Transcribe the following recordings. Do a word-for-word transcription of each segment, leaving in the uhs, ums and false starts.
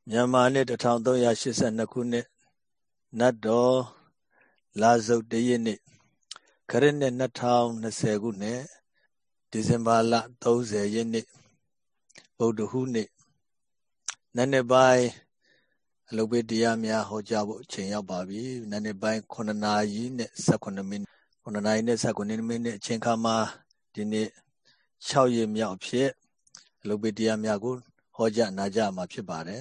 မြန်မာနှစ်တစ်ထောင်သုံးရာရှစ်ဆယ်နှစ်ခုနှစ်နတ်တော်လာစုတ်တရနှစ်ခရစ်နှစ်နှစ်ထောင်နှစ်ဆယ်ခုနှစ်ဒီဇင်ဘာလသုံးဆယ်ရက်နေ့ဗုဒ္ဓဟူးနေ့နတ်နှစ်ပိုင်းအလုပ်ပေးတရားများဟောကြားဖို့အချိန်ရောက်ပါပြီနတ်နှစ်ပိုင်းခုနှစ်နာရီနဲ့ဆယ်ခုနှစ်မိနစ်ခုနှစ်နာရီနဲ့ဆယ်ခုနှစ်မိနစ်အချိန်ခါမှာဒီနေ့ခြောက်ရက်မြောက်ဖြစ်အလုပ်ပေးတရားများကိုဟောကြားနာကြားမှာဖြစ်ပါတယ်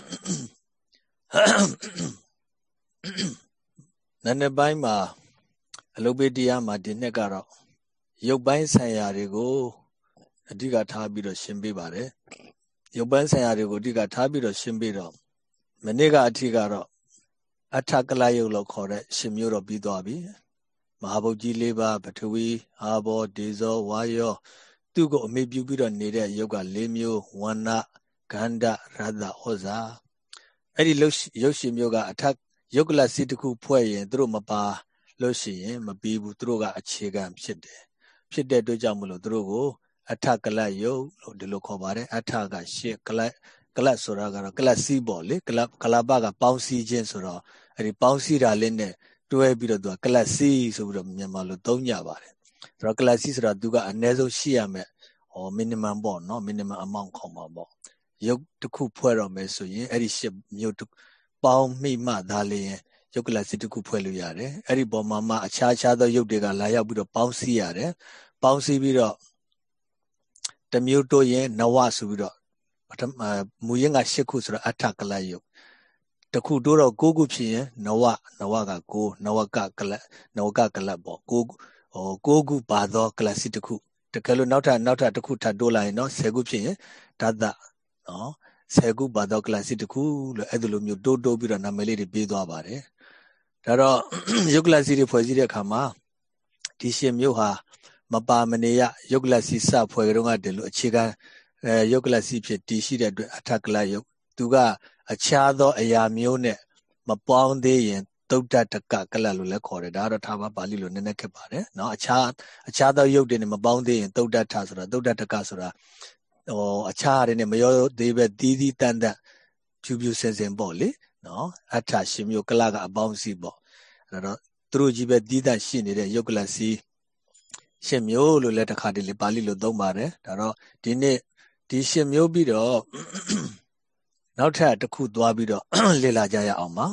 နန်းနှစ်ပိုင်းမှာအလုပ်ပေးတရားမှာဒီနှစ်ကတော့ရုပ်ပိုင်းဆိုင်ရာတွေကိုအဓိကထားပြီးတော့ရှင်းပေးပါတယ်ရုပ်ပိုင်းဆိုင်ရာတွေကိုအဓိကထားပြီးတော့ရှင်းပေးတော့မနေ့ကအထိကတော့အထကလယုတ်လို့ခေါ်တဲ့ရှင်မျိုးတော့ပြီးသွားပြီမဟာဗုဒ္ဓကြီးလေးပါးပထဝီအာဘောဒေဇောဝါယောသူ့ကိုအမိပြုပြီးတော့နေတဲ့ယုတ်က၄မျိုးဝန္နဂန္ဓရတ္တဩဇာအဲ့ဒီရုပ်ရှင်မျိုးကအထက်ယုတ်ကလစီတစ်ခုဖွဲ့ရင်သူတို့မပါလို့ရှိရင်မပြီးဘူးသူတို့ကအခြေခံဖြစ်တယ်ဖြစ်တဲ့အတွက်ကြောင့်မလို့သူတို့ကိုအထကလယုတ်လို့ဒီလိုခေါ်ပါတယ်အထကရှစ်ကလကလဆိုတာကတော့ကလစီပေါ့လေကလကလပကပေါင်းစည်းခြင်းဆိုတော့အဲ့ဒီပေါင်းစည်းတာလေးနဲ့တွဲပြီးတော့သူကကလစီဆိုပြီးတော့မြန်မာလိုသုံးကြပါတယ်ဆိုတော့ကလစီဆိုတာသူကအနည်းဆုံးရှိရမယ်ဟော minimum ပေါ့နော် minimum amount ခေါ်မှာပေါ့ရုပ်တစ်ခုဖွဲ့တော့မယ်ဆိုရင်အဲ့ဒီရှစ်မျိုးပေါင်းမိမှသာလျင်ရုပ်ကလစီတစ်ခုဖွဲ့လို့ရတယ်အဲ့ဒီပေါ်မှာမှအခြားခြားသောရုပ်တွေကလာရောက်ပြီးတော့ပေါင်းစည်းရတယ်ပေါင်းစည်းပြီးတော့တမျိုးတိုးရင်နဝဆိုပြီးတော့ပထမမူရင်းကရှစ်ခုဆိုတော့အထကလယုတ်တစ်ခုတိုးတော့ကိုးခုဖြစ်ရင်နဝနဝကကိုးနဝကကလနဝကကလပေါ့ကိုးဟိုကိုးခုပါသောကလစီတစ်ခုတကယ်လို့နောက်ထပ်နောက်ထပ်တစ်ခုထပ်တိုးလာရင်တော့ဆယ်ခုဖြစ်ရင်ဓာတ်နော်ဆယ်ခုပါတော့ကလစီတစ်ခုလို့အဲ့ဒီလိုမျိုးတိုးတိုးပြီးတော့နာမည်လေးတွေပေးသွားပါတယ်ဒါတော့ယုတ်ကလစီတွေဖွဲ့စည်းတဲ့အခါမှာဒီရှင်မျိုးဟာမပါမနေရယုတ်ကလစီစဖွဲ့ကြတော့ကတည်းကအခြေခံအဲယုတ်ကလစီဖြစ်တည်ရှိတဲ့အတွက်အထကလယုတ်သူကအခြားသောအရာမျိုးနဲ့မပေါင်းသေးရင်သုဒ္ဓတကကလလို့လည်းခေါ်တယ်ဒါကတော့ထာဝပါဠိလိုနည်းနည်းခက်ပါတယ်เนาะအခြားအခြားသောယုတ်တွေနဲ့မပေါင်းသေးရင်သုဒ္ဓထဆိုတာသုဒ္ဓတကဆိုတာဟိုအခြားတွေနဲ့မရောသေးပဲတီးတီးတန်တန်ဖြူဖြူစင်စင်ပေါ့လေနော်အထရှင်မျိုးကလကအပေါင်းစီပေါ့အဲ့တော့သူတို့ကြီးပဲတီးတန်ရှိနေတဲ့ယုတ်ကလစီရှင်မျိုးလို့လည်းတစ်ခါတလေပါဠိလိုသုံးပါတယ်ဒါတော့ဒီနေ့ဒီရှင်မျိုးပြီးတော့နောက်ထပ်တစ်ခုသွားပြီးတော့လေ့လာကြရအောင်ပါ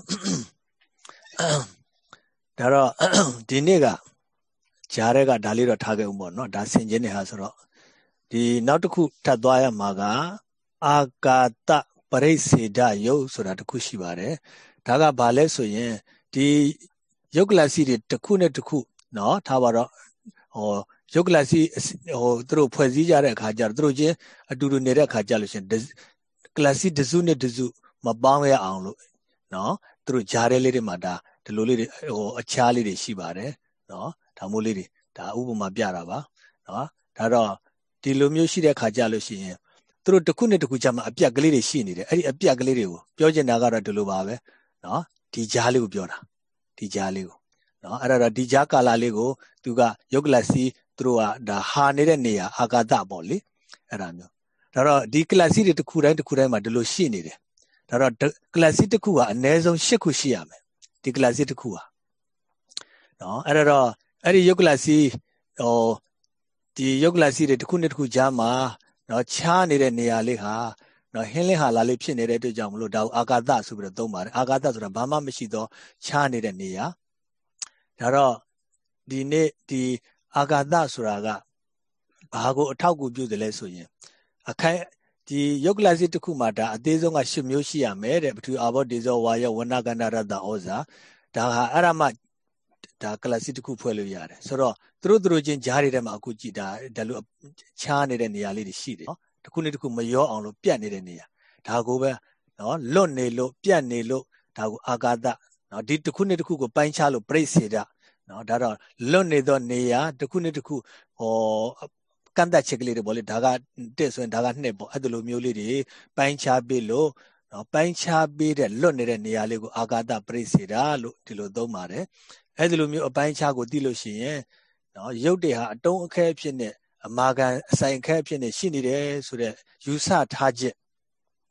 ဒါတော့ဒီနေ့ကဂျားတွေကဒါလေးတော့ထားခဲ့ဦးပေါ့နော်ဒါဆင်ခြင်းနေဟာဆိုတော့ဒီနောက်တစ်ခုထပ်သွားရမှာကအာကာတပရိစေဒယုတ်ဆိုတာတစ်ခုရှိပါတယ်ဒါကဘာလဲဆိုရင်ဒီယုတ်ကလစီတွေတစ်ခုနဲ့တစ်ခုเนาะထားပါတော့ဟောယုတ်ကလစီဟိုသူတို့ဖွဲ့စည်းကြတဲ့အခါကျတော့သူတို့ချင်းအတူတူနေတဲ့အခါကျလို့ရှင်ကလစီတစုနဲ့တစုမပေါင်းရအောင်လို့เนาะသူတို့ဂျားတဲ့လေးတွေမှာဒါဒီလိုလေးတွေဟိုအခြားလေးတွေရှိပါတယ်เนาะဒါမျိုးလေးတွေဒါဥပမာပြတာပါเนาะဒါတော့ဒီလိုမျိုးရှိတဲ့ခါကြလို့ရှိရင်သူတို့တစ်ခုနဲ့တစ်ခုကြမှာအပြက်ကလေးတွေရှိနေတယ်အဲ့ဒီအပြက်ကလေးတွေကိုပြောချင်တာကတော့ဒီလိုပါပဲเนาะဒီကြားလေးကိုပြောတာဒီကြားလေးကိုเนาะအဲ့ဒါတော့ဒီကြားကာလလေးကိုသူကယုတ်ကလစီသူတို့ကဒါဟာနေတဲ့နေရာအာကာသပေါ့လေအဲ့ဒါမျိုးဒါတော့ဒီကလစီတွေတစ်ခုတိုင်းတစ်ခုတိုင်းမှာဒီလိုရှိနေတယ်ဒါတော့ကလစီတစ်ခုကအနည်းဆုံး၈ခုရှိရမယ်ဒီကလစီတစ်ခုဟာเนาะအဲ့တော့အဲ့ဒီယုတ်ကလစီဟိုဒီယုတ်ကလစီတွေတစ်ခုနဲ့တစ်ခုကြားမှာเนาะခြားနေတဲ့နေရာလေးဟာเนาะဟင်းလင်းဟာလာလေးဖြစ်နေတဲ့အတွက်ကြောင့်မလို့ဒါကိုအာကာသဆိုပြီးတော့သုံးပါတယ်အာကာသဆိုတာဘာမှမရှိတော့ခြားနေတဲ့နေရာဒါတော့ဒီနေ့ဒီအာကာသဆိုတာကဘာကိုအထောက်အကူပြုတယ်လဲဆိုရင်အခိုင်ဒီယုတ်ကလစီတစ်ခုမှာဒါအသေးဆုံးက၈မျိုးရှိရမယ်တဲ့ပထဝီအာဘောဒေဇောဝါယောဝဏကန္ဓရတ္တဩဇာဒါဟာအဲ့ဒါမှဒါကလစီတစ်ခုဖွဲ့လို့ရတယ်ဆိုတော့သူတို့သူတို့ချင်းဂျားတွေထဲမှာအခုကြည့်တာဒါလို့ချားနေတဲ့နေရာလေးတွေရှိတယ်နော်တစ်ခုနဲ့တစ်ခုမရောအောင်လို့ပြတ်နေတဲ့နေရာဒါကိုပဲနော်လွတ်နေလို့ပြတ်နေလို့ဒါကိုအာကာသနော်ဒီတစ်ခုနဲ့တစ်ခုကိုပိုင်းခြားလို့ပြိစေဒနော်ဒါတော့လွတ်နေသောနေရာတစ်ခုနဲ့တစ်ခုဟောကန့်သက်ချက်ကလေးတွေပေါ့လေဒါကတက်ဆိုရင်ဒါကနှစ်ပေါ့အဲ့လိုမျိုးလေးတွေပိုင်းခြားပြီးလို့နော်ပိုင်းခြားပြီးတဲ့လွတ်နေတဲ့နေရာလေးကိုအာကာသပြိစေဒလို့ဒီလိုသုံးပါတယ်အဲ့ဒီလိုမျိုးအပိုင်းခြားကိုသိလို့ရှိရင်နော်ရုပ်တွေဟာအတုံးအခဲအဖြစ်နဲ့အမာခံအဆိုင်အခဲအဖြစ်နဲ့ရှိနေတယ်ဆိုတဲ့ယူဆထားချက်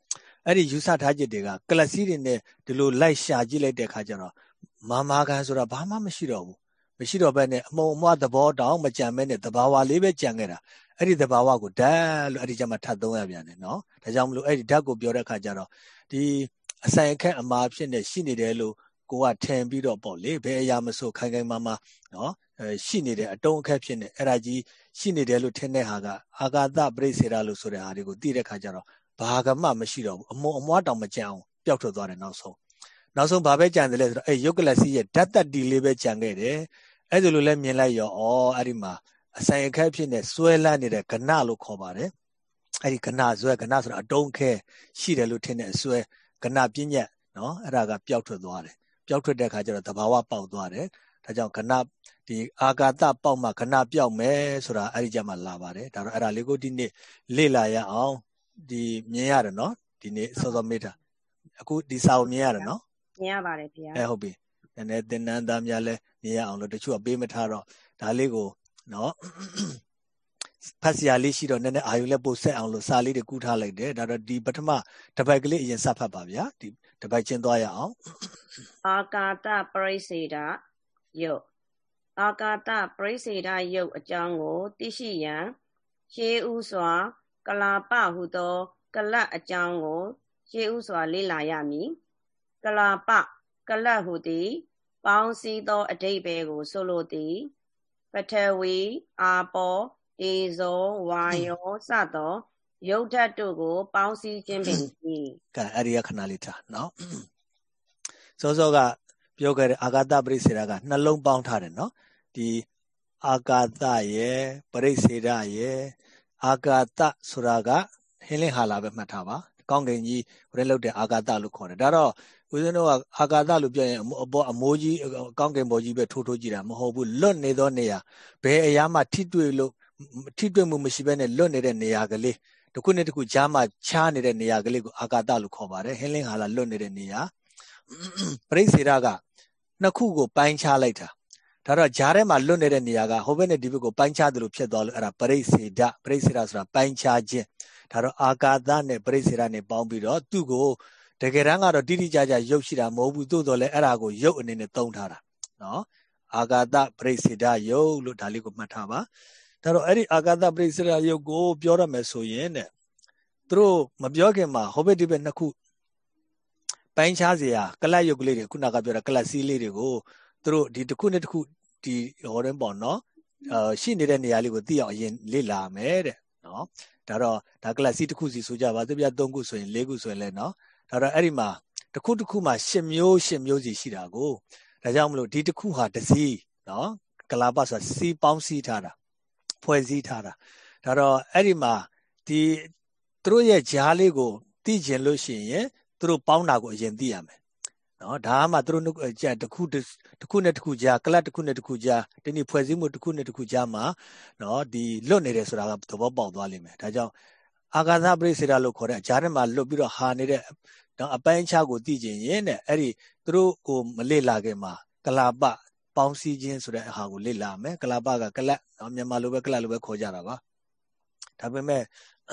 အဲ့ဒီယူဆထားချက်တွေကကလစီတွေနဲ့ဒီလိုလိုက်ရှာကြည့်လိုက်တဲ့အခါကျတော့မာမာကန်ဆိုတာဘာမှမရှိတော့ဘူးမရှိတော့ဘဲနဲ့အမုံအမွှားသဘောတောင်မကြံမဲနဲ့သဘာဝလေးပဲကြံခဲ့တာအဲ့ဒီသဘာဝကိုဓာတ်လို့အဲ့ဒီကျမှထပ်သုံးရပြန်တယ်နော်ဒါကြောင့်မလို့အဲ့ဒီဓာတ်ကိုပြောတဲ့အခါကျတော့ဒီအဆိုင်အခက်အမှားဖြစ်နေရှိနေတယ်လို့ကိုကထင်ပြီးတော့ပေါ့လေဘယ်အရာမဆိုခိုင်ခိုင်မာမာနော်အဲရှိနေတယ်အတုံးအခက်ဖြစ်နေအဲ့ဒါကြီးရှိနေတယ်လို့ထင်တဲ့ဟာကအာဂါတပရိစ္ဆေရလို့ဆိုတဲ့ဟာတွေကိုသိတဲ့အခါကျတော့ဘာကမှမရှိတော့ဘူးအမုံအမွှားတောင်မကြံအောင်ပျောက်ထွက်သွားတယ်နောက်ဆုံးနောက်ဆုံးဘာပဲကြံတယ်လဲဆိုတော့အဲ့ယုတ်ကလစီရဲ့ဓာတ်တတီလေးပဲကြံခဲ့တယ်အဲ့ဒါလိုလဲမြင်လိုက်ရောဩအဲ့ဒီမှာအဆိုင်အခက်ဖြစ်နေဆွဲလန်းနေတဲ့ကဏလို့ခေါ်ပါတယ်အဲ့ဒီကဏဆွဲကဏဆိုတာအတုံးခဲရှိတယ်လို့ထင်တဲ့အဆွဲကဏပြဉ္ညက်နော်အဲ့ဒါကပျောက်ထွက်သွားတယ်ပျောက်ထွက်တဲ့အခါကျတော့သဘာဝပေါက်သွားတယ်ဒါကြောင့်ကဏဒီအာဂါတပေါက်မှကဏပျောက်မယ်ဆိုတာအဲ့ဒီကြမှာလာပါတယ်ဒါတော့အဲ့ဒါလေးကိုဒီနေ့လေ့လာရအောင်ဒီမြင်ရတယ်နော်ဒီနေ့စောစောမေးတာအခုဒီစာကိုမြင်ရတယ်နော်မြင်ရပါတယ်ဗျာအဲဟုတ်ပြီနည်းနည်းသင်္นานသားများလဲမြင်ရအောင်လို့တချို့ကပေးမထားတော့ဒါလေးကိုနော်ဖတ်စရာလေးရှိတော့နည်းနည်းအာယူလဲပို့ဆက်အောင်လို့စာလေးတွေကူးထားလိုက်တယ်ဒါတော့ဒီပထမတပိုက်ကလေးအရင်စဖတ်ပါဗျာဒီတပိုက်ချင်းသွားရအောင်အာကာတပရိစ္ဆေဒယုတ်အာကာတပရိစ္ဆေဒယုတ်အကြောင်းကိုသိရှိရန်ရှေးဥစွာကလာပဟုသောကလတ်အကြောင်းကိုရှေးဥစွာလေ့လာရမည်ကလာပကလတ်ဟုသည်ပေါင်းစည်းသောအဓိပ္ပာယ်ကိုဆိုလိုသည်ပထဝီအာပေါတေဇောဝါယောစသောရုပ်ဓာတ်တို့ကိုပေါင်းစည်းခြင်းပင်ဖြစ်ကဲအဲ့ဒီခဏလေးထားနော်စောစောကပြောခဲ့တဲ့အာဂါတပရိစ္ဆေဒကနှလုံးပေါင်းထားတယ်နော်ဒီအာကာသရဲ့ပရိစ္ဆေဒရဲ့အာကာသဆိုတာကဟင်းလင်းဟာလာပဲမှတ်ထားပါကောင်းကင်ကြီးဟိုထဲလောက်တဲ့အာကာသလို့ခေါ်တယ်ဒါတော့ဦးဇင်းတို့ကအာကာသလို့ပြောရင်အပေါ်အမိုးကြီးကောင်းကင်ဘော်ကြီးပဲထိုးထိုးကြည့်တာမဟုတ်ဘူးလွတ်နေသောနေရာဘယ်အရာမှထိတွေ့လို့ထိတွေ့မှုမရှိဘဲနဲ့လွတ်နေတဲ့နေရာကလေးတစ်ခုနဲ့တစ်ခုကြားမှာခြားနေတဲ့နေရာကလေးကိုအာကာသလို့ခေါ်ပါတယ်ဟင်းလင်းဟာလာလွတ်နေတဲ့နေရာပရိစ္ဆေဒကနှစ်ခုကိုပိုင်းခြားလိုက်တာဒါတော့ဂျားထဲမှာလွတ်နေတဲ့နေရာကဟိုဘက်နဲ့ဒီဘက်ကိုပိုင်းခြားသလိုဖြစ်သွားလို့အဲ့ဒါပရိစ္ဆေဒပရိစ္ဆေဒဆိုတာပိုင်းခြားခြင်းဒါတော့အာကာသနဲ့ပရိစ္ဆေဒနဲ့ပေါင်းပြီးတော့သူ့ကိုတကယ်တမ်းကတော့တိတိကျကျရုပ်ရှိတာမဟုတ်ဘူးသို့တော်လည်းအဲ့ဒါကိုရုပ်အနေနဲ့သုံးထားတာနော်အာကာသပရိစ္ဆေဒရုပ်လို့ဒါလေးကိုမှတ်ထားပါဒါတော့အဲ့ဒီအာကာသပရိစ္ဆေဒရုပ်ကိုပြောရမယ်ဆိုရင်တဲ့သူတို့မပြောခင်မှာဟိုဘက်ဒီဘက်နှစ်ခုပိုင်းခြားเสียကလတ်ရုပ်ကလေးတွေခုနကပြောတာကလတ်စီးလေးတွေကိုသူတို့ဒီတစ်ခုနဲ့တစ်ခုဒီဟောတဲ့ပေါ့နော်အာရှိနေတဲ့နေရာလေးကိုသိအောင်အရင်လေ့လာမယ်တဲ့နော်ဒါတော့ဒါကလတ်စီးတစ်ခုစီဆိုကြပါသေးဗျာသုံးခုဆိုရင်လေးခုဆိုရင်လည်းနော်ဒါတော့အဲ့ဒီမှာတစ်ခုတစ်ခုမှာရှစ်မျိုးရှစ်မျိုးစီရှိတာကိုဒါကြောင့်မလို့ဒီတစ်ခုဟာတစ်စီးနော်ကလာပဆိုတာစီးပေါင်းစည်းထားတာဖွဲ့စည်းထားတာဒါတော့အဲ့ဒီမှာဒီသူတို့ရဲ့ဂျားလေးကိုသိကျင်လို့ရှိရင်သူတို့ပေါင်းတာကိုအရင်သိရမယ်နော်ဒါမှသူတို့ကြတစ်ခုတစ်ခုနဲ့တစ်ခုကြားကလတ်တစ်ခုနဲ့တစ်ခုကြားဒီနေ့ဖွဲ့စည်းမှုတစ်ခုနဲ့တစ်ခုကြားမှာနော်ဒီလွတ်နေတယ်ဆိုတာကသဘောပေါက်သွားလိမ့်မယ်ဒါကြောင့်အာဂါသပရိစ္ဆေဒလို့ခေါ်တဲ့ဂျားထဲမှာလွတ်ပြီးတော့ဟာနေတဲ့နော်အပိုင်းအခြားကိုသိကျင်ရင်တဲ့အဲ့ဒီသူတို့ကိုမလေ့လာခင်မှာကလာပပေါင်းစည်းခြင်းဆိုတဲ့အဟာကိုလေ့လာမယ်ကလာပကကလတ်နော်မြန်မာလိုပဲကလတ်လိုပဲခေါ်ကြတာပါဒါပေမဲ့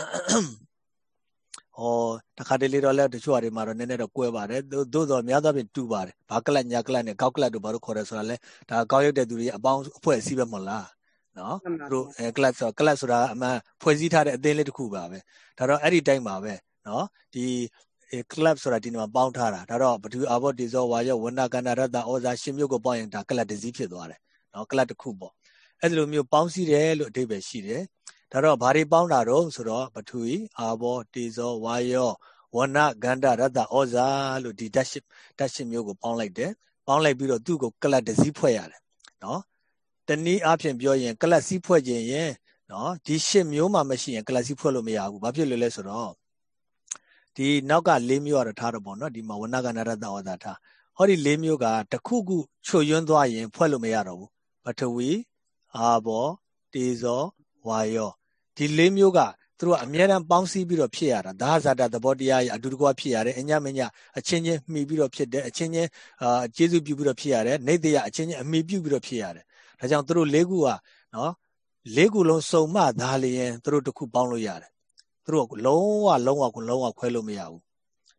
ဟောတခါတလေတော့လဲတချို့အရာတွေမှာတော့နည်းနည်းတော့ကွဲပါတယ်သို့တော်များသောဖြင့်တူပါတယ်ဘာကလတ်ညာကလတ်နဲ့ကောက်ကလတ်တို့ဘာလို့ခေါ်ရဲဆိုတာလဲဒါကောက်ရုပ်တဲ့သူတွေအပေါင်းအဖွဲ့အစည်းပဲမဟုတ်လားနော်သူတို့အဲကလတ်ဆိုကလတ်ဆိုတာအမှန်ဖွဲ့စည်းထားတဲ့အသင်းလေးတစ်ခုပါပဲဒါတော့အဲ့ဒီတိုင်းပါပဲနော်ဒီကလတ်ဆိုတာဒီမှာပေါင်းထားတာဒါတော့ဘဒူအာဘောတေဇောဝါယောဝဏကန္နာရတ္တဩဇာရှင်မျိုးကိုပေါင်းရင်ဒါကလတ်တစ်စီးဖြစ်သွားတယ်နော်ကလတ်တစ်ခုပေါ့အဲ့ဒီလိုမျိုးပေါင်းစည်းတယ်လို့အဓိပ္ပာယ်ရှိတယ်ဒါတော့ဘာတွေပေါင်းတာတော့ဆိုတော့ပထဝီအာဘောတေဇောဝါယောဝဏကန္နာရတ္တဩဇာလို့ဒီဓာတ်ရှိဓာတ်ရှိမျိုးကိုပေါင်းလိုက်တယ်ပေါင်းလိုက်ပြီးတော့သူ့ကိုကလတ်တစ်စီးဖွဲ့ရတယ်နော်တနည်းအားဖြင့်ပြောရင်ကလတ်စီးဖွဲ့ခြင်းရင်နော်ဒီရှစ်မျိုးမှမရှိရင်ကလတ်စီးဖွဲ့လို့မရဘူးဘာဖြစ်လို့လဲဆိုတော့ဒီနောက်ကလေးမျိုးကတော့ထားတော့ပေါ့နော်ဒီမှာဝဏကန္နာရတ္တဩဇာထားဟောဒီလေးမျိုးကတစ်ခုခုချွတ်ယွန်းသွားရင်ဖွဲ့လို့မရတော့ဘူးပထဝီအာဘောတေဇောဝါယောဒီလေးမျိုးကသူတို့အမြဲတမ်းပေါင်းစည်းပြီးတော့ဖြစ်ရတာဒါဟာဇာတသဘောတရားရဲ့အတူတကွဖြစ်ရတယ်အညမညအချင်းချင်းမှီပြီးတော့ဖြစ်တယ်အချင်းချင်းအာကျေစုပြုပြီးတော့ဖြစ်ရတယ်နေတရအချင်းချင်းအမိပြုပြီးတော့ဖြစ်ရတယ်ဒါကြောင့်သူတို့လေးခုကနော်လေးခုလုံးစုံမှသာလျင်သူတို့တစ်ခုပေါင်းလို့ရတယ်သူတို့ကလုံးဝလုံးဝကိုလုံးဝခွဲလို့မရဘူး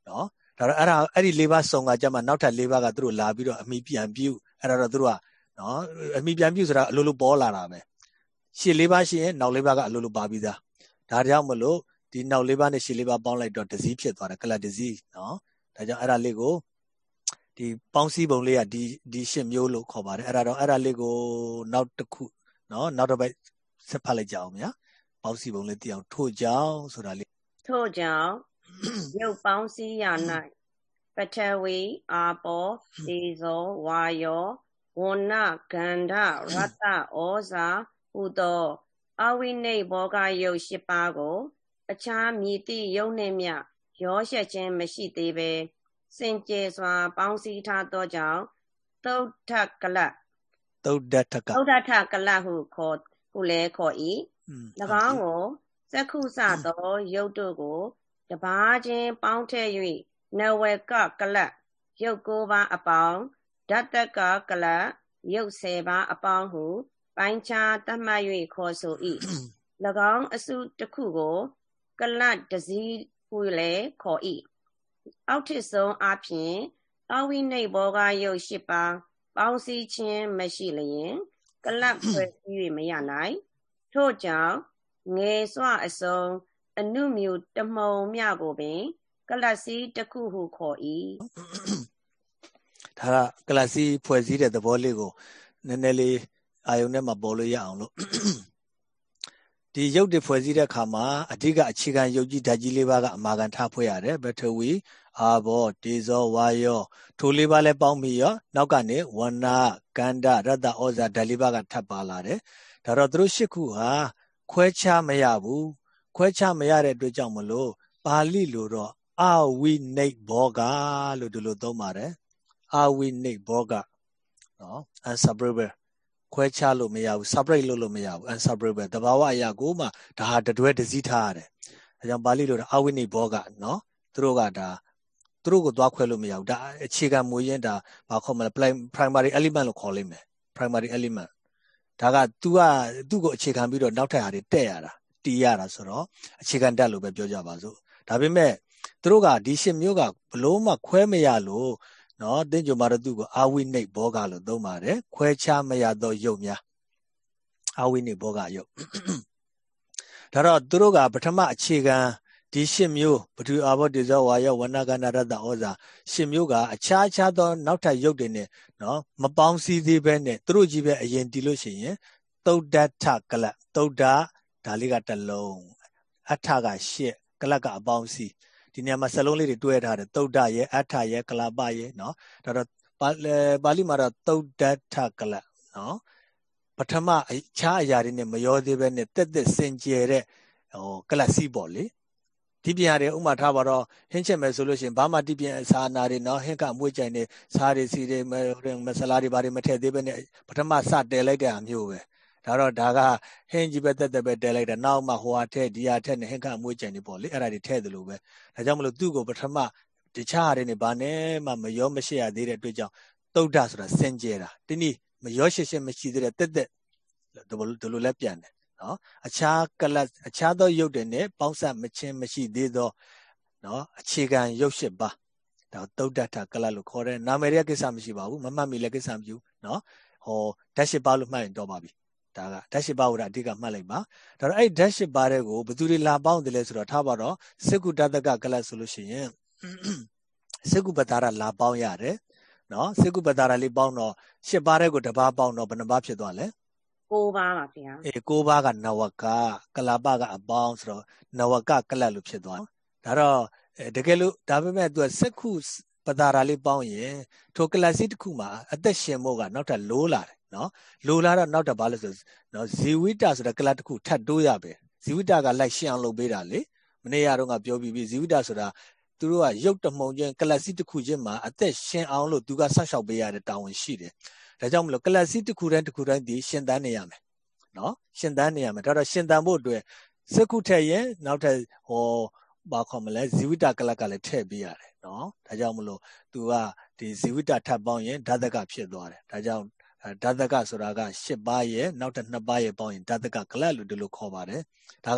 နော်ဒါတော့အဲ့ဒါအဲ့ဒီလေးပါးစုံကကြမှာနောက်ထပ်လေးပါးကသူတို့လာပြီးတော့အမိပြန်ပြုအဲ့ဒါတော့သူတို့ကနော်အမိပြန်ပြုဆိုတာအလိုလိုပေါ်လာတာပဲရှစ်လေးပါးရှိရင်နောက်လေးပါးကအလိုလိုပါပြီးသားဒါကြောင့်မလို့ဒီနောက်လေးပါးနဲ့ရှစ်လေးပါးပေါင်းလိုက်တော့ဒဇီးဖြစ်သွားတယ်ကလတ်ဒဇီးနော်ဒါကြောင့်အဲ့ဒါလေးကိုဒီပေါင်းစည်းပုံလေးကဒီဒီရှစ်မျိုးလို့ခေါ်ပါတယ်အဲ့ဒါတော့အဲ့ဒါလေးကိုနောက်တစ်ခုနော်နောက်တစ်ပိုက်ဆက်ဖတ်လိုက်ကြအောင်ဗျာပေါင်းစည်းပုံလေးသိအောင်ထို့ကြောင့်ဆိုတာလေးထို့ကြောင့်ရုပ်ပေါင်းစည်းရ၌ပထဝီအာပေါဒေဇောဝါယောဝဏ္ဏဂန္ဓရတ္တဩဇာဟူသောအဝိနိဘောဂယုတ်ရှစ်ပါးကိုအခြားမြည်သည့်ယုတ်နှင့်မျှရောရှက်ခြင်းမရှိသေးပဲစင်ကြယ်စွာပေါင်းစည်းထားသောကြောင့်သုဒ္ဓကလသုဒ္ဓထကသုဒ္ဓထကလဟုခေါ်ဟုလည်းခေါ်၏၎င်းကိုစက္ခုစသောယုတ်တို့ကိုတပါးချင်းပေါင်းထည့်၍နဝကကလယုတ်ကိုးပါးအပေါင်းဓတ္တကကလယုတ်ဆယ်ပါးအပေါင်းဟုပိုင်းခြားသတ်မှတ်၍ခေါ်ဆို၏၎င်းအစုတစ်ခုကိုကလဒဇီဟုလည်းခေါ်၏အောက်ထစ်ဆုံးအပြင်အဝိနိဘောဂယုတ်ရှစ်ပါးပေါင်းစည်းခြင်းမရှိလျင်ကလပ်ဖွဲ့စည်း၍မရနိုင်ထို့ကြောင့်ငယ်စွအစုံအနုမြူတမုံမြကိုပင်ကလပ်စည်းတစ်ခုဟုခေါ်၏ဒါကကလပ်စည်းဖွဲ့စည်းတဲ့သဘောလေးကိုနည်းနည်းလေးအာယုန်နဲ့မှပေါ်လို့ရအောင်လို့ဒီရုပ်တွေဖွဲ့စည်းတဲ့အခါမှာအဓိကအခြေခံရုပ်ကြီးဓာတ်ကြီးလေးပါးကအမာခံထားဖွဲ့ရတယ်ပထဝီအာဘောဒေဇောဝါယောထိုလေးပါးလည်းပေါင်းပြီးရောနောက်ကနေဝဏ္ဏကန္ဓရတ္တဩဇာဓာတ်လေးပါးကထပ်ပါလာတယ်ဒါတော့သူတို့ရှစ်ခုဟာခွဲခြားမရဘူးခွဲခြားမရတဲ့အတွက်ကြောင့်မလို့ပါဠိလိုတော့အဝိနိဘောဂလို့ဒီလိုသုံးပါတယ်အဝိနိဘောဂနော် unseparableခွဲခြားလို့မရဘူး separate လို့လို့မရဘူး unseparable တဘာဝအရာကိုမှဒါဟာတတွဲတစည်းထားရတယ်အဲကြောင့်ပါဠိလိုတော့အဝိနိဘောဂနော်သူတို့ကဒါသူတို့ကိုသွားခွဲလို့မရဘူးဒါအခြေခံမူရင်းဒါဘာခေါ်မလဲ primary element လို့ခေါ်လိမ့်မယ် primary element ဒါက तू ကသူ့ကိုအခြေခံပြီးတော့နောက်ထပ်ဟာတွေတက်ရတာတီးရတာဆိုတော့အခြေခံတက်လို့ပဲပြောကြပါစို့ဒါပေမဲ့သူတို့ကဒီရှစ်မျိုးကဘလို့မှခွဲမရလို့နော်တင်းကြုံမှာတော့သူ့ကိုအာဝိနိဘောဂလို့သုံးပါတယ်ခွဲခြားမရသောယုတ်များအာဝိနိဘောဂယုတ်ဒါတော့သူတို့ကပထမအခြေခံဒီရှစ်မျိုးပထဝီအာဘောဒေဇောဝါယောဝဏ္ဏကန္ဓရတ္တဩဇာရှစ်မျိုးကအခြားခြားသောနောက်ထပ်ယုတ်တွေနဲ့နော်မပေါင်းစည်းသေးပဲနဲ့သူတို့ကြီးပဲအရင်တည်လို့ရှိရင်သုဒ္ဓထကလသုဒ္ဓဒါလေးကတစ်လုံးအထကရှစ်ကလကအပေါင်းစည်းဒီနေရာမှာစလုံးလေးတွေတွဲထားတယ်သုဒ္ဓရဲ့အထရဲ့ကလပရဲ့နော်ဒါတော့ပါဠိမှာတော့သုဒ္ဓထကလနော်ပထမအခြားအရာတွေနဲ့မရောသေးပဲနဲ့တက်တက်စင်ကြယ်တဲ့ဟိုကလစီပေါ့လေဒီပြန်ရတယ်ဥမာထားပါတော့ဟင်းချက်မယ်ဆိုလို့ရှိရင်ဘာမှဒီပြန်စာနာတွေနော်ဟင်းကအမွှေးကြိုင်နေစားတွေစီတွေမဆလာတွေဘာတွေမထည့်သေးပဲနဲ့ပထမစတဲလိုက်တဲ့အမျိုးပဲဒါတော့ဒါကဟင်းကြီးပဲတက်တက်ပဲတဲလိုက်တာနောက်မှဟိုဟာထည့်ဒီဟာထည့်နေဟင်းကအမွှေးကြိုင်နေပေါ့လေအဲ့ဒါတွေထည့်သလိုပဲဒါကြောင့်မလို့သူ့ကိုပထမတခြားဟာတွေနဲ့ဘာနဲ့မှမရောမရှိရသေးတဲ့အတွက်ကြောင့်သုဒ္ဓဆိုတာစင်ကြယ်တာဒီနည်းမရောရှစ်ရှစ်မရှိသေးတဲ့တက်တက်ဒီလိုလဲပြန်တယ်နော်အခြားကလတ်အခြားသောရုပ်တွေနဲ့ပေါင်းစပ်မချင်းမရှိသေးသောနော်အခြေခံရုပ်ရှစ်ပါးဒါသုဒ္ဓထကလတ်လို့ခေါ်တယ်နာမည်ရဲ့ကိစ္စမရှိပါဘူးမမှတ်မိလည်းကိစ္စမရှိဘူးနော်ဟောဓာတ်ရှစ်ပါးလို့မှတ်ရင်တော့ပါပြီဒါကဓာတ်ရှစ်ပါးကိုအဓိကမှတ်လိုက်ပါဒါတော့အဲ့ဓာတ်ရှစ်ပါးတွေကိုဘယ်သူတွေလာပေါင်းတယ်လဲဆိုတော့ထားပါတော့စက္ကုတတကကလတ်ဆိုလို့ရှိရင်စက္ကုပတာရလာပေါင်းရတယ်နော်စက္ကုပတာရလေးပေါင်းတော့ရှစ်ပါးတွေကိုတစ်ပါးပေါင်းတော့ဘယ်နှပါးဖြစ်သွားလဲကိုးပါးပါဗျာအေးကိုးပါးကနဝကကလပကအပေါင်းဆိုတော့နဝကကလတ်လို့ဖြစ်သွားဒါတော့တကယ်လို့ဒါပေမဲ့သူကစက္ခုပတာရလေးပေါင်းရင်ထိုကလတ်စီတစ်ခုမှာအသက်ရှင်ဖို့ကနောက်ထပ်လိုးလာတယ်နော်လိုးလာတော့နောက်ထပ်ဘာလို့ဆိုနော်ဇီဝိတဆိုတဲ့ကလတ်တစ်ခုထပ်တိုးရပဲဇီဝိတကလိုက်ရှင်းအောင်လုပ်ပေးတာလေမနေ့ကတော့ငါပြောပြီးပြီဇီဝိတဆိုတာသူတို့ကရုပ်တမှုံချင်းကလတ်စီတစ်ခုချင်းမှာအသက်ရှင်အောင်လို့သူကဆောက်ရှောက်ပေးရတဲ့တာဝန်ရှိတယ်ဒါကြောင့်မလို့ကလတ်စီတစ်ခုတိုင်းတစ်ခုတိုင်းဒီရှင်သန်နေရမယ်နော်ရှင်သန်နေရမယ်ဒါတော့ရှင်သန်ဖို့အတွက်စက္ခုထက်ရင်နောက်ထပ်ဟောဘာခေါ်မလဲဇီဝိတကလတ်ကလည်းထည့်ပေးရတယ်နော်ဒါကြောင့်မလို့သူကဒီဇီဝိတထပ်ပေါင်းရင်ဓာတကဖြစ်သွားတယ်ဒါကြောင့်ဓာတကဆိုတာကရှစ်ပါးရဲ့နောက်ထပ်နှစ်ပါးရဲ့ပေါင်းရင်ဓာတကကလတ်လို့ဒီလိုခေါ်ပါတယ်ဒါက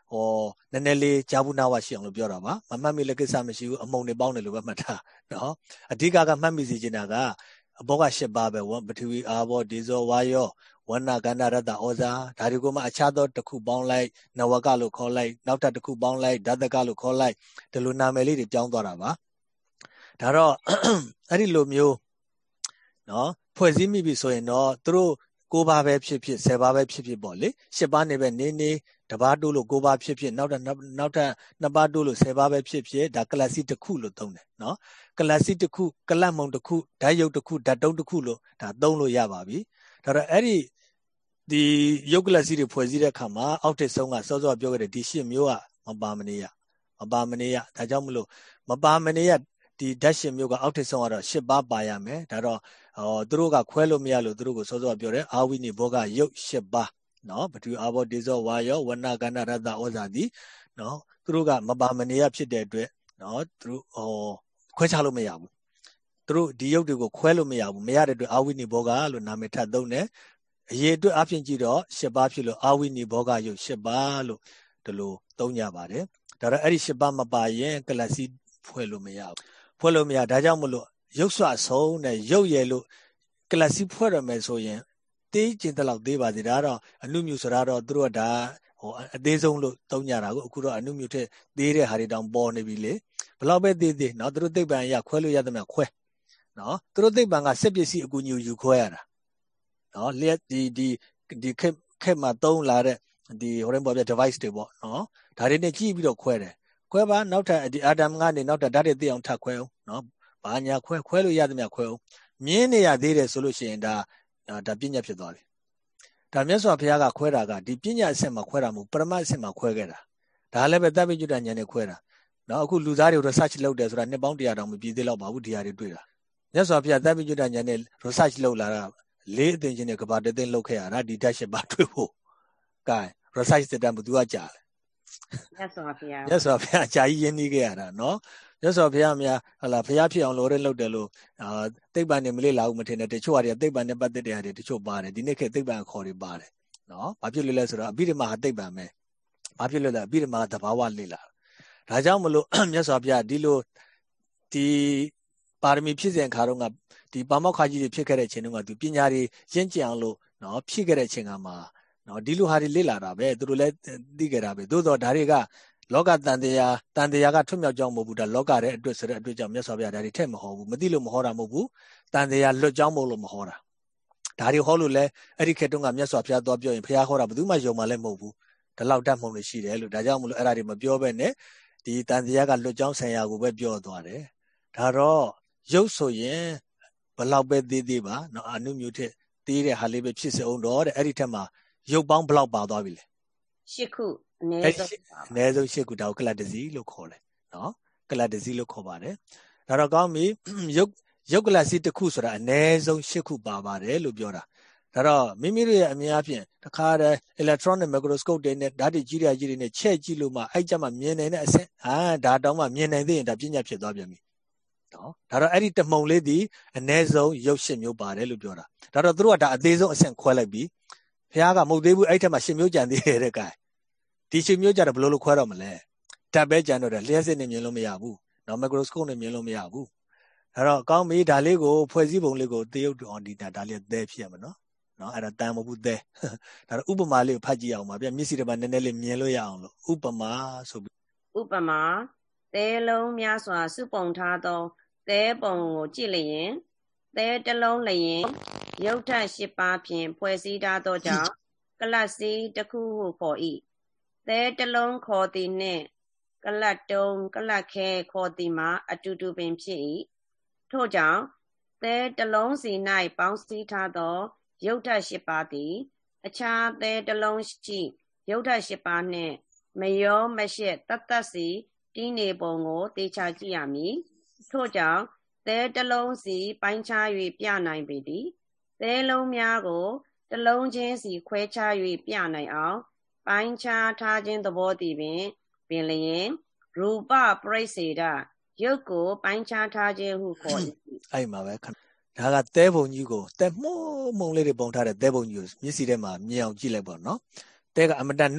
ဟောနည်းနည်းလေးဂျာဘူးနာဝရှိအောင်လို့ပြောတာပါမမှတ်မိလည်းကိစ္စမရှိဘူးအမုံတွေပေါင်းတယ်လို့ပဲမှတ်တာနော်အဓိကကမှတ်မိစီချင်တာကအဘောကရှစ်ပါးပဲဝပထဝီအာဘောဒေဇောဝါယောဝဏကန္နာရတ္တဩဇာဒါတွေကိုမှအခြားသောတစ်ခုပေါင်းလိုက်နဝကလို့ခေါ်လိုက်နောက်ထပ်တစ်ခုပေါင်းလိုက်ဓာတကလို့ခေါ်လိုက်ဒီလိုနာမည်လေးတွေပြောင်းသွားတာပါဒါတော့အဲ့ဒီလိုမျိုးနော်ဖွဲ့စည်းမိပြီဆိုရင်တော့သူတို့ကိုးပါးပဲဖြစ်ဖြစ်ဆယ်ပါးပဲဖြစ်ဖြစ်ပေါ့လေရှစ်ပါးနေပဲနေနေတပါးတိုးလို့ကိုးပါးဖြစ်ဖြစ်နောက်ထပ်နောက်ထပ်နှစ်ပါးတိုးလို့ဆယ်ပါးပဲဖြစ်ဖြစ်ဒါကလစီတစ်ခုလို့သုံးတယ်နော်ကလစီတစ်ခုကလတ်မုံတစ်ခုဓာတ်ရုပ်တစ်ခုဓာတ်တုံးတစ်ခုလို့ဒါသုံးလို့ရပါပြီဒါတော့အဲ့ဒီဒီရုပ်ကလစီတွေဖွဲ့စည်းတဲ့အခါမှာအောက်ထစ်ဆုံးကစောစောပြောခဲ့တဲ့ဒီရှစ်မျိုးကမပါမနေရမပါမနေရဒါကြောင့်မလို့မပါမနေရဒီဓာတ်ရှင်မျိုးကအောက်ထစ်ဆုံးကတော့ရှစ်ပါးပါရမယ်ဒါတော့ဟောသူတို့ကခွဲလို့မရလို့သူတို့ကိုစောစောပြောတယ်အာဝိနိဘောကရုပ်ရှစ်ပါးနော်ပထဝီအာဘောဒေဇောဝါယောဝဏကန္နာရတ္တဩဇာတိနော်သူတို့ကမပါမနေရဖြစ်တဲ့အတွက်နော်သူတို့ဟောခွဲခြားလို့မရဘူးသူတို့ဒီရုပ်တွေကိုခွဲလို့မရဘူးမရတဲ့အတွက်အာဝိနိဘောကလို့နာမည်ထပ်သုံးတယ်အရေးအတွက်အဖြစ်ကြည့်တော့ရှစ်ပါးဖြစ်လို့အာဝိနိဘောကရုပ်ရှစ်ပါးလို့ဒီလိုသုံးကြပါတယ်ဒါတော့အဲ့ဒီရှစ်ပါးမပါရင်ကလစီဖွဲ့လို့မရဘူးဖွဲ့လို့မရဒါကြောင့်မလို့ရုပ်ဆွဆုံးနဲ့ရုပ်ရည်လို့ကလစီဖွဲ့ရမယ်ဆိုရင်တေးကျင်တဲ့လောက်သေးပါသေးဒါတော့အနုမြူဆိုတာတော့သူတို့ကဒါဟိုအသေးဆုံးလို့သုံးကြတာကိုအခုတော့အနုမြူထက်သေးတဲ့ဟာတွေတောင်ပေါ်နေပြီလေဘလောက်ပဲသေးသေးနော်သူတို့သိပ္ပံရခွဲလို့ရသမျှခွဲနော်သူတို့သိပ္ပံကစက်ပစ္စည်းအကူအညီယူခွဲရတာနော်လျက်ဒီဒီဒီခက်ခက်မှာသုံးလာတဲ့ဒီဟိုရင်ပေါ်ပြ device တွေပေါ့နော်ဒါတွေနဲ့ကြည့်ပြီးတော့ခွဲတယ်ခွဲပါနောက်ထပ်ဒီ atom ကနေနောက်ထပ်ဓာတ်တွေသိအောင်ထပ်ခွဲအောင်နော်ဘာညာခွဲခွဲလို့ရသမျှခွဲအောင်မြင်းနေရသေးတယ်ဆိုလို့ရှိရင်ဒါဒါပညာဖြစ်သွားပြီဒါမြတ်စွာဘုရားကခွဲတာကဒီပညာအဆင့်မှာခွဲတာမဟုတ်ပရမတ်အဆင့်မှာခွဲခဲ့တာဒါလည်းပဲတပိကျွတ်တဉာဏ်နဲ့ခွဲတာနော်အခုလူသားတွေ research လုပ်တယ်ဆိုတာနှစ်ပေါင်းတရာတောင်မပြည့်သေးတော့ပါဘူးဒီဟာတွေတွေ့တာမြတ်စွာဘုရားတပိကျွတ်တဉာဏ်နဲ့ research လုပ်လာတာလေးအသိချင်းနဲ့ကဘာတသိန်းလုပ်ခဲ့ရတာဒီဓာတ်ရှစ်ပါတွေ့ဖို့ကဲ research တက်တယ်ဘသူကကြာတယ်မြတ်စွာဘုရားမြတ်စွာဘုရားအကြာကြီးရင်းနှီးခဲ့ရတာနော်မြတ်စွာဘုရားများဟလာဘုရားဖြစ်အောင်လို့ရဲလုပ်တယ်လို့အာသိပ္ပံနဲ့မလေးလာဘူးမထင်နဲ့တချို့ဟာတွေသိပ္ပံနဲ့ပတ်သက်တဲ့ဟာတွေတချို့ပါတယ်ဒီနေ့ခေတ်သိပ္ပံခေါ်တွေပါတယ်နော်ဘာဖြစ်လို့လဲဆိုတော့အဘိဓမ္မာဟာသိပ္ပံပဲဘာဖြစ်လို့လဲအဘိဓမ္မာကသဘာဝလေ့လာဒါကြောင့်မလို့မြတ်စွာဘုရားဒီလိုဒီပါရမီဖြစ်စဉ်ခါတော့ကဒီပါမောက္ခကြီးတွေဖြစ်ခဲ့တဲ့အချိန်တုန်းကသူပညာတွေရင့်ကျက်အောင်လို့နော်ဖြစ်ခဲ့တဲ့အချိန်ကမှာနော်ဒီလိုဟာတွေလေ့လာတာပဲသူတို့လည်းသိကြတာပဲသို့တော့ဒါတွေကလောကတန်တရားတန်တရားကထွတ်မြောက်ကြောင်းမဟုတ်ဘူးဒါလောကရဲ့အတွက်ဆိုတဲ့အတွက်ကြောင့်မြတ်စွာဘုရားဒါတွေထက်မဟောဘူးမသိလို့မဟောတာမဟုတ်ဘူးတန်တရားလွတ်ကြောင်းမဟုတ်လို့မဟောတာဒါတွေဟောလို့လဲအဲ့ဒီခေတ်တုန်းကမြတ်စွာဘုရားသွားပြောရင်ဘုရားဟောတာဘယ်သူမှယုံမှလည်းမဟုတ်ဘူးဒီလောက်တတ်မှုလို့ရှိတယ်လို့ဒါကြောင့်မလို့အဲ့ဒါတွေမပြောဘဲနဲ့ဒီတန်တရားကလွတ်ကြောင်းဆံရကိုပဲပြောသွားတယ်ဒါတော့ရုပ်ဆိုရင်ဘလောက်ပဲသေးသေးပါနော်အနုမြူထက်သေးတဲ့ဟာလေးပဲဖြစ်စေအောင်တော့တဲ့အဲ့ဒီထက်မှာရုပ်ပေါင်းဘလောက်ပါသွားပြီလဲရှစ်ခုအနည်းဆုံးအနည်းဆုံးရှစ်ခုဒါကိုကလတ်တစီလို့ခေါ်တယ်နော်ကလတ်တစီလို့ခေါ်ပါတယ်ဒါတော့ကောင်းပြီရုပ်ရုပ်ကလတ်စီတစ်ခုဆိုတာအနည်းဆုံးရှစ်ခုပါပါတယ်လို့ပြောတာဒါတော့မိမိတို့ရဲ့အမြင်အပြင်တခါတည်း electronic microscope တွေနဲ့ဓာတ်တွေကြီးရကြီးတွေနဲ့ချက်ကြည့်လို့မှအဲ့ကြမှာမြင်နိုင်တဲ့အဆင့်ဟာဒါတောင်မှမြင်နိုင်သေးရင်ဒါပညာဖြစ်သွားပြန်ပြီနော်ဒါတော့အဲ့ဒီတမှုံလေးဒီအနည်းဆုံးရုပ်ရှစ်မျိုးပါတယ်လို့ပြောတာဒါတော့သူတို့ကဒါအသေးဆုံးအဆင့်ခွဲလိုက်ပြီဘုရားကမဟုတ်သေးဘူးအဲ့ထက်မှရှစ်မျိုးကြံသေးတယ်တဲ့ကဲဒီရှစ်မျိုးကြတော့ဘယ်လိုလုပ်ခွဲတော့မလဲဓာတ်ပဲကြံတော့တယ်လျှက်စစ်နဲ့မြင်လို့မရဘူးနော် microscope နဲ့မြင်လို့မရဘူးအဲ့တော့ကောင်းပြီဒါလေးကိုဖွဲ့စည်းပုံလေးကိုတရုပ်အောင်ဒီဒါလေးသဲဖြစ်ရမှာနော်နော်အဲ့ဒါတန်မဟုတ်သဲဒါတော့ဥပမာလေးကိုဖတ်ကြည့်အောင်ပါဗျမျက်စိတစ်ပတ်နည်းနည်းလေးမြင်လို့ရအောင်လို့ဥပမာဆိုပြီးဥပမာသဲလုံးများစွာစုပုံထားသောသဲပုံကိုကြည့်လျင်သဲတစ်လုံးလျင်ရုပ်ထရှစ်ပါးဖြင့်ဖွဲ့စည်းထားသောကြောင့်ကလတ်စီတစ်ခုဟုခေါ်၏သဲတစ်လုံးခေါ်သည်နှင့်ကလတ်တုံးကလတ်ခဲခေါ်သည်မှာအတူတူပင်ဖြစ်၏ထို့ကြောင့်သဲတစ်လုံးစီ၌ပေါင်းစည်းထားသောရုပ်ထရှစ်ပါးသည်အခြားသဲတစ်လုံးရှိရုပ်ထရှစ်ပါးနှင့်မရောမရှက်တတ်တတ်စီတီးနေပုံကိုသေချာကြည့်ရမည်ထို့ကြောင့်သဲတစ်လုံးစီပိုင်းခြား၍ပြနိုင်ပေသည်သဲလုံးများကိုတစ်လုံးချင်းစီခွဲခြား၍ပြနိုင်အောင်ပိုင်းခြားထားခြင်းသဘောတည်ပင်ပင်လျင်ရူပပရိစ္ဆေဒရုပ်ကိုပိုင်းခြားထားခြင်းဟုခေါ်၏အဲ့မှာပဲဒါကသဲပုံကြီးကိုသဲမှုံမှုံလေးတွေပုံထားတဲ့သဲပုံကြီးကိုမျက်စိထဲမှာမြင်အောင်ကြည့်လိုက်ပါနော်သဲကအမတန်နှုတာ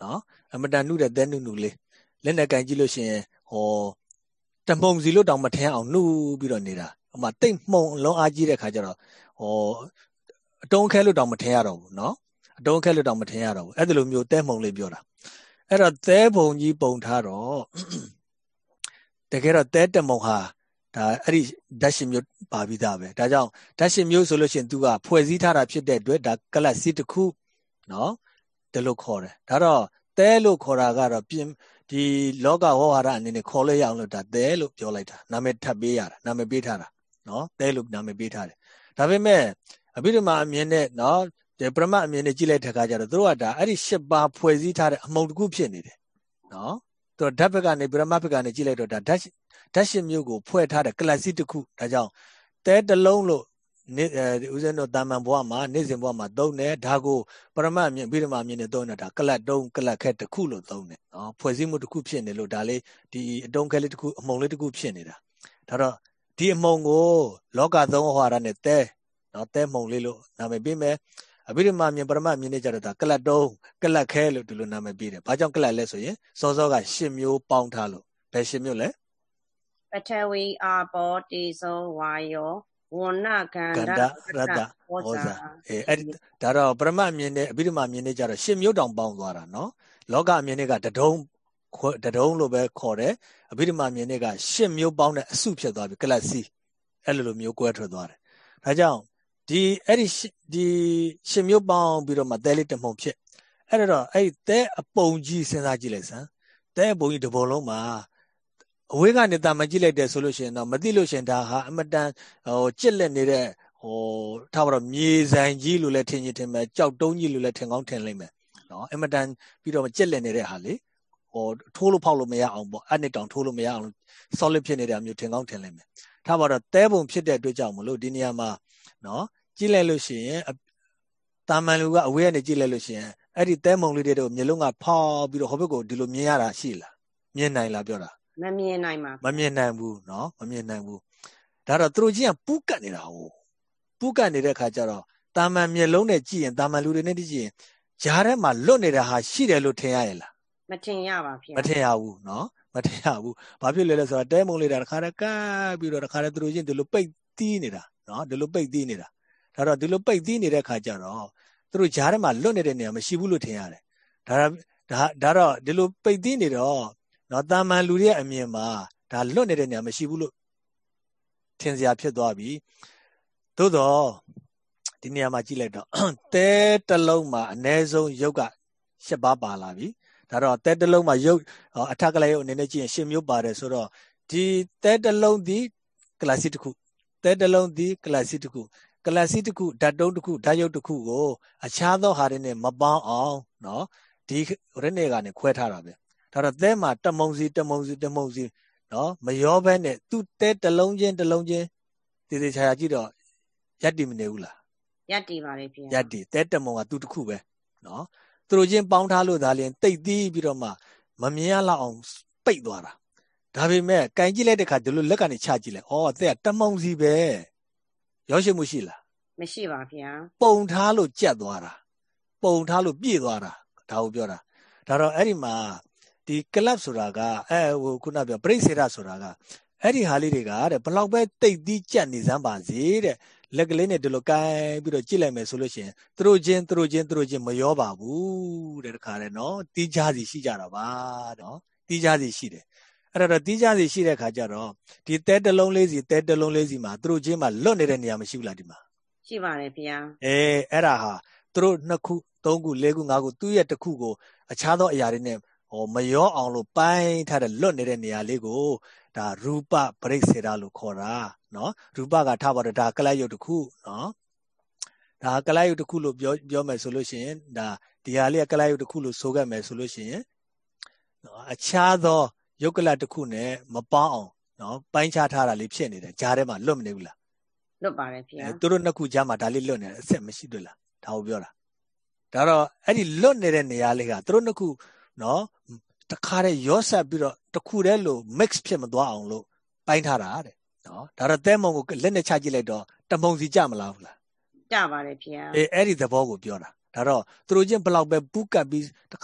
နော်အမတန်နှုတဲ့သဲနုနုလေးလက်နဲ့ကန်ကြည့်လို့ရှိရင်ဟောတမုံစီလို့တောင်မထင်အောင်နှုပြီးတော့နေတာဟိုမှာတိတ်မှုံလုံးအားကြီးတဲ့ခါကျတော့ဟောအတုံးခဲလို့တောင်မထင်ရတော့ဘူးနော်အတုံးခဲလို့တောင်မထင်ရတော့ဘူးအဲ့ဒါလိုမျိုးသဲမှုံလေးပြောတာအဲ့တော့သဲပုံကြီးပုံထားတော့တကယ်တော့သဲတမုံဟာဒါအဲ့ဒီဓာတ်ရှင်မျိုးပါပြီးသားပဲဒါကြောင့်ဓာတ်ရှင်မျိုးဆိုလို့ရှိရင် तू ကဖွဲ့စည်းထားတာဖြစ်တဲ့အတွက်ဒါကလပ်စီတစ်ခုနော်ဒါလို့ခေါ်တယ်ဒါတော့သဲလို့ခေါ်တာကတော့ပြင်ဒီလောကဝဟရအနေနဲ့ခေါ်လို့ရအောင်လို့ဒါသဲလို့ပြောလိုက်တာနာမည်ထပ်ပေးရတာနာမည်ပေးထားတာနော်သဲလို့နာမည်ပေးထားတယ်ဒါပေမဲ့အဘိဓမ္မာအမြင်နဲ့နော်ဒီပရမတ်အမြင်နဲ့ကြည့်လိုက်တဲ့အခါကျတော့သူတို့ကဒါအဲ့ဒီရှစ်ပါးဖွဲ့စည်းထားတဲ့အမှုံတစ်ခုဖြစ်နေတယ်နော်သူဓာတ်ဘက်ကနေပရမတ်ဘက်ကနေကြည့်လိုက်တော့ဒါဓာတ်ဓာတ်ရှင်မျိုးကိုဖွဲ့ထားတဲ့ကလပ်စီတစ်ခုဒါကြောင့်သဲတစ်လုံးလို့နေဦးဇင်းတို့တာမန်ဘဝမှာနေ့စဉ်ဘဝမှာသုံးတယ်ဒါကိုပရမတ်အမြင်အဘိဓမ္မာအမြင်နဲ့သုံးတာကလပ်တုံးကလပ်ခဲတစ်ခုလို့သုံးတယ်နော်ဖွဲ့စည်းမှုတစ်ခုဖြစ်နေလို့ဒါလေးဒီအတုံးခဲလေးတစ်ခုအမှုံလေးတစ်ခုဖြစ်နေတာဒါတော့ဒီအမှုံကိုလောကသုံးဟောရတဲ့သဲနော်သဲမှုံလေးလို့နာမည်ပေးမယ်အဘိဓမ္မာအမြင်ပရမတ်အမြင်နဲ့ကြတော့ဒါကလပ်တုံးကလပ်ခဲလို့ဒီလိုနာမည်ပေးတယ်ဘာကြောင့်ကလပ်လဲဆိုရင်စောစောကရှစ်မျိုးပေါင်းထားလို့ဘယ်ရှစ်မျိုးလဲပထဝီအာဘောတေဇောဝါယောဝဏ္ဏကန္ဓရတ္တဟောဇာအဲအဲ့ဒီဒါတော့ပရမတ်အမြင်နဲ့အဘိဓမ္မာအမြင်နဲ့ကြတော့ရှစ်မျိုးတောင်ပေါင်းသွားတာနော်လောကအမြင်နဲ့ကတဒုံတဒုံလို့ပဲခေါ်တယ်အဘိဓမ္မာအမြင်နဲ့ကရှစ်မျိုးပေါင်းတဲ့အစုဖြစ်သွားပြီကလပ်စီအဲ့လိုလိုမျိုးကွဲထွက်သွားတယ်ဒါကြောင့်ဒီအဲ့ဒီဒီရှစ်မျိုးပေါင်းပြီးတော့မှသဲလေးတမှုံဖြစ်အဲ့တော့အဲ့သဲအပုံကြီးစဉ်းစားကြည့်လိုက်စမ်းသဲအပုံကြီးတစ်ပုံလုံးမှာအဝေးကနေတာမကြည့်လိုက်တယ်ဆိုလို့ရှိရင်တော့မသိလို့ရှိရင်ဒါဟာအမတန်ဟိုကြစ်လက်နေတဲ့ဟိုထားပါတော့မြေဆိုင်ကြီးလို့လည်းထင်ရင်ထင်မယ်ကြောက်တုံးကြီးလို့လည်းထင်ကောင်းထင်လိမ့်မယ်နော်အမတန်ပြီးတော့ကြစ်လက်နေတဲ့ဟာလေဟိုထိုးလို့ဖောက်လို့မရအောင်ပေါ့အဲ့နဲ့တောင်ထိုးလို့မရအောင် solid ဖြစ်နေတဲ့မျိုးထင်ကောင်းထင်လိမ့်မယ်ထားပါတော့သဲပုံဖြစ်တဲ့အတွက်ကြောင့်မလို့ဒီနေရာမှာနော်ကြည့်လိုက်လို့ရှိရင်တာမန်လူကအဝေးကနေကြည့်လိုက်လို့ရှိရင်အဲ့ဒီသဲမုံလေးတွေကိုမျိုးလုံးကဖောက်ပြီးတော့ဟိုဘက်ကိုဒီလိုမြင်ရတာရှိလားမြင်နိုင်လားပြောတာမမြင်နိုင်ပါဘူးမမြင်နိုင်ဘူးเนาะမမြင်နိုင်ဘူးဒါတော့သူတို့ချင်းကပူးကတ်နေတာဟိုပူးကတ်နေတဲ့ခါကျတော့တာမန်မျက်လုံးနဲ့ကြည့်ရင်တာမန်လူတွေနဲ့ကြည့်ရင်ဂျားထဲမှာလွတ်နေတာဟာရှိတယ်လို့ထင်ရရဲ့လားမထင်ရပါဗျာမထင်ရဘူးเนาะမထင်ရဘူးဘာဖြစ်လဲလဲဆိုတော့တဲမုံလေးတာတစ်ခါတည်းကပ်ပြီးတော့တစ်ခါတည်းသူတို့ချင်းဒီလိုပိတ်တီးနေတာเนาะဒီလိုပိတ်တီးနေတာဒါတော့ဒီလိုပိတ်တီးနေတဲ့ခါကျတော့သူတို့ဂျားထဲမှာလွတ်နေတဲ့နေရာမရှိဘူးလို့ထင်ရတယ်ဒါဒါဒါတော့ဒီလိုပိတ်တီးနေတော့နော်တာမန်လူတွေရဲ့အမြင်မှာဒါလွတ်နေတဲ့နေရာမရှိဘူးလို့ထင်စရာဖြစ်သွားပြီသို့တော့ဒီနေရာမှာကြည့်လိုက်တော့တဲတစ်လုံးမှာအ ਨੇ ဆုံးရုပ်ကရှစ်ပါးပါလာပြီဒါတော့တဲတစ်လုံးမှာရုပ်အထက်ကလေးရုပ်အနေနဲ့ကြည့်ရင်ရှစ်မျိုးပါတယ်ဆိုတော့ဒီတဲတစ်လုံးဒီကလပ်စီတစ်ခုတဲတစ်လုံးဒီကလပ်စီတစ်ခုကလပ်စီတစ်ခုဓာတ်တုံးတစ်ခုဓာတ်ရုပ်တစ်ခုကိုအခြားသောဟာတွေနဲ့မပေါင်းအောင်နော်ဒီရနေကနေခွဲထားတာပဲဒါတော့သဲမှာတမုံစီတမုံစီတမုံစီနော်မရောဘဲနဲ့သူ့သဲတစ်လုံးချင်းတစ်လုံးချင်းတည်တည်ချာချာကြည့်တော့ရက်တည်မနေဘူးလားရက်တည်ပါလေဗျာရက်တည်သဲတမုံကသူ့တစ်ခုပဲနော်သူတို့ချင်းပေါင်းထားလို့ဒါliềnတိတ်သီးပြီးတော့မှမမြင်ရလောက်အောင်ပိတ်သွားတာဒါပေမဲ့ကင်ကြည့်လိုက်တဲ့ခါဒီလိုလက်ကနေချကြည့်လိုက်ဩသဲကတမုံစီပဲရောက်ရှိမှုရှိလားမရှိပါဗျာပုံထားလို့ကြက်သွားတာပုံထားလို့ပြည့်သွားတာဒါကိုပြောတာဒါတော့အဲ့ဒီမှာဒီကလပ်ဆိုတာကအဲဟိုခုနပြောပြိစေရဆိုတာကအဲ့ဒီဟာလေးတွေကတဲ့ဘလောက်ပဲတိတ်သီးကြက်နေစမ်းပါစေတဲ့လက်ကလေးနဲ့ဒီလိုကိုင်းပြီးတော့ကြည့်လိုက်မယ်ဆိုလို့ရှိရင်သူတို့ချင်းသူတို့ချင်းသူတို့ချင်းမရောပါဘူးတဲ့တခါတည်းနော်တီးခြားစီရှိကြတာပါနော်တီးခြားစီရှိတယ်အဲ့တော့တီးခြားစီရှိတဲ့ခါကျတော့ဒီတဲတလုံးလေးစီတဲတလုံးလေးစီမှာသူတို့ချင်းမှာလွတ်နေတဲ့နေရာမရှိဘူးလားဒီမှာရှိပါတယ်ဗျာအေးအဲ့ဒါဟာသူတို့နှစ်ခုသုံးခုလေးခုငါးခုသူ့ရဲ့တစ်ခုကိုအခြားသောအရာတွေနဲ့ဟိုမရောအောင်လို့ပိုင်းထားတဲ့လွတ်နေတဲ့နေရာလေးကိုဒါရူပပရိစ္ဆေဒလို့ခေါ်တာနော်ရူပကထားပါတော့ဒါကလပ်ရုပ်တစ်ခုနော်ဒါကလပ်ရုပ်တစ်ခုလို့ပြောပြောမယ်ဆိုလို့ရှိရင်ဒါဒီဟာလေးကကလပ်ရုပ်တစ်ခုလို့ဆိုခဲ့မယ်ဆိုလို့ရှိရင်နော်အခြားသောရုပ်ကလပ်တစ်ခုနဲ့မပေါင်းအောင်နော်ပိုင်းခြားထားတာလေးဖြစ်နေတယ်ဂျားထဲမှာလွတ်မနေဘူးလားလွတ်ပါတယ်ဗျာသူတို့နှစ်ခုကြားမှာဒါလေးလွတ်နေတယ်အဆက်မရှိတွေ့လားဒါကိုပြောတာဒါတော့အဲ့ဒီလွတ်နေတဲ့နေရာလေးကသူတို့နှစ်ခုနော်တခါတည်းရောဆက်ပြီးတော့တစ်ခုတည်းလို့ mix ဖြစ်မသွားအောင်လို့ပိုင်းထားတာတဲ့နော်ဒါတော့သဲမုံကိုလက်နဲ့ချကြည့်လိုက်တော့တမုံစီကြမလားဘူးလားကြပါတယ်ဗျာအေးအဲ့ဒီသဘောကိုပြောတာဒါတော့သူတို့ချင်းဘလောက်ပဲပူးကပ်ပြီးတခါတည်း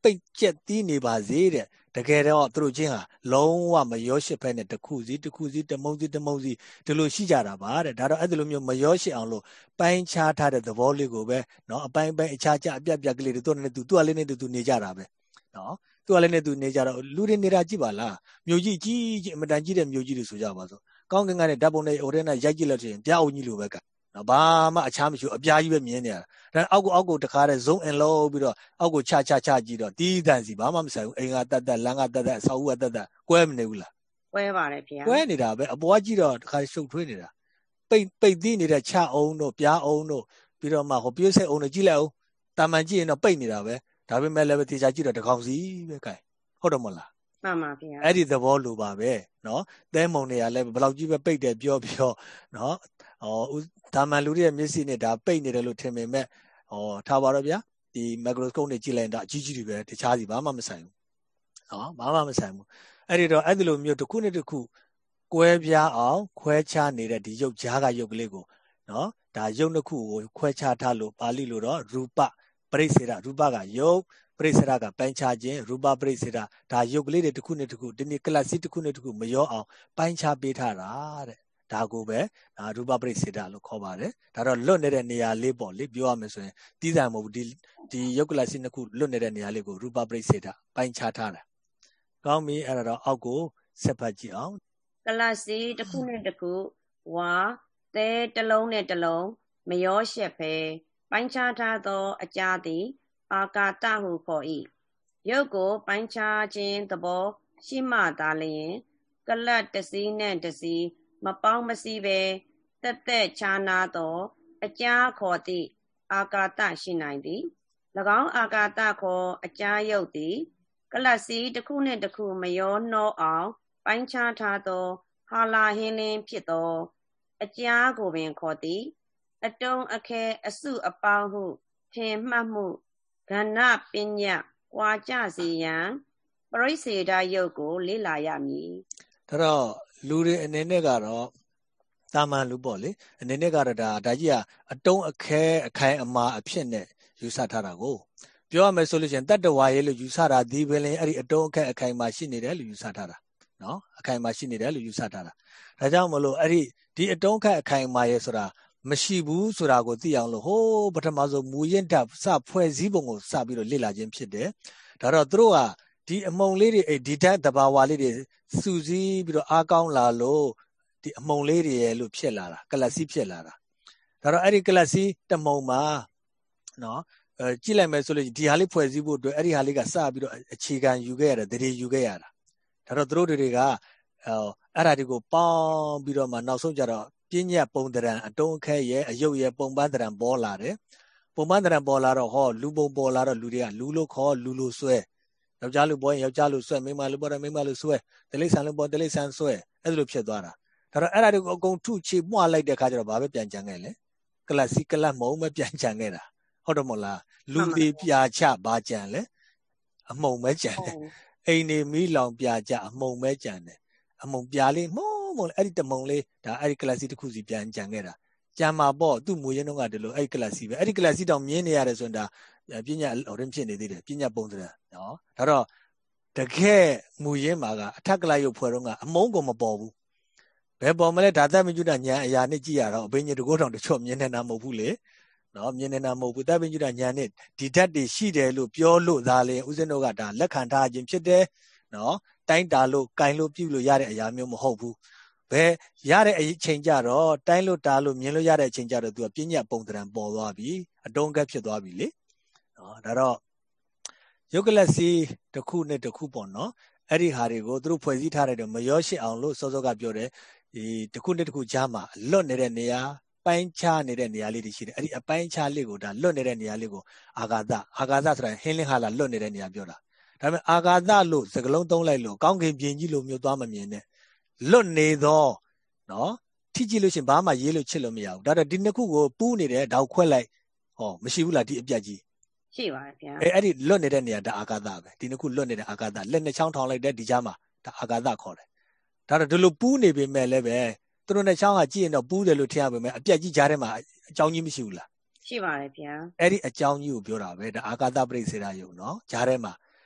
ပိတ်ကျက်တီးနေပါစေတဲ့တကယ်တော့သူတို့ချင်းဟာလုံးဝမရောရှစ်ဖက်နဲ့တစ်ခုစီတစ်ခုစီတမုံစီတမုံစီဒီလိုရှိကြတာပါတဲ့ဒါတော့အဲ့ဒီလိုမျိုးမရောရှစ်အောင်လို့ပိုင်းခြားထားတဲ့သဘောလေးကိုပဲเนาะအပိုင်းပိုင်းအခြားခြားအပြတ်ပြတ်ကလေးတွေသူနဲ့သူသူကလေးနဲ့သူနေကြတာပဲเนาะသူကလေးနဲ့သူနေကြတော့လူတွေနေတာကြည့်ပါလားမြို့ကြီးကြီးကြီးအမတန်ကြီးတဲ့မြို့ကြီးတွေဆိုကြပါစို့ကောင်းကင်ကနေဓာတ်ပုံတွေဟိုထဲနဲ့ရိုက်ကြည့်လို့ရှိရင်ပြားအုံကြီးလိုပဲကနော်ဘာမှအခြားမရှိဘူးအပြားကြီးပဲမြင်နေရတာဒါအောက်ကိုအောက်ကိုတခါတည်း zone in လို့ပြီးတော့အောက်ကိုချချချကြည့်တော့တီးတန်စီဘာမှမဆိုင်ဘူးအိမ်ကတတ်တတ်လမ်းကတတ်တတ်အဆောက်အဦကတတ်တတ်ကွဲမနေဘူးလားကွဲပါတယ်ဗျာကွဲနေတာပဲအပေါ်ကကြည့်တော့တခါရှုပ်ထွေးနေတာပိတ်ပိတ်သီးနေတဲ့ချအောင်တို့ပြားအောင်တို့ပြီးတော့မှဟိုပြည့်စိတ်အောင်တို့ကြည့်လိုက်အောင်တာမန်ကြည့်ရင်တော့ပိတ်နေတာပဲဒါပေမဲ့လည်းပဲတေချာကြည့်တော့တကောင်စီပဲကဲဟုတ်တယ်မလားမှန်ပါဗျာအဲ့ဒီသဘောလိုပါပဲเนาะသဲမုံတွေကလည်းဘယ်လောက်ကြီးပဲပိတ်တယ်ပြောပြောเนาะဟောဒါမှန်လူတွေရဲ့မျက်စိနဲ့ဒါပိတ်နေတယ်လို့ထင်ပေမဲ့ဟောထားပါတော့ဗျာဒီ microscope နဲ့ကြည့်လိုက်ရင်ဒါအကြီးကြီးတွေပဲတခြားစီဘာမှမဆိုင်ဘူးเนาะဘာမှမဆိုင်ဘူးအဲ့ဒီတော့အဲ့ဒီလိုမျိုးတစ်ခုနဲ့တစ်ခုကွဲပြားအောင်ခွဲခြားနေတဲ့ဒီရုပ်ကြားကရုပ်ကလေးကိုเนาะဒါရုပ်နှစ်ခုကိုခွဲခြားထားလို့ပါဠိလိုတော့ရူပပရိစ္ဆေဒရူပကရုပ်ပရိစ္ဆေဒကပိုင်းခြားခြင်းရူပပရိစ္ဆေဒဒါရုပ်ကလေးတွေတစ်ခုနဲ့တစ်ခုဒီနေ့ကလပ်စီတစ်ခုနဲ့တစ်ခုမရောအောင်ပိုင်းခြားပေးထားတာတဲ့ဒါကိုပဲဒါရူပပရိစ္ဆေဒလို့ခေါ်ပါတယ်ဒါတော့လွတ်နေတဲ့နေရာလေးပေါ့လေပြောရမယ်ဆိုရင်တီးစံမဟုတ်ဘူးဒီဒီရုပ်ကလပ်စီနှစ်ခုလွတ်နေတဲ့နေရာလေးကိုရူပပရိစ္ဆေဒပိုင်းခြားထားတာကောင်းပြီအဲ့ဒါတော့အောက်ကိုဆက်ဖတ်ကြည့်အောင်ကလပ်စီတစ်ခုနဲ့တစ်ခုဝါသဲတစ်လုံးနဲ့တစ်လုံးမရောရှက်ပဲပိုင်းခြားထားသောအကြားသည်အာကာတဟုခေါ်၏ရုပ်ကိုပိုင်းခြားခြင်းသဘောရှိမှသာလျှင်ကလပ်တစ်စီးနဲ့တစ်စီးမပေါင်းမစည်းပဲတက်တက်ခြားနာသောအကြားခေါ်သည့်အာကာတရှိနိုင်သည်၎င်းအာကာတခေါ်အကြားရုပ်သည်ကလပ်စီတစ်ခုနှင့်တစ်ခုမရောနှောအောင်ပိုင်းခြားထားသောဟာလာဟင်းလင်းဖြစ်သောအကြားကိုပင်ခေါ်သည်အတုံးအခဲအစုအပေါင်းဟုထင်မှတ်မှုကဏ္ဍပညာကွာကြစေရန်ပရိစ္ဆေဒရုပ်ကိုလေ့လာရမည်ဒါတော့လူတွေအနေနဲ့ကတော့တာမန်လူပေါ့လေအနေနဲ့ကတော့ဒါဒါကြီးကအတုံးအခဲအခိုင်အမာအဖြစ်နဲ့ယူဆထားတာကိုပြောရမယ်ဆိုလို့ရှိရင်တတ္တဝါရဲ့လို့ယူဆတာဒီပင်လည်းအဲ့ဒီအတုံးအခဲအခိုင်အမာရှိနေတယ်လို့ယူဆထားတာနော်အခိုင်အမာရှိနေတယ်လို့ယူဆထားတာဒါကြောင့်မလို့အဲ့ဒီဒီအတုံးခက်အခိုင်အမာရဲ့ဆိုတာမရှိဘူးဆိုတာကိုသိအောင်လို့ဟိုးပထမဆုံးမူရင်းဓာတ်စဖွဲ့စည်းပုံကိုစပြီးတော့လေ့လာခြင်းဖြစ်တယ်ဒါတော့သူတို့ကဒီအမုံလေးတွေဒီဓာတ်တဘာဝလေးတွေစူးစီးပြီးတော့အားကောင်းလာလို့ဒီအမုံလေးတွေရဲ့လို့ဖြစ်လာတာကလပ်စီဖြစ်လာတာဒါတော့အဲ့ဒီကလပ်စီတမုံမှာနော်အဲကြည့်လိုက်မယ်ဆိုလို့ဒီဟာလေးဖွဲ့စည်းဖို့အတွက်အဲ့ဒီဟာလေးကစပြီးတော့အခြေခံယူခဲ့ရတယ်တရေယူခဲ့ရတာဒါတော့သူတို့တွေကအဲအဲ့ဒါတွေကိုပေါင်းပြီးတော့မှနောက်ဆုံးကြတော့ပညာပုံတရံအတုံးခဲရဲ့အယုတ်ရဲ့ပုံပန်းတရံပေါ်လာတယ်ပုံပန်းတရံပေါ်လာတော့ဟောလူပုံပေါ်လာတော့လူတွေကလူလို့ခေါ်လူလို့ဆွဲယောက်ျားလူပေါ်ရင်ယောက်ျားလူဆွဲမိန်းမလူပေါ်တယ်မိန်းမလူဆွဲတလိษံလူပေါ်တလိษံဆွဲအဲ့လိုဖြစ်သွားတာဒါတော့အဲ့ဒါတွေကိုအကုန်ထုချေမှွှလိုက်တဲ့ခါကျတော့ဘာပဲပြန်ကြံခဲ့လဲကလပ်စီကလပ်မုံပဲပြန်ကြံခဲ့တာဟုတ်တယ်မဟုတ်လားလူတွေပြာချဘာကြံလဲအမုံပဲကြံတယ်အိမ်နေမီးလောင်ပြာချအမုံပဲကြံတယ်အမုံပြာလေးမုံမုံအဲ့ဒီတမုံလေးဒါအဲ့ဒီကလပ်စီတစ်ခုစီပြန်ကြံခဲ့တာကြံမှာပေါ့သူ့မူရင်းတော့ကတည်းကအဲ့ဒီကလပ်စီပဲအဲ့ဒီကလပ်စီတောင်မြင်နေရတယ်ဆိုရင်ဒါပညာဟိုရင်ဖြစ်နေသေးတယ်ပညာပုံစံနော်ဒါတော့တကယ်မူရင်းမှာကအထက်ကလပ်ရုပ်ဖွဲ့တော့ကအမုံကိုမပေါ်ဘူးဘယ်ပေါ်မလဲဒါသမညုတညာအရာနဲ့ကြည့်ရတော့အဘိညာဉ်တကောတောင်တချို့မြင်နေတာမဟုတ်ဘူးလေနော်မြင်နေတာမဟုတ်ဘူးသမညုတညာနဲ့ဒီဓာတ်တွေရှိတယ်လို့ပြောလို့ဒါလေဦးဇင်းတို့ကဒါလက်ခံထားခြင်းဖြစ်တယ်နော်တိုင်းတာလို့ကင်လို့ပြုလို့ရတဲ့အရာမျိုးမဟုတ်ဘူးဘယ်ရတဲ့အချိန်ကြတော့တိုင်းလို့တာလို့မြင်လို့ရတဲ့အချိန်ကြတော့သူကပညာပုံသဏ္ဍာန်ပေါ်သွားပြီအတုံးကက်ဖြစ်သွားပြီလေနော်ဒါတော့ယုတ်ကလပ်စီတစ်ခုနဲ့တစ်ခုပေါ့နော်အဲ့ဒီဟာတွေကိုသူတို့ဖွဲ့စည်းထားတဲ့တော့မရောရှစ်အောင်လို့စောစောကပြောတယ်ဒီတစ်ခုနဲ့တစ်ခုကြားမှာလွတ်နေတဲ့နေရာပိုင်းခြားနေတဲ့နေရာလေးတွေရှိတယ်အဲ့ဒီအပိုင်းခြားလေးကိုဒါလွတ်နေတဲ့နေရာလေးကိုအာဂါသအာဂါသဆိုတာဟင်းလင်းဟာလာလွတ်နေတဲ့နေရာပြောတာဒါပေမဲ့အာဂါသလို့စကလုံးသုံးလိုက်လို့ကောင်းကင်ပြင်ကြီးလိုမျိုးသွားမမြင်နဲ့လွတ်နေသောနော်ထိကြည့်လို့ရှင်ဘာမှရေးလို့ချစ်လို့မရဘူးဒါတော့ဒီနှစ်ခုကိုပူးနေတယ်ဒါကိုခွက်လိုက်ဟောမရှိဘူးလားဒီအပြတ်ကြီးရှိပါတယ်ဗျာအဲအဲ့ဒီလွတ်နေတဲ့နေရာဒါအာဂါသပဲဒီနှစ်ခုလွတ်နေတဲ့အာဂါသလက်နှစ်ချောင်းထောင်လိုက်တဲ့ဒီကြားမှာဒါအာဂါသခေါ်တယ်ဒါတော့ဒီလိုပူးနေပေမဲ့လည်းပဲသူတို့နှစ်ချောင်းကကြည့်ရင်တော့ပူးတယ်လို့ထင်ရပေမဲ့အပြတ်ကြီးကြားထဲမှာအကြောင်းကြီးမရှိဘူးလားရှိပါတယ်ဗျာအဲ့ဒီအကြောင်းကြီးကိုပြောတာပဲဒါအာဂါသပရိစ္ဆေဒယုံနော်ကြားထဲမှာ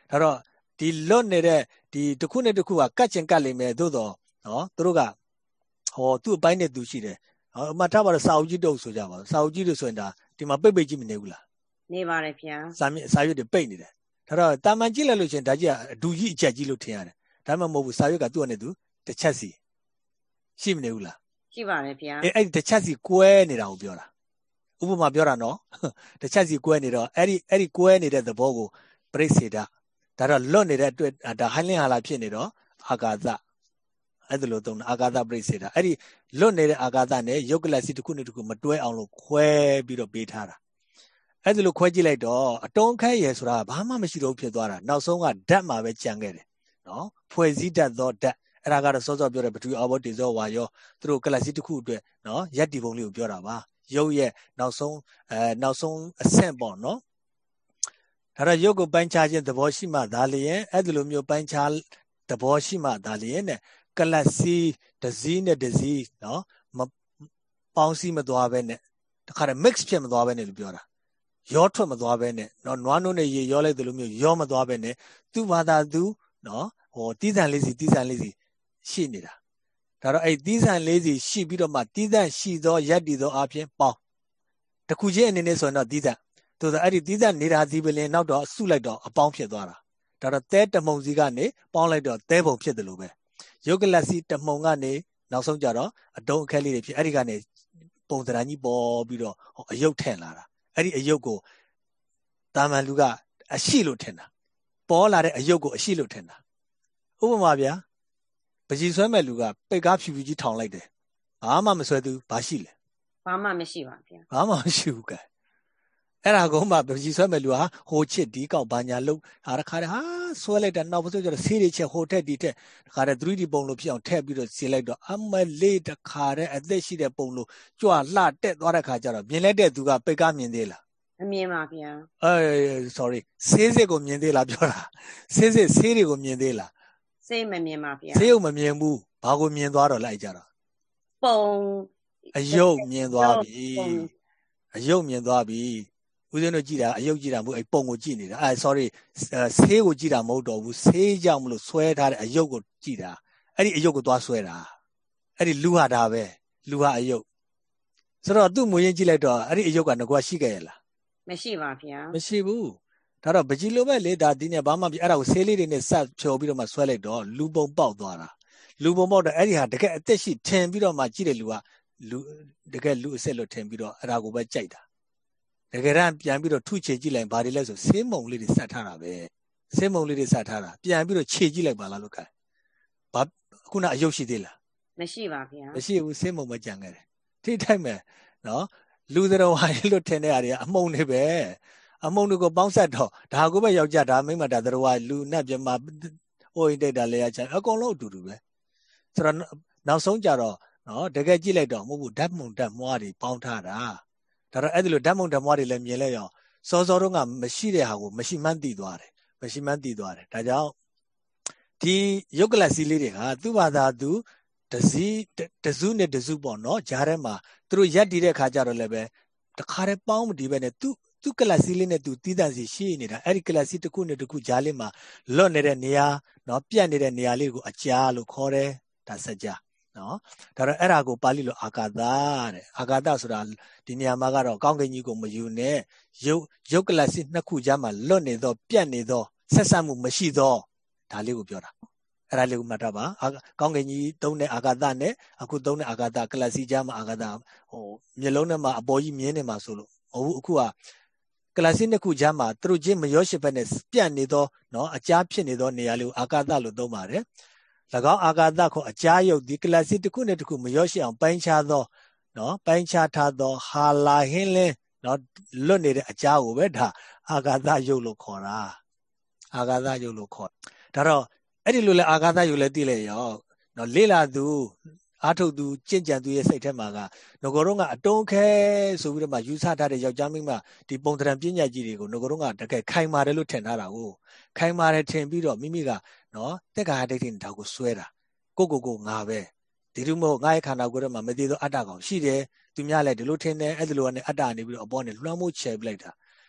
ဒါတော့ဒီလွတ်နေတဲ့ဒီတစ်ခုနဲ့တစ်ခုကကတ်ချင်ကတ်လိမ့်မယ်သို့တော့နော်သူတို့ကဟောသူ့အပိုင်းနဲ့သူရှိတယ်ဟောအမှတ်ထားပါတော့စာအုပ်ကြီးတုပ်ဆိုကြပါစာအုပ်ကြီးတွေဆိုရင်ဒါဒီမှာပိတ်ပိတ်ကြည့်မနေဘူးလားနေပါတယ်ဗျာစာမြစာရွက်တွေပိတ်နေတယ်ဒါတော့တာမန်ကြည့်လိုက်လို့ချင်းဒါကြီးကအဒူကြီးအချက်ကြီးလို့ထင်ရတယ်ဒါမှမဟုတ်ဘူးစာရွက်ကသူ့အနေနဲ့သူတစ်ချက်စီရှိမနေဘူးလားရှိပါတယ်ဗျာအဲအဲ့ဒီတစ်ချက်စီကွဲနေတာကိုပြောတာဥပမာပြောတာနော်တစ်ချက်စီကွဲနေတော့အဲ့ဒီအဲ့ဒီကွဲနေတဲ့သဘောကိုပရိစ္ဆေဒဒါတော့လွတ်နေတဲ့အတွက်ဒါဟိုင်းလင်းဟာလာဖြစ်နေတော့အာကာသအဲ့ဒါလို့သုံးတာအာကာသပရိစ္ဆေဒအဲ့ဒီလွတ်နေတဲ့အာကာသနဲ့ယုတ်ကလစီတစ်ခုနဲ့တစ်ခုမတွဲအောင်လို့ခွဲပြီးတော့ပေးထားတာအဲ့ဒါလို့ခွဲကြည့်လိုက်တော့အတုံးခဲရယ်ဆိုတာဘာမှမရှိတော့ဖြစ်သွားတာနောက်ဆုံးကဓာတ်မှာပဲကြံခဲ့တယ်နော်ဖွဲ့စည်းတတ်သောဓာတ်အဲ့ဒါကတော့စောစောပြောတဲ့ပထဝီအောဘောတေဇောဝါယောသူတို့ကလစီတစ်ခုအတွက်နော်ရက်တီပုံလေးကိုပြောတာပါရုပ်ရဲ့နောက်ဆုံးအဲနောက်ဆုံးအဆင့်ပေါ့နော်ဒါတော့ရုပ်ကိုပိုင်းခြားခြင်းသဘောရှိမှဒါလျင်အဲ့ဒီလိုမျိုးပိုင်းခြားသဘောရှိမှဒါလျင်နဲ့ကလစီဒဇီးနဲ့ဒဇီးနော်မပေါင်းစည်းမသွားဘဲနဲ့တခါတည်း mix ဖြစ်မသွားဘဲနဲ့လို့ပြောတာရောထွက်မသွားဘဲနဲ့နော်နွားနို့နဲ့ရေရောလိုက်တယ်လို့မျိုးရောမသွားဘဲနဲ့သူ့ဘာသာသူနော်ဟိုတီးဆန်လေးစီတီးဆန်လေးစီရှိနေတာဒါတော့အဲ့တီးဆန်လေးစီရှိပြီးတော့မှတီးဆန်ရှိသောရက်တည်သောအပြင်ပေါင်းတခုချင်းအနေနဲ့ဆိုရင်တော့တီးဆန်သို့သောအဲ့ဒီတီးဆန်နေတာစီပလင်နောက်တော့ဆုလိုက်တော့အပေါင်းဖြစ်သွားတာဒါတော့သဲတမုံစီကနေပေါင်းလိုက်တော့သဲပုံဖြစ်တယ်လို့ပဲယုတ်ကလစီတမုံကနေနောက်ဆုံးကြတော့အတုံးအခက်လေးတွေဖြစ်အဲ့ဒီကနေပုံစံကြီးပေါ်ပြီးတော့အယုတ်ထင်လာတာအဲ့ဒီအယုတ်ကိုတာမန်လူကအရှိလို့ထင်တာပေါ်လာတဲ့အယုတ်ကိုအရှိလို့ထင်တာဥပမာဗျာပကြီးဆွဲမဲ့လူကပိတ်ကားဖြူဖြူကြီးထောင်လိုက်တယ်ဘာမှမဆွဲသူဘာရှိလဲဘာမှမရှိပါဗျာဘာမှမရှိဘူးကဲအဲ့ဒါကုန်းမှပကြီးဆွဲမဲ့လူဟာဟိုချစ်ဒီကောက်ဘာညာလုံးဟာတခါတည်းဟာဆွဲလိုက်တာနောက်ပစိုးကျတော့ဆေးတွေချက်ဟိုထက်ဒီထက်တခါတည်း three D ပုံလို့ဖြစ်အောင်ထည့်ပြီးတော့စီလိုက်တော့အမလေးတခါတည်းအသက်ရှိတဲ့ပုံလို့ကြွလှတက်သွားတဲ့ခါကျတော့မြင်လိုက်တဲ့သူကပိတ်ကားမြင်သေးလားမမြင်ပါဗျာအဲ sorry ဆေးစစ်ကိုမြင်သေးလားပြောတာဆေးစစ်ဆေးတွေကိုမြင်သေးလားဆေးမမြင်ပါဗျာဆေးကိုမမြင်ဘူးဘာကိုမြင်သွားတော့လိုက်ကြတော့ပုံအယုတ်မြင်သွားပြီအယုတ်မြင်သွားပြီဦးဇင်းတို့ကြည့်တာအယုတ်ကြည့်တာမဟုတ်အဲ့ပုံကိုကြည့်နေတာအဲ sorry ဆေးကိုကြည့်တာမဟုတ်တော့ဘူးဆေးကြောင့်မလို့ဆွဲထားတဲ့အယုတ်ကိုကြည့်တာအဲ့ဒီအယုတ်ကိုသွားဆွဲတာအဲ့ဒီလူဟာဒါပဲလူဟာအယုတ်ဆိုတော့သူ့မွေးရင်ကြည့်လိုက်တော့အဲ့ဒီအယုတ်ကငကွာရှိခဲ့ရလားမရှိပါဗျာမရှိဘူးဒါတော့ပကြီးလိုပဲလေဒါဒီနေ့ဘာမှပြအဲ့ဒါကိုဆေးလေးတွေနဲ့စပ်ဖြော်ပြီးတော့မှဆွဲလိုက်တော့လူပုံပေါက်သွားတာလူပုံပေါက်တော့အဲ့ဒီဟာတကယ်အသက်ရှိထင်ပြီးတော့မှကြည့်တဲ့လူကလူတကယ်လူအစ်စ်လို့ထင်ပြီးတော့အဲ့ဒါကိုပဲကြိုက်တာတကယ်တမ်းပြန်ပြီးတော့ထုချေကြည့်လိုက်ဘာတွေလဲဆိုဆေးမုံလေးတွေစပ်ထားတာပဲဆေးမုံလေးတွေစပ်ထားတာပြန်ပြီးတော့ခြေကြည့်လိုက်ပါလားလို့ခိုင်းဘာခုနအယုတ်ရှိသေးလားမရှိပါဗျာမရှိဘူးဆေးမုံမကြံခဲ့တယ်ထိထိုက်မယ်နော်လူသတော်ဝိုင်းလို့ထင်တဲ့နေရာတွေအမုံတွေပဲအမုံတွေကိုပေါင်းဆက်တော့ဒါကိုပဲယောက်ျားဒါမိန်းမဒါသတော်ဝိုင်းလူနဲ့ပြမအိုးတိတ်တာလေရချင်အကုန်လုံးအတူတူပဲဆိုတော့နောက်ဆုံးကြတော့နော်တကယ်ကြည့်လိုက်တော့မဟုတ်ဘူးဓာတ်မုံဓာတ်မွားတွေပေါင်းထားတာဒါတော့အဲ့ဒီလိုဓာတ်မုံဓာတ်မွားတွေလည်းမြင်လဲရောစောစောတုန်းကမရှိတဲ့ဟာကိုမရှိမှန်းသိသွားတယ်မရှိမှန်းသိသွားတယ်ဒါကြောင့်ဒီယုတ်ကလစီလေးတွေကသူ့ဘာသာသူတစည်းတစုနဲ့တစုပေါ့နော်ဂျားထဲမှာသူတို့ရက်တည်တဲ့ခါကျတော့လည်းပဲတခါတည်းပေါင်းမတည်ပဲနဲ့သူသူကလစီလေးနဲ့သူတီးတန့်စီရှိနေတာအဲ့ဒီကလစီတစ်ခုနဲ့တစ်ခုဂျားလေးမှာလွတ်နေတဲ့နေရာနော်ပြတ်နေတဲ့နေရာလေးကိုအကြားလို့ခေါ်တယ်ဒါစကြာနော်ဒါတော့အဲ့ဒါကိုပါဠိလိုအာကာသတဲ့အာကာသဆိုတာဒီနေရာမှာကတော့ကောင်းကင်ကြီးကိုမယူနဲ့ရုပ်ရုပ်ကလစီနှစ်ခုကြားမှာလွတ်နေသောပြတ်နေသောဆက်ဆက်မှုမရှိသောဒါလေးကိုပြောတာအဲ့ဒါလေးကိုမှတ်ထားပါကောင်းကင်ကြီးသုံးတဲ့အာကာသနဲ့အခုသုံးတဲ့အာကာသကလစီကြားမှာအာကာသဟိုမျက်လုံးထဲမှာအပေါ်ကြီးမြင်နေမှာဆိုလို့ဟိုအခုကကလစီနှစ်ခုကြားမှာသူတို့ချင်းမရောရှိဘဲနဲ့ပြတ်နေသောနော်အကြားဖြစ်နေသောနေရာလေးကိုအာကာသလို့သုံးပါတယ်၎င်းအာကာသကိုအကြားယုတ်ဒီကလစီတစ်ခုနဲ့တစ်ခုမရောရှိအောင်ပိုင်းခြားသောနော်ပိုင်းခြားထားသောဟာလာဟင်းလင်းနော်လွတ်နေတဲ့အကြားကိုပဲဒါအာကာသယုတ်လို့ခေါ်တာအာကာသယုတ်လို့ခေါ်ဒါတော့အဲ့ဒီလိုလဲအာကာသယုတ်လဲသိလဲရောနော်လေ့လာသူအားထုတ်သူကြင်ကြံသူရဲ့စိတ်ထဲမှာကငကိုတော့ကအတုံးခဲဆိုပြီးတော့မှယူဆထားတဲ့ယောက်ျားမိန်းမဒီပုံသဏ္ဍာန်ပညာကြီးတွေကိုငကိုတော့ကတကယ်ခိုင်မာတယ်လို့ထင်ထားတာကိုခိုင်မာတယ်ထင်ပြီးတော့မိမိကနော်တက်ကာဒိဋ္ဌိနဲ့ဒါကိုစွဲတာကိုကိုကိုငါပဲဒီလိုမျိုးငါရဲ့ခန္ဓာကိုယ်ထဲမှာမသေးသောအတ္တကောင်ရှိတယ်သူများလည်းဒီလိုထင်တယ်အဲ့ဒီလိုကနေအတ္တနေပြီးတော့အပေါ်နဲ့လွှမ်းမိုးချယ်ပလိုက်တာ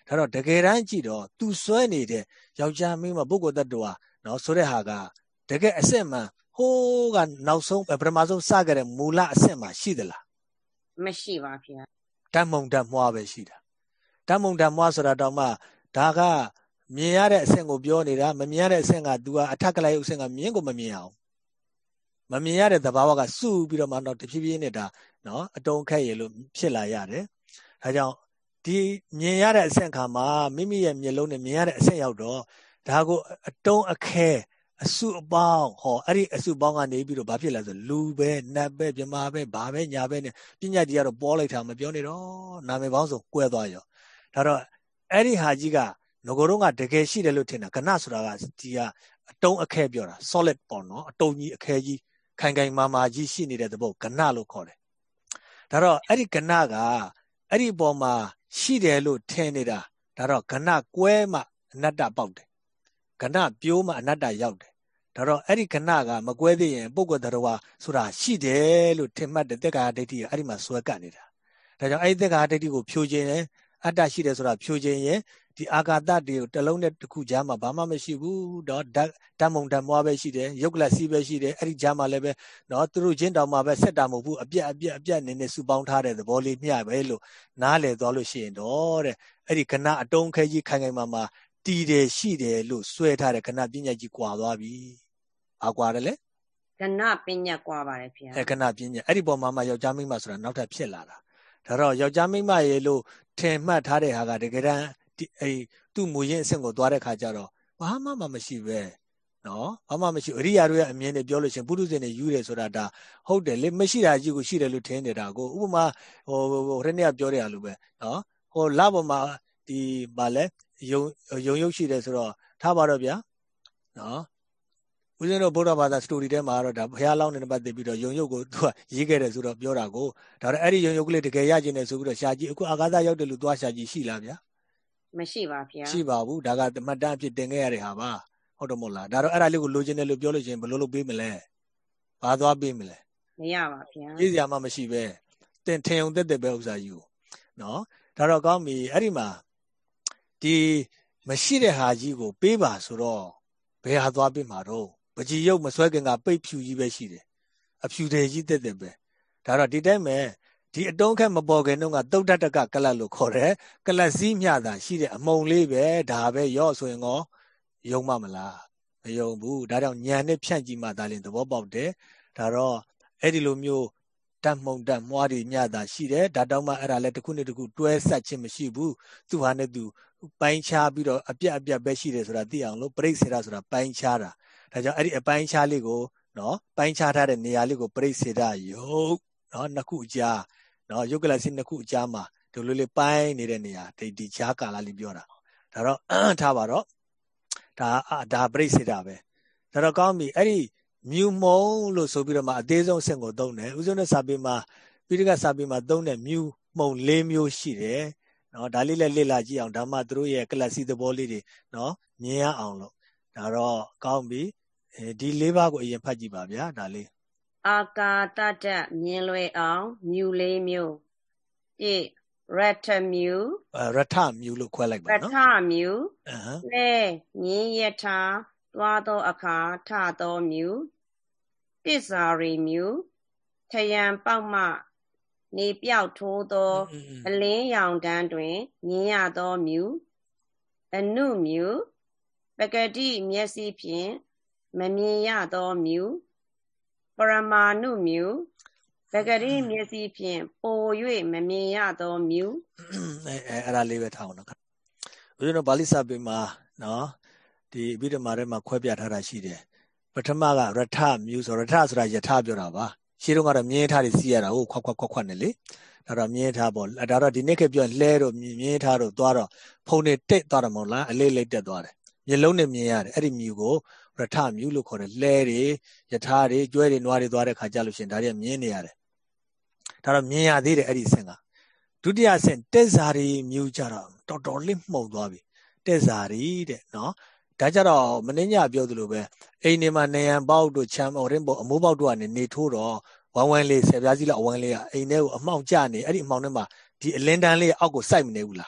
ဒါတော့တကယ်တမ်းကြည့်တော့သူစွဲနေတဲ့ယောက်ျားမင်းမပုဂ္ဂိုလ်တ attva နော်ဆိုတဲ့ဟာကတကယ်အစစ်မှန်ဟိုးကနောက်ဆုံးပထမဆုံးစခဲ့တဲ့မူလအစစ်မှရှိသလားမရှိပါဗျာဓာတ်မုံဓာတ်မွားပဲရှိတာဓာတ်မုံဓာတ်မွားဆိုတာတော့မှဒါကမြင်ရတဲ့အဆင့်ကိုပြောနေတာမမြင်ရတဲ့အဆင့်က तू ကအထက်ကလိုက်အဆင့်ကမြင်ကိုမမြင်အောင်မမြင်ရတဲ့သဘာဝကစုပြီးတော့မှတော့တဖြည်းဖြည်းနဲ့ဒါနော်အတုံးခက်ရလို့ဖြစ်လာရတယ်ဒါကြောင့်ဒီမြင်ရတဲ့အဆင့်ခါမှာမိမိရဲ့မျက်လုံးနဲ့မြင်ရတဲ့အဆင့်ရောက်တော့ဒါကိုအတုံးအခဲအစုအပေါင်းဟောအဲ့ဒီအစုပေါင်းကနေပြီးတော့ဘာဖြစ်လဲဆိုလူပဲနတ်ပဲမြမာပဲဘာပဲညာပဲနဲ့ပညာကြီးကတော့ပေါ်လိုက်တာမပြောနေတော့နာမည်ပေါင်းစုံကွဲသွားရောဒါတော့အဲ့ဒီဟာကြီးကငကိုတော့ကတကယ်ရှိတယ်လို့ထင်တာကဏဆိုတာကဒီကအတုံးအခဲပြောတာ solid ပေါ့နော်အတုံးကြီးအခဲကြီးခိုင်ခိုင်မာမာကြီးရှိနေတဲ့သဘောကဏလို့ခေါ်တယ်ဒါတော့အဲ့ဒီကဏကအဲ့ဒီပေါ်မှာရှိတယ်လို့ထင်နေတာဒါတော့ကဏကွဲမှအနတ္တပေါက်တယ်ကဏပြိုးမှအနတ္တရောက်တယ်ဒါတော့အဲ့ဒီကဏကမကွဲသေးရင်ပုဂ္ဂိုလ်တရားဆိုတာရှိတယ်လို့ထင်မှတ်တဲ့သက္ကာဒိဋ္ဌိကအဲ့ဒီမှာစွဲကပ်နေတာဒါကြောင့်အဲ့ဒီသက္ကာဒိဋ္ဌိကိုဖြိုခြင်းနဲ့အတ္တရှိတယ်ဆိုတာဖြိုခြင်းရင်ဒီအာဂါတတွေကိုတစ်လုံးနဲ့တစ်ခုကြားမှာဘာမှမရှိဘူးတော့ဓာတ်မုံဓာတ်မွားပဲရှိတယ်ယုတ်ကလစီပဲရှိတယ်အဲ့ဒီကြားမှာလည်းပဲနော်သူတို့ချင်းတောင်မှပဲဆက်တာမဟုတ်ဘူးအပြက်အပြက်အပြက်နေနေစုပေါင်းထားတဲ့သဘောလေးမျှပဲလို့နားလည်သွားလို့ရှိရင်တော့တဲ့အဲ့ဒီခဏအတုံးခဲကြီးခိုင်ခိုင်မာမာတည်တယ်ရှိတယ်လို့စွဲထားတဲ့ခဏပညာကြီးကွာသွားပြီဘာကွာတယ်လဲခဏပညာကွာပါတယ်ဗျာအဲခဏပညာအဲ့ဒီပေါ်မှာမှယောက်ျားမိန်းမဆိုတာနောက်ထပ်ဖြစ်လာတာဒါတော့ယောက်ျားမိန်းမရေလို့ထင်မှတ်ထားတဲ့ဟာကတကယ်တမ်းအဲသူ့မူရင်းအဆင့်ကိုသွားတဲ့ခါကျတော့ဘာမှမမရှိပဲနော်ဘာမှမရှိအရိယာတို့ရဲ့အမြင်နဲ့ပြောလို့ရှိရင်ပုရုဇဉ်တွေယူတယ်ဆိုတာဒါဟုတ်တယ်လေမရှိတာကြီးကိုရှိတယ်လို့ထင်နေတာကိုဥပမာဟိုဟိုရနေ့ကပြောတဲ့အလိုပဲနော်ဟိုလပေါ်မှာဒီဗာလဲယုံယုံရုပ်ရှိတယ်ဆိုတော့ထားပါတော့ဗျာနော်ဦးဇင်းတို့ဗုဒ္ဓဘာသာစတိုရီထဲမှာတော့ဒါဘုရားလောင်းနေပတ်သက်ပြီးတော့ယုံရုပ်ကိုသူကရေးခဲ့တယ်ဆိုတော့ပြောတာကိုဒါတော့အဲ့ဒီယုံရုပ်ကလေးတကယ်ရကျင်တယ်ဆိုပြီးတော့ရှာကြည့်အခုအာဂါသရောက်တယ်လို့သွားရှာကြည့်ရှိလားဗျာမရှိပါဗျာရှိပါဘူးဒါကသမတ်တအဖြစ်တင်ခဲ့ရတဲ့ဟာပါဟုတ်တယ်မို့လားဒါတော့အဲ့ဒါလေးကိုလိုချင်တယ်လို့ပြောလို့ရှိရင်ဘယ်လိုလုပ်ပေးမလဲဘာသွားပေးမလဲမရပါဗျာရေးစရာမှမရှိပဲတင်ထင်ုံတက်တက်ပဲဥစ္စာယူနော်ဒါတော့ကောင်းပြီအဲ့ဒီမှာဒီမရှိတဲ့ဟာကြီးကိုပေးပါဆိုတော့ဘယ်ဟာသွားပေးမှာတော့ပကြီးရုပ်မဆွဲခင်ကပိတ်ဖြူကြီးပဲရှိတယ်အဖြူတယ်ကြီးတက်တက်ပဲဒါတော့ဒီတိုင်းပဲဒီအတုံးခက်မပေါ်ခင်တုန်းကသုဒ္ဓတကကလတ်လို့ခေါ်တယ်ကလတ်စည်းမျှတာရှိတဲ့အမုံလေးပဲဒါပဲရော့ဆိုရင်ကောယုံမမလားမယုံဘူးဒါကြောင့်ညံနဲ့ဖြန့်ကြည့်မှသာလင်သဘောပေါက်တယ်ဒါတော့အဲ့ဒီလိုမျိုးတတ်မှုန်တတ်မွားတွေညတာရှိတယ်ဒါတောင်မှအဲ့ဒါလည်းတစ်ခုနဲ့တစ်ခုတွဲဆက်ခြင်းမရှိဘူးသူဟာနဲ့သူပိုင်းခြားပြီးတော့အပြက်အပြက်ပဲရှိတယ်ဆိုတာသိအောင်လို့ပရိစ္ဆေဒဆိုတာပိုင်းခြားတာဒါကြောင့်အဲ့ဒီအပိုင်းခြားလေးကိုနော်ပိုင်းခြားထားတဲ့နေရာလေးကိုပရိစ္ဆေဒယုတ်နော်နှစ်ခုအကြားနော်ယုတ်ကလစီနှစ်ခုအကြားမှာဒီလိုလေးပိုင်းနေတဲ့နေရာဒီဒီခြားကာလလေးပြောတာဒါတော့ထားပါတော့ဒါဒါပရိစ္ဆေဒပဲဒါတော့ကောင်းပြီအဲ့ဒီမြူမုံလို့ဆိုပြီးတော့မှအသေးဆုံးအဆင့်ကိုသုံးတယ်ဥစဉ်တဲ့စာပေမှာပိဋကစာပေမှာသုံးတဲ့မြူမုံ၄မျိုးရှိတယ်နော်ဒါလေးလည်းလေ့လာကြည့်အောင်ဒါမှသူတို့ရဲ့ကလစီသဘောလေးတွေနော်မြင်ရအောင်လို့ဒါတော့ကောင်းပြီအဲဒီ၄ပါးကိုအရင်ဖတ်ကြည့်ပါဗျာဒါလေးအာကာတတ္တမြင်လွယ်အောင်မြူလေးမျိုးပြည့်ရထမြူရထမြူလို့ခွဲလိုက်ပါနော်ရထမြူလဲမြင်ရထားသွားသောအခါထသောမြူတစ္ဆာရီမြူထယံပေါက်မှနေပြောက်ထိုးသောအလင်းရောင်တန်းတွင်မြင်ရသောမြူအနုမြူပကတိမျက်စိဖြင့်မမြင်ရသောမြူပရမာဏုမြူပကတိမျက်စိဖြင့်ပို၍မမြင်ရသောမြူအဲအဲ့ဒါလေးပဲထားအောင်နော်ဦးဇင်းတို့ဗာလိစာပေမှာနော်ဒီအဘိဓမ္မာထဲမှာခွဲပြထားတာရှိတယ်ပထမကရထမြူဆိုရထဆိုတာယထာပြောတာပါရှင်းတော့ကတော့မြင်းထားတွေစီးရတာဟုတ်ခွက်ခွက်ခွက်ခွက်နဲ့လေဒါတော့မြင်းထားပေါ့ဒါတော့ဒီနေ့ခေတ်ပြောလှဲတော့မြင်းထားတော့သွားတော့ဖုံနေတိတ်သွားတယ်မဟုတ်လားအလေးလေးတက်သွားတယ်မျက်လုံးနဲ့မြင်ရတယ်အဲ့ဒီမြူကိုရထမြူလို့ခေါ်တယ်လှဲတွေယထာတွေကျွဲတွေနွားတွေသွားတဲ့ခါကြလို့ရှင်ဒါတွေကမြင်နေရတယ်ဒါတော့မြင်ရသေးတယ်အဲ့ဒီဆင့်ကဒုတိယဆင့်တက်ဇာရီမြူကြတော့တော်တော်လေးမှုန်သွားပြီတက်ဇာရီတဲ့နော်ဒါကြတော့မင်းညပြောသလိုပဲအိမ်နေမှာနေရန်ပေါက်တို့ချမ်းမော်ရင်ပေါ့အမိုးပေါက်တို့ကနေနေထိုးတော့ဝမ်းဝမ်းလေးဆယ်ပြားစီလောက်အဝမ်းလေးကအိမ်ထဲကိုအမှောင်ကျနေအဲ့ဒီအမှောင်ထဲမှာဒီအလင်းတန်းလေးအောက်ကိုစိုက်မနေဘူးလား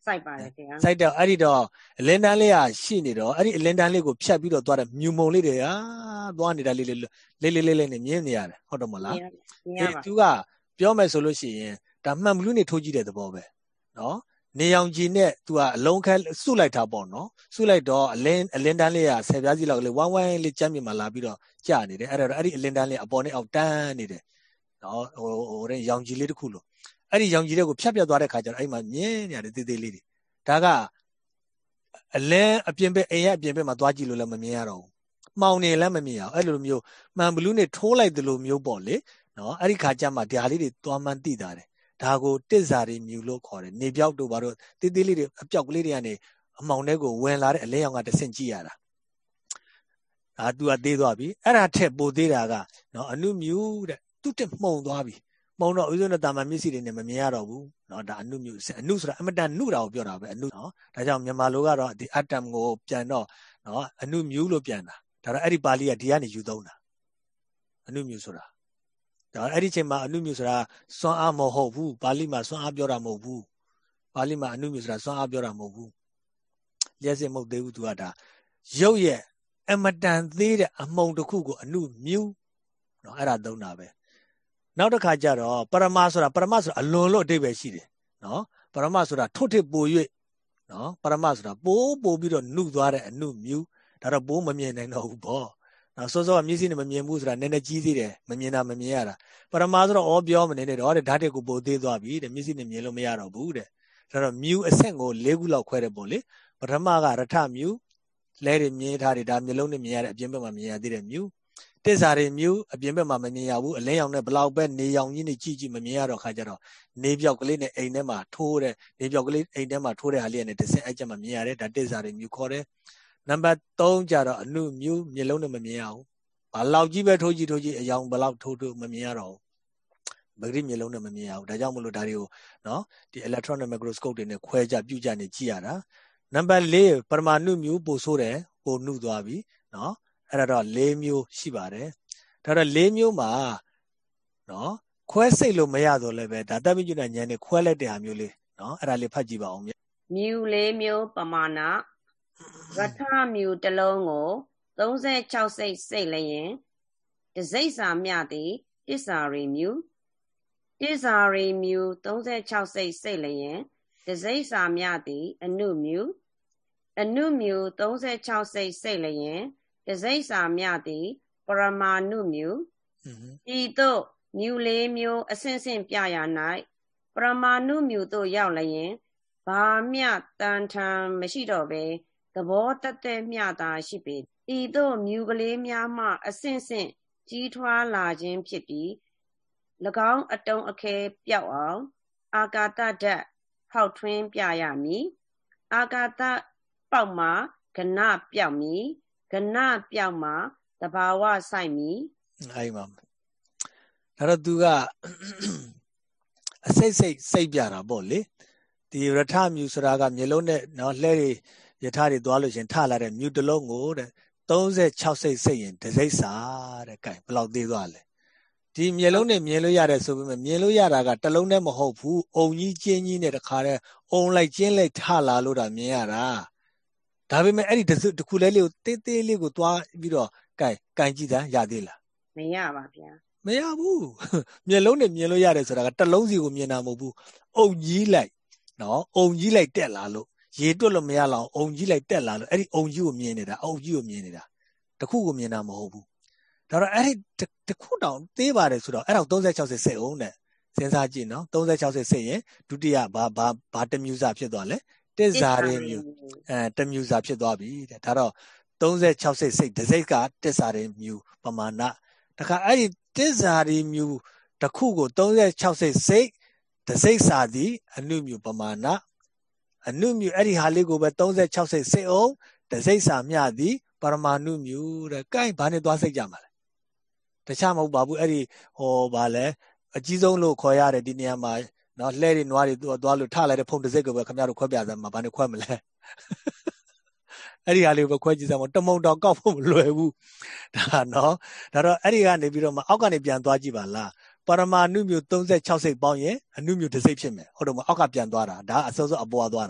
စိုက်ပါတယ်ဗျာစိုက်တော့အဲ့ဒီတော့အလင်းတန်းလေးကရှိနေတော့အဲ့ဒီအလင်းတန်းလေးကိုဖြတ်ပြီးတော့သွားတယ်မြူမုံလေးတွေဟာသွားနေတာလေးလေးလေးလေးလေးလေးနဲ့မြင်နေရတယ်ဟုတ်တယ်မလားမြင်ရပါသူကပြောမယ်ဆိုလို့ရှိရင်ဒါမှန်ဘလူးနေထိုးကြည့်တဲ့သဘောပဲနော်နေရောင်ခြည်နဲ့သူကအလုံးခဲစုလိုက်တာပေါ့နော်စုလိုက်တော့အလင်းအလင်းတန်းလေးကဆယ်ပြားစီလောက်ကလေးဝိုင်းဝိုင်းလေးကြမ်းမြင်မှလာပြီးတော့ကြာနေတယ်အဲ့တော့အဲ့ဒီအလင်းတန်းလေးအပေါ်နဲ့အောက်တန်းနေတယ်နော်ဟိုဟိုတဲ့ရောင်ခြည်လေးတစ်ခုလို့အဲ့ဒီရောင်ခြည်လေးကိုဖြတ်ပြတ်သွားတဲ့ခါကျတော့အဲ့မှာမြင်နေရတယ်တေးသေးလေးတွေဒါကအလင်းအပြင်ဘက်အိမ်ရဲ့အပြင်ဘက်မှာသွားကြည့်လို့လည်းမမြင်ရတော့ဘူးမှောင်နေလည်းမမြင်ရအောင်အဲ့လိုမျိုးမှန်ဘလူးနဲ့ထိုးလိုက်သလိုမျိုးပေါ့လေနော်အဲ့ဒီခါကျမှဒါလေးတွေသွားမှန်းသိတာတယ်ဒါကိုတစ်စာတွေမြူလို့ခေါ်တယ်နေပြောက်တို့ဘာလို့တေးသေးလေးတွေအပြောက်ကလေးတွေကနေအမောင်တွေကိုဝင်လာတဲ့အလင်းရောင်ကတဆင့်ကြည့်ရတာဒါ तू ကသေးသွားပြီအဲ့ဒါထက်ပိုသေးတာကနော်အနုမြူတဲ့သူ့တက်မှုံသွားပြီမှုံတော့ဥစ္စာနဲ့တာမန်မျက်စိတွေနဲ့မမြင်ရတော့ဘူးနော်ဒါအနုမြူအနုဆိုတာအမတန်နုတာကိုပြောတာပဲအနုနော်ဒါကြောင့်မြန်မာလိုကတော့ဒီအတ္တမ်ကိုပြန်တော့နော်အနုမြူလို့ပြန်တာဒါတော့အဲ့ဒီပါဠိကဒီကနေယူသုံးတာအနုမြူဆိုတာဒါအဲ့ဒီချိန်မှာအနုမြူဆိုတာစွမ်းအားမဟုတ်ဘူးပါဠိမှာစွမ်းအားပြောတာမဟုတ်ဘူးပါဠိမှာအနုမြူဆိုတာစွမ်းအားပြောတာမဟုတ်ဘူးလျှက်စစ်မဟုတ်သေးဘူးသူကဒါရုပ်ရဲ့အမတန်သေးတဲ့အမှုံတစ်ခုကိုအနုမြူနော်အဲ့ဒါသုံးတာပဲနောက်တစ်ခါကျတော့ပရမဆိုတာပရမဆိုတာအလွန်လို့အဓိပ္ပာယ်ရှိတယ်နော်ပရမဆိုတာထွတ်ထစ်ပို၍နော်ပရမဆိုတာပိုးပိုးပြီးတော့နှုတ်သွားတဲ့အနုမြူဒါတော့ပိုးမမြင်နိုင်တော့ဘူးပေါ့နော်စောစောကမျက်စိနဲ့မမြင်ဘူးဆိုတာနည်းနည်းကြီးသေးတယ်မမြင်တာမမြင်ရတာပရမဆိုတော့ဩပြောမနေနဲ့တော့တဲ့ဓာတ်တွေကိုပိုးသေးသွားပြီတဲ့မျက်စိနဲ့မြင်လို့မရတော့ဘူးတဲ့ဒါတော့မြူအဆင့်ကို၄ခုလောက်ခွဲတယ်ပေါ့လေပထမကရထမြူလဲတွေမြင်ထားတယ်ဒါမျိုးလုံးနဲ့မြင်ရတဲ့အပြင်ဘက်မှာမြင်ရသေးတယ်မြူတစ္ဆာတွေမြူအပြင်ဘက်မှာမမြင်ရဘူးအလင်းရောင်နဲ့ဘလောက်ပဲနေရောင်ကြီးနဲ့ကြည့်ကြည့်မမြင်ရတော့ခါကြတော့နေပြောက်ကလေးနဲ့အိမ်ထဲမှာထိုးတဲ့နေပြောက်ကလေးအိမ်ထဲမှာထိုးတဲ့ဟာလေးနဲ့တစ်ဆင့်အဲ့ကျမှမြင်ရတယ်ဒါတစ္ဆာတွေမြူခေါ်တယ်နံပါတ်၃ကျတော့အနုမြူမျက်လုံးနဲ့မမြင်ရဘူးဘာလောက်ကြီးပဲထိုးကြည့်ထိုးကြည့်အယောင်ဘလောက်ထိုးထိုးမမြင်ရတော့ဘူးပဂရိမျက်လုံးနဲ့မမြင်ရဘူးဒါကြောင့်မလို့ဒါတွေကိုနော်ဒီ electron microscope တွေနဲ့ခွဲကြပြုကြနေကြည့်ရတာနံပါတ်၄ပရမာဏုမြူပို့ဆိုးတယ်ပို့နှုတ်သွားပြီနော်အဲ့ဒါတော့၄မျိုးရှိပါတယ်ဒါတော့၄မျိုးမှာနော်ခွဲစိတ်လို့မရတော့လည်းပဲဒါတပိညုဏဉာဏ်နဲ့ခွဲလိုက်တဲ့ဟာမျိုးလေးနော်အဲ့ဒါလေးဖတ်ကြည့်ပါအောင်မြူ၄မျိုးပမာဏရထမြူတစ်လုံးကို၃၆စိတ်စိတ်လျင်တစိတ်စာမြသည်တစ္ဆာရိမြူတစ္ဆာရိမြူ၃၆စိတ်စိတ်လျင်တစိတ်စာမြသည်အနုမြူအနုမြူ၃၆စိတ်စိတ်လျင်တစိတ်စာမြသည်ပရမာဏုမြူဤသို့မြူလေးမျိုးအဆင့်ဆင့်ပြရာ၌ပရမာဏုမြူသို့ရောက်လျင်ဘာမျှတန်ထန်မရှိတော့ပဲသဘောတသက်မျှသာရှိပေဤသို့မြူကလေးများမှအဆင့်ဆင့်ကြီးထွားလာခြင်းဖြစ်ပြီး၎င်းအတုံးအခဲပြောက်အောင်အာကာသဓာတ်ဖောက်ထွင်းပြရမည်အာကာသပေါက်မှာကဏပြောက်မည်ကဏပြောက်မှာသဘာဝဆိုင်မည်အဲ့မှာဒါတော့သူကအစိတ်စိတ်စိတ်ပြတာပေါ့လေဒီရထမြူဆိုတာကမျိုးလုံးနဲ့နော်လှဲတွေယထာတွေသွားလို့ရှင်ထလာတဲ့မြူတလုံးကိုတဲ့၃၆စိတ်စိတ်ရင်တစိတ်စာတဲ့ကဲဘယ်လောက်သေးသွားလဲဒီမျိုးလုံးနဲ့မြင်လို့ရတယ်ဆိုပေမဲ့မြင်လို့ရတာကတစ်လုံးနဲ့မဟုတ်ဘူးအုံကြီးကျင်းကြီးနဲ့တခါတည်းအုံလိုက်ကျင်းလိုက်ထလာလို့တာမြင်ရတာဒါပေမဲ့အဲ့ဒီတခုလဲလေးကိုတေးသေးလေးကိုသွားပြီးတော့ကဲကင်ကြည့်တာရသေးလားမရပါဗျာမရဘူးမျက်လုံးနဲ့မြင်လို့ရတယ်ဆိုတာကတစ်လုံးစီကိုမြင်တာမဟုတ်ဘူးအုံကြီးလိုက်နော်အုံကြီးလိုက်တက်လာလို့ရေတွက်လို့မရလောက်အုံကြီးလိုက်တက်လာလို့အဲ့ဒီအုံကြီးကိုမြင်နေတာအုံကြီးကိုမြင်နေတာတခုကိုမြင်တာမဟုတ်ဘူးဒါတော့အဲ့ဒီတခုတောင်သေးပါတယ်ဆိုတော့အဲ့တော့၃၆စိတ်စိတ်အောင်နဲ့စဉ်းစားကြည့်နော်၃၆စိတ်စိတ်ရင်ဒုတိယဘာဘာဘာတမျိုးစာဖြစ်သွားလဲတစ္ဆာရိမြူအဲတမျိုးစာဖြစ်သွားပြီတဲ့ဒါတော့၃၆စိတ်စိတ်တစ်စိတ်ကတစ္ဆာရိမြူပမာဏတခါအဲ့ဒီတစ္ဆာရိမြူတစ်ခုကို၃၆စိတ်စိတ်တစ်စိတ်စာသည်အနုမြူပမာဏအနုမြူအဲ့ဒီဟာလေးကိုပဲ၃၆စိတ်စိတ်အောင်တစ်စိတ်စာမျှသည်ပရမာဏုမြူတဲ့ကိုင်းဘာနဲ့သွားစိတ်ကြမှာလဲတခြားမဟုတ်ပါဘူးအဲ့ဒီဟောဗာလဲအကြီးဆုံးလို့ခေါ်ရတယ်ဒီနေရာမှာနော်လှဲတွေနွားတွေသွားလို့ထလိုက်တဲ့ဖုန်တစ်စိတ်ကိုပဲခင်ဗျားတို့ခွဲပြစမ်းမှာဘာနဲ့ခွဲမလဲအဲ့ဒီဟာလေးကိုခွဲကြည့်စမ်းမတမုံတော်ကောက်ဖို့မလွယ်ဘူးဒါနော်ဒါတော့အဲ့ဒီကနေပြီးတော့မှအောက်ကနေပြန်သွားကြည့်ပါလားပရမာဏုမြူ၃၆စိတ်ပေါင်းရင်အနုမြူတစ်စိတ်ဖြစ်မယ်ဟုတ်တယ်မအောက်ကပြန်သွားတာဒါအစောစောအပေါ်သွားတာ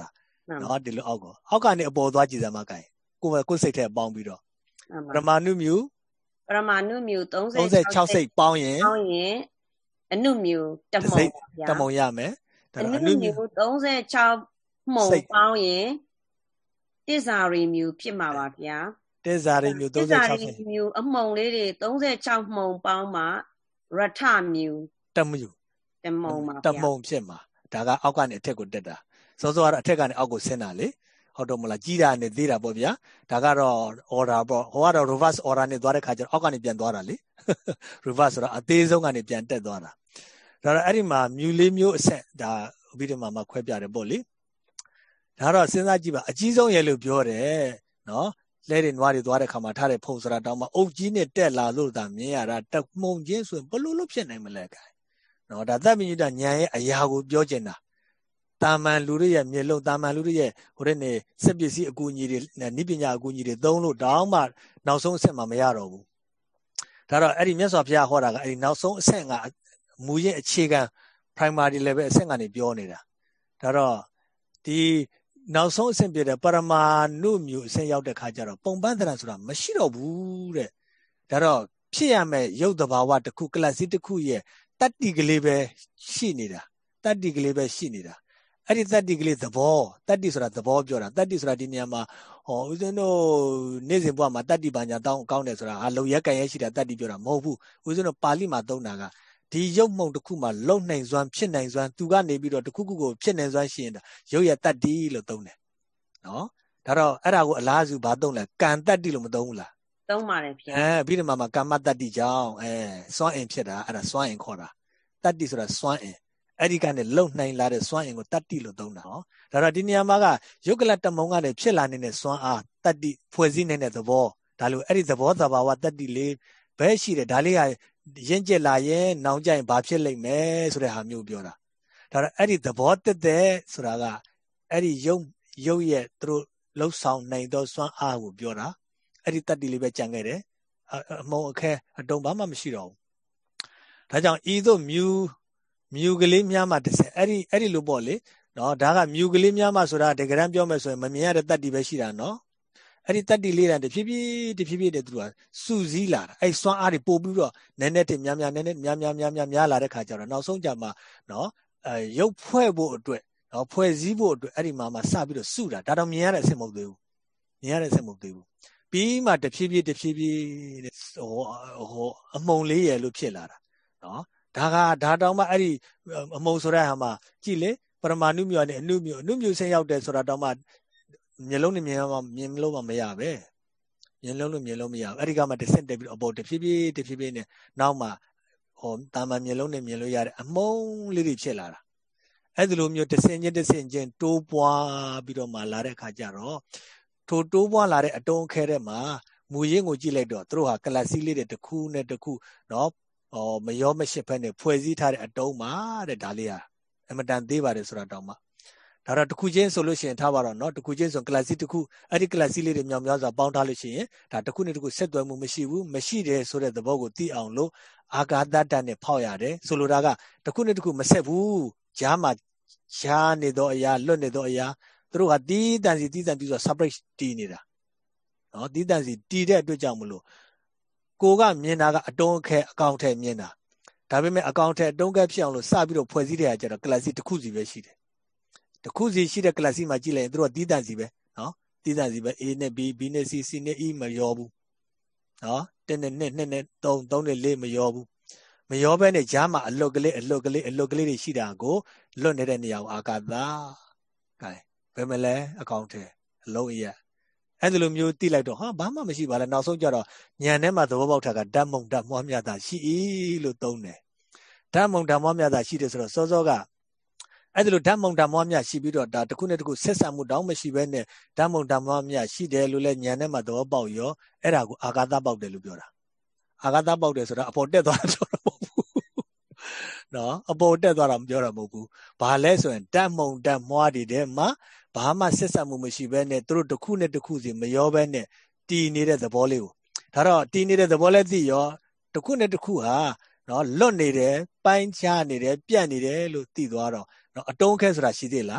နော်ဒီလိုအောက်ကိုအောက်ကနေအပေါ်သွားကြည့်စမ်းမကိုင်ကိုယ်ကိုယ်စိတ်ထဲပေါင်းပြီးတော့ပရမာဏုမြူပရမာဏုမြူသုံးဆယ်ခြောက်စိတ်ပေါင်းရင်ပေါင်းရင်အနုမြူတမုံတမုံရမယ်အနုမြူသုံးဆယ်ခြောက်မှုံပေါင်းရင်တစ္ဆာရီမြူဖြစ်မှာပါဗျာတစ္ဆာရီမြူသုံးဆယ်ခြောက်စိတ်မြူအမှုံလေးတွေသုံးဆယ်ခြောက်မှုံပေါင်းမှာရထမြူတမြူတမုံပါဗျာတမုံဖြစ်မှာဒါကအောက်ကနေအထက်ကိုတက်တာစောစောကတော့အထက်ကနေအောက်ကိုဆင်းတာလေဟုတ်တော့မလားကြီးတာနဲ့သေးတာပေါ့ဗျာဒါကတော့ order ပေါ့ဟိုကတော့ reverse order နဲ့သွားတဲ့ခါကျတော့အောက်ကနေပြန်သွားတာလေ reverse ဆိုတော့အသေးဆုံးကနေပြန်တက်သွားတာဒါတော့အဲ့ဒီမှာမြူလေးမျိုးအဆက်ဒါဥပဒေမှာမှခွဲပြတယ်ပေါ့လေဒါတော့စဉ်းစားကြည့်ပါအကြီးဆုံးရဲ့လို့ပြောတယ်နော်လဲတွေနွားတွေသွားတဲ့ခါမှာထားတဲ့ဖုံဆိုတာတောင်းမှအုပ်ကြီးနဲ့တက်လာလို့သာမြင်ရတာတမှုံချင်းဆိုရင်ဘလို့လို့ဖြစ်နိုင်မလဲကဲနော်ဒါသဗ္ဗညုတညာရဲ့အရာကိုပြောချင်တာတာမန်လူတွေရဲ့မျက်လုံးတာမန်လူတွေရဲ့ဟိုတဲ့နေစက်ပစ္စည်းအကူအညီတွေနိပညာအကူအညီတွေသုံးလို့တောင်းမှနောက်ဆုံးအဆင့်မှာမရတော့ဘူးဒါတော့အဲ့ဒီမြတ်စွာဘုရားဟောတာကအဲ့ဒီနောက်ဆုံးအဆင့်ကမူရင်းအခြေခံ primary level အဆင့်ကနေပြောနေတာဒါတော့ဒီနောက်ဆုံးအဆင့်ပြတဲ့ပရမာဏုမြူအဆင့်ရောက်တဲ့ခါကျတော့ပုံပန်းသဏ္ဍာန်ဆိုတာမရှိတော့ဘူးတဲ့ဒါတော့ဖြစ်ရမယ်ရုပ်တဘာဝတစ်ခုကလပ်စီတစ်ခုရဲ့တတ္တိကလေးပဲရှိနေတာတတ္တိကလေးပဲရှိနေတာအဲ့ဒီတတ္တိကလေးသဘောတတ္တိဆိုတာသဘောပြောတာတတ္တိဆိုတာဒီနေရာမှာဟောဦးဇင်းတို့နေ့စဉ်ဘဝမှာတတ္တိပညာတောင်းကောင်းတယ်ဆိုတာဟာလုံရက်ကန်ရက်ရှိတာတတ္တိပြောတာမဟုတ်ဘူးဦးဇင်းတို့ပါဠိမှာသုံးတာကဒီရုပ်မှုန်တစ်ခုမှာလုံနိုင်စွမ်းဖြစ်နိုင်စွမ်းသူကနေပြီးတော့တစ်ခုခုကိုဖြစ်နိုင်စွမ်းရှိရင်ရုပ်ရဲ့တတ္တိလို့သုံးတယ်နော်ဒါတော့အဲ့ဒါကိုအလားစုဘာသုံးလဲကံတတ္တိလို့မသုံးဘူးလားသုံးပါတယ်ဗျာအဲပြီးတော့မှကာမတတ္တိကြောင့်အဲစွမ်းအင်ဖြစ်တာအဲ့ဒါစွမ်းအင်ခေါ်တာတတ္တိဆိုတာစွမ်းအင်အဲ့ဒီကနေလုံနိုင်လာတဲ့စွမ်းအင်ကိုတတ္တိလို့သုံးတာဟောဒါတော့ဒီနေရာမှာကယုတ်ကလတမုံကနေဖြစ်လာနေတဲ့စွမ်းအားတတ္တိဖွဲ့စည်းနေတဲ့သဘောဒါလို့အဲ့ဒီသဘောသဘာဝတတ္တိလေးဘယ်ရှိတယ်ဒါလေးကရင့်ကျက်လာရင်နောင်ကြရင်ဘာဖြစ်လိမ့်မယ်ဆိုတဲ့ဟာမျိုးပြောတာဒါတော့အဲ့ဒီသဘောတက်တဲ့ဆိုတာကအဲ့ဒီယုတ်ယုတ်ရဲ့သူတို့လှုပ်ဆောင်နိုင်သောစွမ်းအားကိုပြောတာအဲ့ဒီတတ္တိလေးပဲကြံခဲ့တယ်အမုံအခဲအတုံးဘာမှမရှိတော့ဘူးဒါကြောင့်ဤသို့မြူမြူကလေးများမှတစ်ဆက်အဲ့ဒီအဲ့ဒီလိုပေါ့လေနော်ဒါကမြူကလေးများမှဆိုတာတကယ်တမ်းပြောမယ်ဆိုရင်မမြင်ရတဲ့တတ္တိပဲရှိတာနော်အဲ့ဒီတတ္တိလေးတည်းတဖြည်းဖြည်းတဖြည်းဖြည်းတည်းသူကစူးစီးလာတာအဲ့စွမ်းအားတွေပို့ပြီးတော့နည်းနည်းတည်းများများနည်းနည်းများများများများများလာတဲ့ခါကျတော့နောက်ဆုံးကြမှာနော်အဲရုပ်ဖွဲ့ဖို့အတွက်နော်ဖွဲ့စည်းဖို့အတွက်အဲ့ဒီမှာမှစပြီးတော့စုတာဒါတော့မြင်ရတဲ့အဆင့်မဟုတ်သေးဘူးမြင်ရတဲ့အဆင့်မဟုတ်သေးဘူးပြီးမှတဖြည်းဖြည်းတဖြည်းဖြည်းဟိုဟိုအမုံလေးရယ်လို့ဖြစ်လာတာနော်ဒါကဒါတောင်မှအဲ့ဒီအမုံဆိုတဲ့ဟာမှာကြည့်လေပရမာဏုမြူနဲ့အနုမြူအနုမြူဆင်းရောက်တယ်ဆိုတာတောင်မှမျက်လုံးနဲ့မြင်မှမြင်လို့မှမရပဲမြင်လုံးလို့မြင်လို့မရဘူးအဲ့ဒီကမှတစ်ဆင့်တက်ပြီးအပေါ်တဖြည်းဖြည်းတဖြည်းဖြည်းနဲ့နောက်မှဟိုတာမန်မျက်လုံးနဲ့မြင်လို့ရတဲ့အမုံလေးတွေဖြစ်လာတာအဲ့ဒီလိုမျိုးတစ်ဆင့်ချင်းတစ်ဆင့်ချင်းတိုးပွားပြီးတော့မှလာတဲ့အခါကျတော့ထိုတိုးပွားလာတဲ့အတုံးအခဲတဲ့မှာမူရင်းကိုကြည့်လိုက်တော့သူတို့ဟာကလပ်စီးလေးတွေတစ်ခုနဲ့တစ်ခုနော်ဟောမရောမရှိဖက်နဲ့ဖွဲ့စည်းထားတဲ့အတုံးမှာတဲ့ဒါလေးဟာအမတန်သေးပါတယ်ဆိုတာတောင်မှဒါတော့တစ်ခုချင်းဆိုလို့ရှိရင်ထားပါတော့နော်တစ်ခုချင်းဆိုကလပ်စီးတစ်ခုအဲ့ဒီကလပ်စီးလေးတွေမြောင်များစွာပေါင်းထားလို့ရှိရင်ဒါတစ်ခုနဲ့တစ်ခုဆက်သွယ်မှုမရှိဘူးမရှိတယ်ဆိုတဲ့သဘောကိုသိအောင်လို့အာဂါတတနဲ့ဖောက်ရတယ်ဆိုလိုတာကတစ်ခုနဲ့တစ်ခုမဆက်ဘူးဂျားမှာရှားနေတော့အရာလွတ်နေတော့အရာသူတို့ကတီးတန်စီတီးတန်ပြီးဆို separate တီးနေတာနော်တီးတန်စီတီးတဲ့အတွက်ကြောင့်မလို့ကိုကမြင်တာကအတုံးအခဲအကောင့်ထဲမြင်တာဒါပေမဲ့အကောင့်ထဲအတုံးခဲဖြစ်အောင်လို့စပြီးတော့ဖွဲ့စည်းတဲ့အခါကျတော့ကလပ်စီတစ်ခုစီပဲရှိတယ်တစ်ခုစီရှိတဲ့ကလပ်စီမှာကြည့်လိုက်ရင်သူတို့ကတီးတန်စီပဲနော်တီးတန်စီပဲ A နဲ့ B B နဲ့ C C နဲ့ E မရောဘူးနော်တစ်နဲ့နှစ်နှစ်နဲ့သုံးသုံးနဲ့လေးမရောဘူးမရောဘဲနဲ့ဂျားမှာအလွတ်ကလေးအလွတ်ကလေးအလွတ်ကလေးတွေရှိတာကိုလွတ်နေတဲ့နေရာကိုအာကာသကဲဘယ်မလဲအကောင့်ထဲအလုံးအရက်အဲ့ဒီလိုမျိုးတိလိုက်တော့ဟာဘာမှမရှိပါလဲနောက်ဆုံးကြတော့ညံထဲမှာသဘောပေါက်တာကဓာတ်မုံဓာတ်မွားမြတာရှိ၏လို့သုံးတယ်ဓာတ်မုံဓာတ်မွားမြတာရှိတယ်ဆိုတော့စောစောကအဲ့ဒီလိုဓာတ်မုံဓာတ်မွားမြရှိပြီးတော့ဒါတစ်ခုနဲ့တစ်ခုဆက်ဆံမှုတောင်းမရှိဘဲနဲ့ဓာတ်မုံဓာတ်မွားမြရှိတယ်လို့လဲညံထဲမှာသဘောပေါက်ရောအဲ့ဒါကိုအာဂါသပေါက်တယ်လို့ပြောတာအာဂါသပေါက်တယ်ဆိုတာအပေါ်တက်သွားတာပြောတာမဟုတ်ဘူးနော်အပေါ်တက်သွားတာမပြောတာမဟုတ်ဘူးဘာလဲဆိုရင်ဓာတ်မုံဓာတ်မွားတွေထဲမှာဘာမှဆက်ဆက်မှုမရှိဘဲနဲ့သူတို့တစ်ခုနဲ့တစ်ခုစီမရောဘဲနဲ့တည်နေတဲ့သဘောလေးကိုဒါတော့တည်နေတဲ့သဘောလေးသိရောတစ်ခုနဲ့တစ်ခုဟာနော်လွတ်နေတယ်ပိုင်းခြားနေတယ်ပြတ်နေတယ်လို့သိသွားတော့နော်အတုံးခဲဆိုတာရှိသေးလား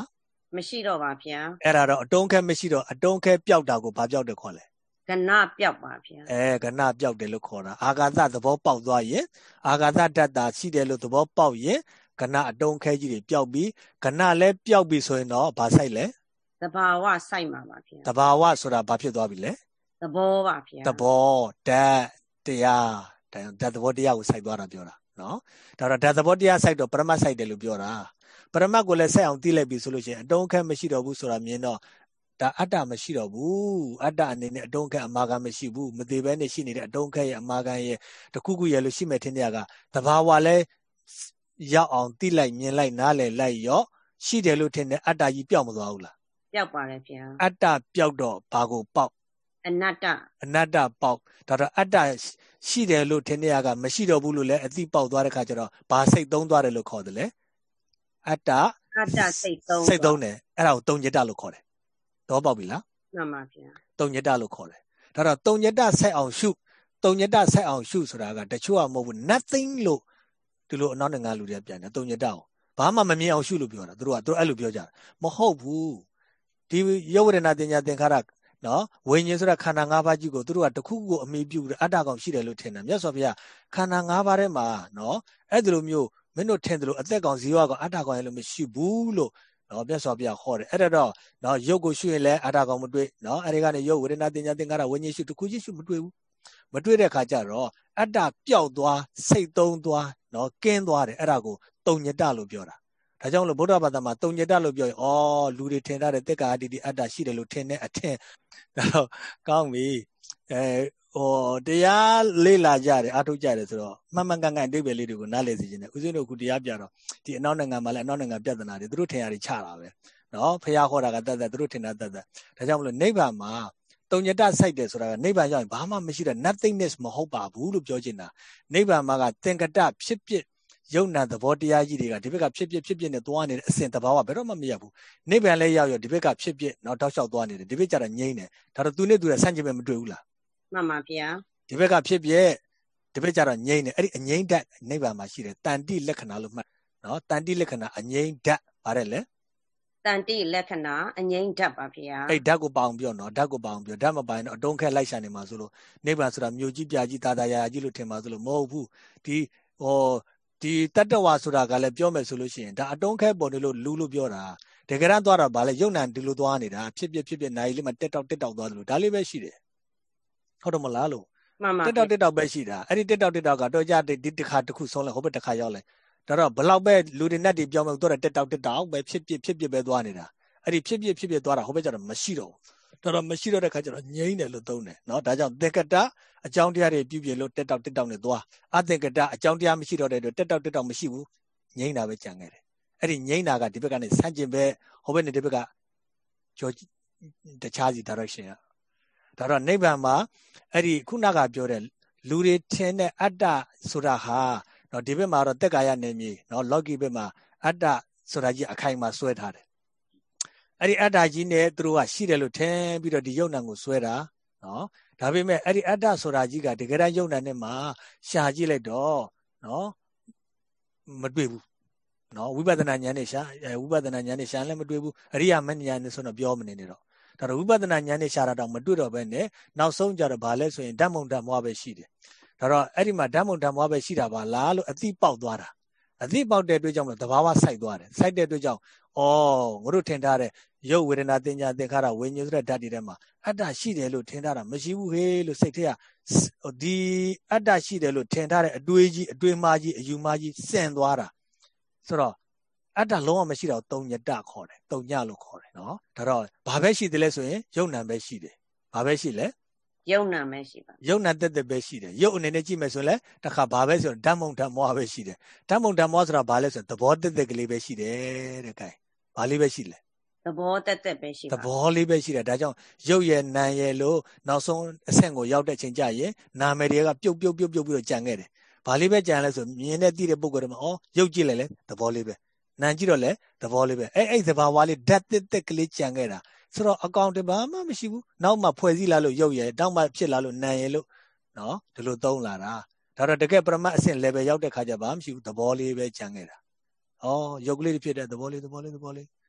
မရှိတော့ပါဗျာအဲ့ဒါတော့အတုံးခဲမရှိတော့အတုံးခဲပျောက်တာကိုဘာပျောက်တယ်ခေါ်လဲကဏပျောက်ပါဗျာအဲကဏပျောက်တယ်လို့ခေါ်တာအာဃာတသဘောပေါက်သွားရင်အာဃာတတတ်တာရှိတယ်လို့သဘောပေါက်ရင်ကဏအတုံးခဲကြီးတွေပျောက်ပြီးကဏလည်းပျောက်ပြီဆိုရင်တော့ဘာဆိုင်လဲသဘာဝဆိုင်မှာပါဗျာသဘာဝဆိုတာဘာဖြစ်သွားပြီလဲသဘောပါဗျာသဘောဓာတ်တရားဓာတ်သဘောတရားကိုစိုက်သွားတာပြောတာနော်ဒါတော့ဓာတ်သဘောတရားစိုက်တော့ပရမတ်စိုက်တယ်လို့ပြောတာပရမတ်ကိုလည်းစိုက်အောင်သိလိုက်ပြီဆိုလို့ရှိရင်အတုံးခဲမရှိတော့ဘူးဆိုတာမြင်တော့ဒါအတ္တမရှိတော့ဘူးအတ္တအနေနဲ့အတုံးခဲအမာခံမရှိဘူးမသေးဘဲနဲ့ရှိနေတဲ့အတုံးခဲရဲ့အမာခံရဲ့တခုခုရဲ့လို့ရှိမဲ့ထင်တဲ့ကသဘာဝလည်းရောက်အောင်သိလိုက်မြင်လိုက်နားလည်လိုက်ရောရှိတယ်လို့ထင်တဲ့အတ္တကြီးပျောက်မသွားဘူးလားပျောက်ပါတယ်ဗျာအတ္တပျောက်တော့ဘာကိုပေါက်အနတ္တအနတ္တပေါက်ဒါတော့အတ္တရှိတယ်လို့ထင်တဲ့ကမရှိတော့ဘူးလို့လည်းအသိပေါက်သွားတဲ့ခါကျတော့ဘာစိတ်သုံးသွားတယ်လို့ခေါ်တယ်လေအတ္တအတ္တစိတ်သုံးစိတ်သုံးတယ်အဲ့ဒါကိုတုံညတလို့ခေါ်တယ်တော့ပေါက်ပြီလားမှန်ပါဗျာတုံညတလို့ခေါ်တယ်ဒါတော့တုံညတဆက်အောင်ရှုတုံညတဆက်အောင်ရှုဆိုတာကတချို့ကမဟုတ်ဘူး nothing လို့ဒီလိုအနောက်နိုင်ငံလူတွေကပြန်တယ်တုံညတကိုဘာမှမမြင်အောင်ရှုလို့ပြောတာသူတို့ကသူတို့အဲ့လိုပြောကြတာမဟုတ်ဘူးဒီယောဝရဏတင်ညာသင်္ခါရနော်ဝိညာဉ်ဆိုတာခန္ဓာ၅ပါးကြီးကိုသူတို့ကတခုခုကိုအမိပြုအတ္တကောင်ရှိတယ်လို့ထင်တယ်မြတ်စွာဘုရားခန္ဓာ၅ပါးထဲမှာနော်အဲ့ဒီလိုမျိုးမင်းတို့ထင်တယ်လို့အသက်ကောင်ဇီဝကောင်အတ္တကောင်ရဲ့လို့မရှိဘူးလို့နော်မြတ်စွာဘုရားဟောတယ်အဲ့ဒါတော့နော်ရုပ်ကိုရှုရင်လည်းအတ္တကောင်မတွေ့နော်အဲ့ဒီကနေရုပ်ဝေဒနာတင်ညာသင်္ခါရဝိညာဉ်ရှုတခုချင်းရှုမတွေ့ဘူးမတွေ့တဲ့အခါကျတော့အတ္တပျောက်သွားစိတ်သုံးသွားနော်ကင်းသွားတယ်အဲ့ဒါကိုတုံညတလို့ပြောတာဒါကြောင့်လို့ဗုဒ္ဓဘာသာမှာတုံညတလို့ပြောရင်အော်လူတွေထင်ထားတဲ့တက္ကာတိတိအတ္တရှိတယ်လို့ထင်တဲ့အထင်ဒါတော့ကောင်းပြီအဲဟိုတရားလေးလာကြတယ်အထုတ်ကြတယ်ဆိုတော့မှန်မှန်ကန်ကန်အတိတ်ပဲလေးတွေကိုနားလည်စေခြင်းနဲ့ဦးဇင်းတို့ခုတရားပြတော့ဒီအနောက်နိုင်ငံမှာလည်းအနောက်နိုင်ငံပြဿနာတွေသူတို့ထင်ရတယ်ချတာပဲနော်ဖះခေါ်တာကတတ်တတ်သူတို့ထင်တာတတ်တတ်ဒါကြောင့်မလို့နိဗ္ဗာန်မှာတုံညတစိုက်တယ်ဆိုတာကနိဗ္ဗာန်ရောက်ရင်ဘာမှမရှိတဲ့ nothingness မဟုတ်ပါဘူးလို့ပြောချင်တာနိဗ္ဗာန်မှာကသင်္ကတဖြစ်ဖြစ်ယုံနာသဘောတရားကြီးတွေကဒီဘက်ကဖြစ်ဖြစ်ဖြစ်ဖြစ်နဲ့သွားနေတဲ့အစဉ်တဘာဝဘယ်တော့မှမရဘူးနိဗ္ဗာန်လည်းရောက်ရောဒီဘက်ကဖြစ်ဖြစ်တော့တောက်လျှောက်သွားနေတယ်ဒီဘက်ကျတော့ငြိမ့်တယ်ဒါတော့သူနဲ့သူနဲ့ဆန့်ကျင်ဘက်မတွေ့ဘူးလားမှန်ပါဗျာဒီဘက်ကဖြစ်ဖြစ်ဒီဘက်ကျတော့ငြိမ့်တယ်အဲ့ဒီအငြိမ့်ဓာတ်နိဗ္ဗာန်မှာရှိတယ်တန်တိလက္ခဏာလို့မှတ်နော်တန်တိလက္ခဏာအငြိမ့်ဓာတ်ပါတယ်လေတန်တိလက္ခဏာအငြိမ့်ဓာတ်ပါဗျာအဲ့ဓာတ်ကိုပေါအောင်ပြောနော်ဓာတ်ကိုပေါအောင်ပြောဓာတ်မပိုင်တော့အတုံးခက်လိုက်ရှာနေမှာဆိုလို့နိဗ္ဗာန်ဆိုတာမြို့ကြီးပြကြီးတာတာရာကြီးလို့ထင်မှာဆိုလို့မဟုတ်ဘူးဒီဟောဒီတတ္တဝါဆိုတာကလည်းပြောမယ်ဆိုလို့ရှိရင်ဒါအတုံးခဲပေါ်နေလို့လူလို့ပြောတာတကယ်တမ်းသွားတာဗာလဲယုံနံဒီလိုသွားနေတာဖြစ်ဖြစ်ဖြစ်ဖြစ်နိုင်လေးမှတက်တောက်တက်တောက်သွားတယ်လို့ဒါလေးပဲရှိတယ်ဟုတ်တယ်မလားလို့မှန်ပါတက်တောက်တက်တောက်ပဲရှိတာအဲ့ဒီတက်တောက်တက်တောက်ကတော့ကြဒီတစ်ခါတစ်ခုဆုံးလဲဟိုဘက်တစ်ခါရောက်လဲဒါတော့ဘလောက်ပဲလူတွေနဲ့တည်ပြောင်းမယ်တော့တက်တောက်တက်တောက်ပဲဖြစ်ဖြစ်ဖြစ်ဖြစ်ပဲသွားနေတာအဲ့ဒီဖြစ်ဖြစ်ဖြစ်ဖြစ်သွားတာဟိုဘက်ကျတော့မရှိတော့ဘူးဒါတော့မရှိတော့တဲ့ခါကျတော့ငြိမ့်တယ်လို့သုံးတယ်နော်ဒါကြောင့်သင်္ကတအကြောင်းတရားတွေပြုပြလို့တက်တောက်တက်တောက်နဲ့သွားအသင်္ကတအကြောင်းတရားမရှိတော့တဲ့အတွက်တက်တောက်တက်တောက်မရှိဘူးငြိမ့်တာပဲကြံခဲ့တယ်အဲ့ဒီငြိမ့်တာကဒီဘက်ကနေဆန့်ကျင်ဘက်ဟိုဘက်နဲ့ဒီဘက်ကကြောတခြားစီ direction ကဒါတော့နိဗ္ဗာန်မှာအဲ့ဒီခုနကပြောတဲ့လူတွေထင်တဲ့အတ္တဆိုတာဟာနော်ဒီဘက်မှာတော့တက်ကာယနယ်မြေနော်လောကီဘက်မှာအတ္တဆိုတာကြီးအခိုင်မှာဆွဲထားတယ်အဲ့ဒီအတ္တကြီးနဲ့သူတို့ကရှိတယ်လို့ထင်ပြီးတော့ဒီယုံနာကိုဆွဲတာနော်ဒါပေမဲ့အဲ့ဒီအတ္တဆိုတာကြီးကတကယ်တမ်းယုံနာနဲ့မှရှာကြည့်လိုက်တော့နော်မတွေ့ဘူးနော်ဝိပဿနာဉာဏ်နဲ့ရှာဝိပဿနာဉာဏ်နဲ့ရှာလည်းမတွေ့ဘူးအရိယာမဉာဏ်နဲ့ဆိုတော့ပြောမနေနဲ့တော့ဒါတော့ဝိပဿနာဉာဏ်နဲ့ရှာတာတော့မတွေ့တော့ဘဲနဲ့နောက်ဆုံးကြတော့ဗာလဲဆိုရင်ဓမ္မုံဓမ္မွားပဲရှိတယ်ဒါတော့အဲ့ဒီမှာဓမ္မုံဓမ္မွားပဲရှိတာပါလားလို့အသိပေါက်သွားတာအသိပေါက်တဲ့အတွက်ကြောင့်မလို့သဘာဝစိုက်သွားတယ်စိုက်တဲ့အတွက်ကြောင့်ဩငါတို့ထင်ထားတဲ့ရုပ်ဝေဒနာတင်ညာသင်္ခါရဝိညာဉ်ဆိုတဲ့ဓာတ်တွေထဲမှာအတ္တရှိတယ်လို့ထင်ထားတာမရှိဘူးဟေးလို့စိတ်ထဲကဒီအတ္တရှိတယ်လို့ထင်ထားတဲ့အတွေးကြီးအတွေးမှားကြီးအယူမှားကြီးစင်သွားတာဆိုတော့အတ္တလုံးဝမရှိတော့တုံညတခေါ်တယ်တုံညလို့ခေါ်တယ်နော်ဒါတော့ဘာပဲရှိတယ်လဲဆိုရင်ယုံနံပဲရှိတယ်ဘာပဲရှိလဲယုံနံပဲရှိပါယုံနံတက်တက်ပဲရှိတယ်ယုတ်အနေနဲ့ကြည့်မယ်ဆိုရင်လည်းတခါဘာပဲဆိုရင်ဓမ္မုံဓမ္မွားပဲရှိတယ်ဓမ္မုံဓမ္မွားဆိုတာဘာလဲဆိုရင်သဘောတက်တက်ကလေးပဲရှိတယ်တဲ့ကဲဘာလေးပဲရှိလဲသဘောတက်တက်ပဲရှိပါသဘောလေးပဲရှိတယ်ဒါကြောင့်ရုပ်ရဲ့နာမ်ရဲ့လို့နောက်ဆုံးအဆင့်ကိုရောက်တဲ့ချိန်ကျရင်နာမည်တွေကပြုတ်ပြုတ်ပြုတ်ပြုတ်ပြီးတော့ကြံခဲ့တယ်ဘာလေးပဲကြံလဲဆိုမြင်တဲ့သိတဲ့ပုဂ္ဂိုလ်တွေမှာဩရုပ်ကြည့်လိုက်လဲသဘောလေးပဲနာမ်ကြည့်တော့လဲသဘောလေးပဲအဲ့အဲ့သဘာဝလေးဓာတ်တက်တက်ကလေးကြံခဲ့တာဆိုတော့အကောင့်တဘာမှမရှိဘူးနောက်မှဖွဲ့စည်းလာလို့ရုပ်ရဲ့တောက်မှဖြစ်လာလို့နာမ်ရဲ့လို့နော်ဒီလိုသုံးလာတာဒါတော့တကယ်ပရမတ်အဆင့် level ရောက်တဲ့ခါကျဘာမှမရှိဘူးသဘောလေးပဲကြံခဲ့တာဩရုပ်ကလေးတွေဖြစ်တဲ့သဘောလေးသဘောလေးသဘောလေး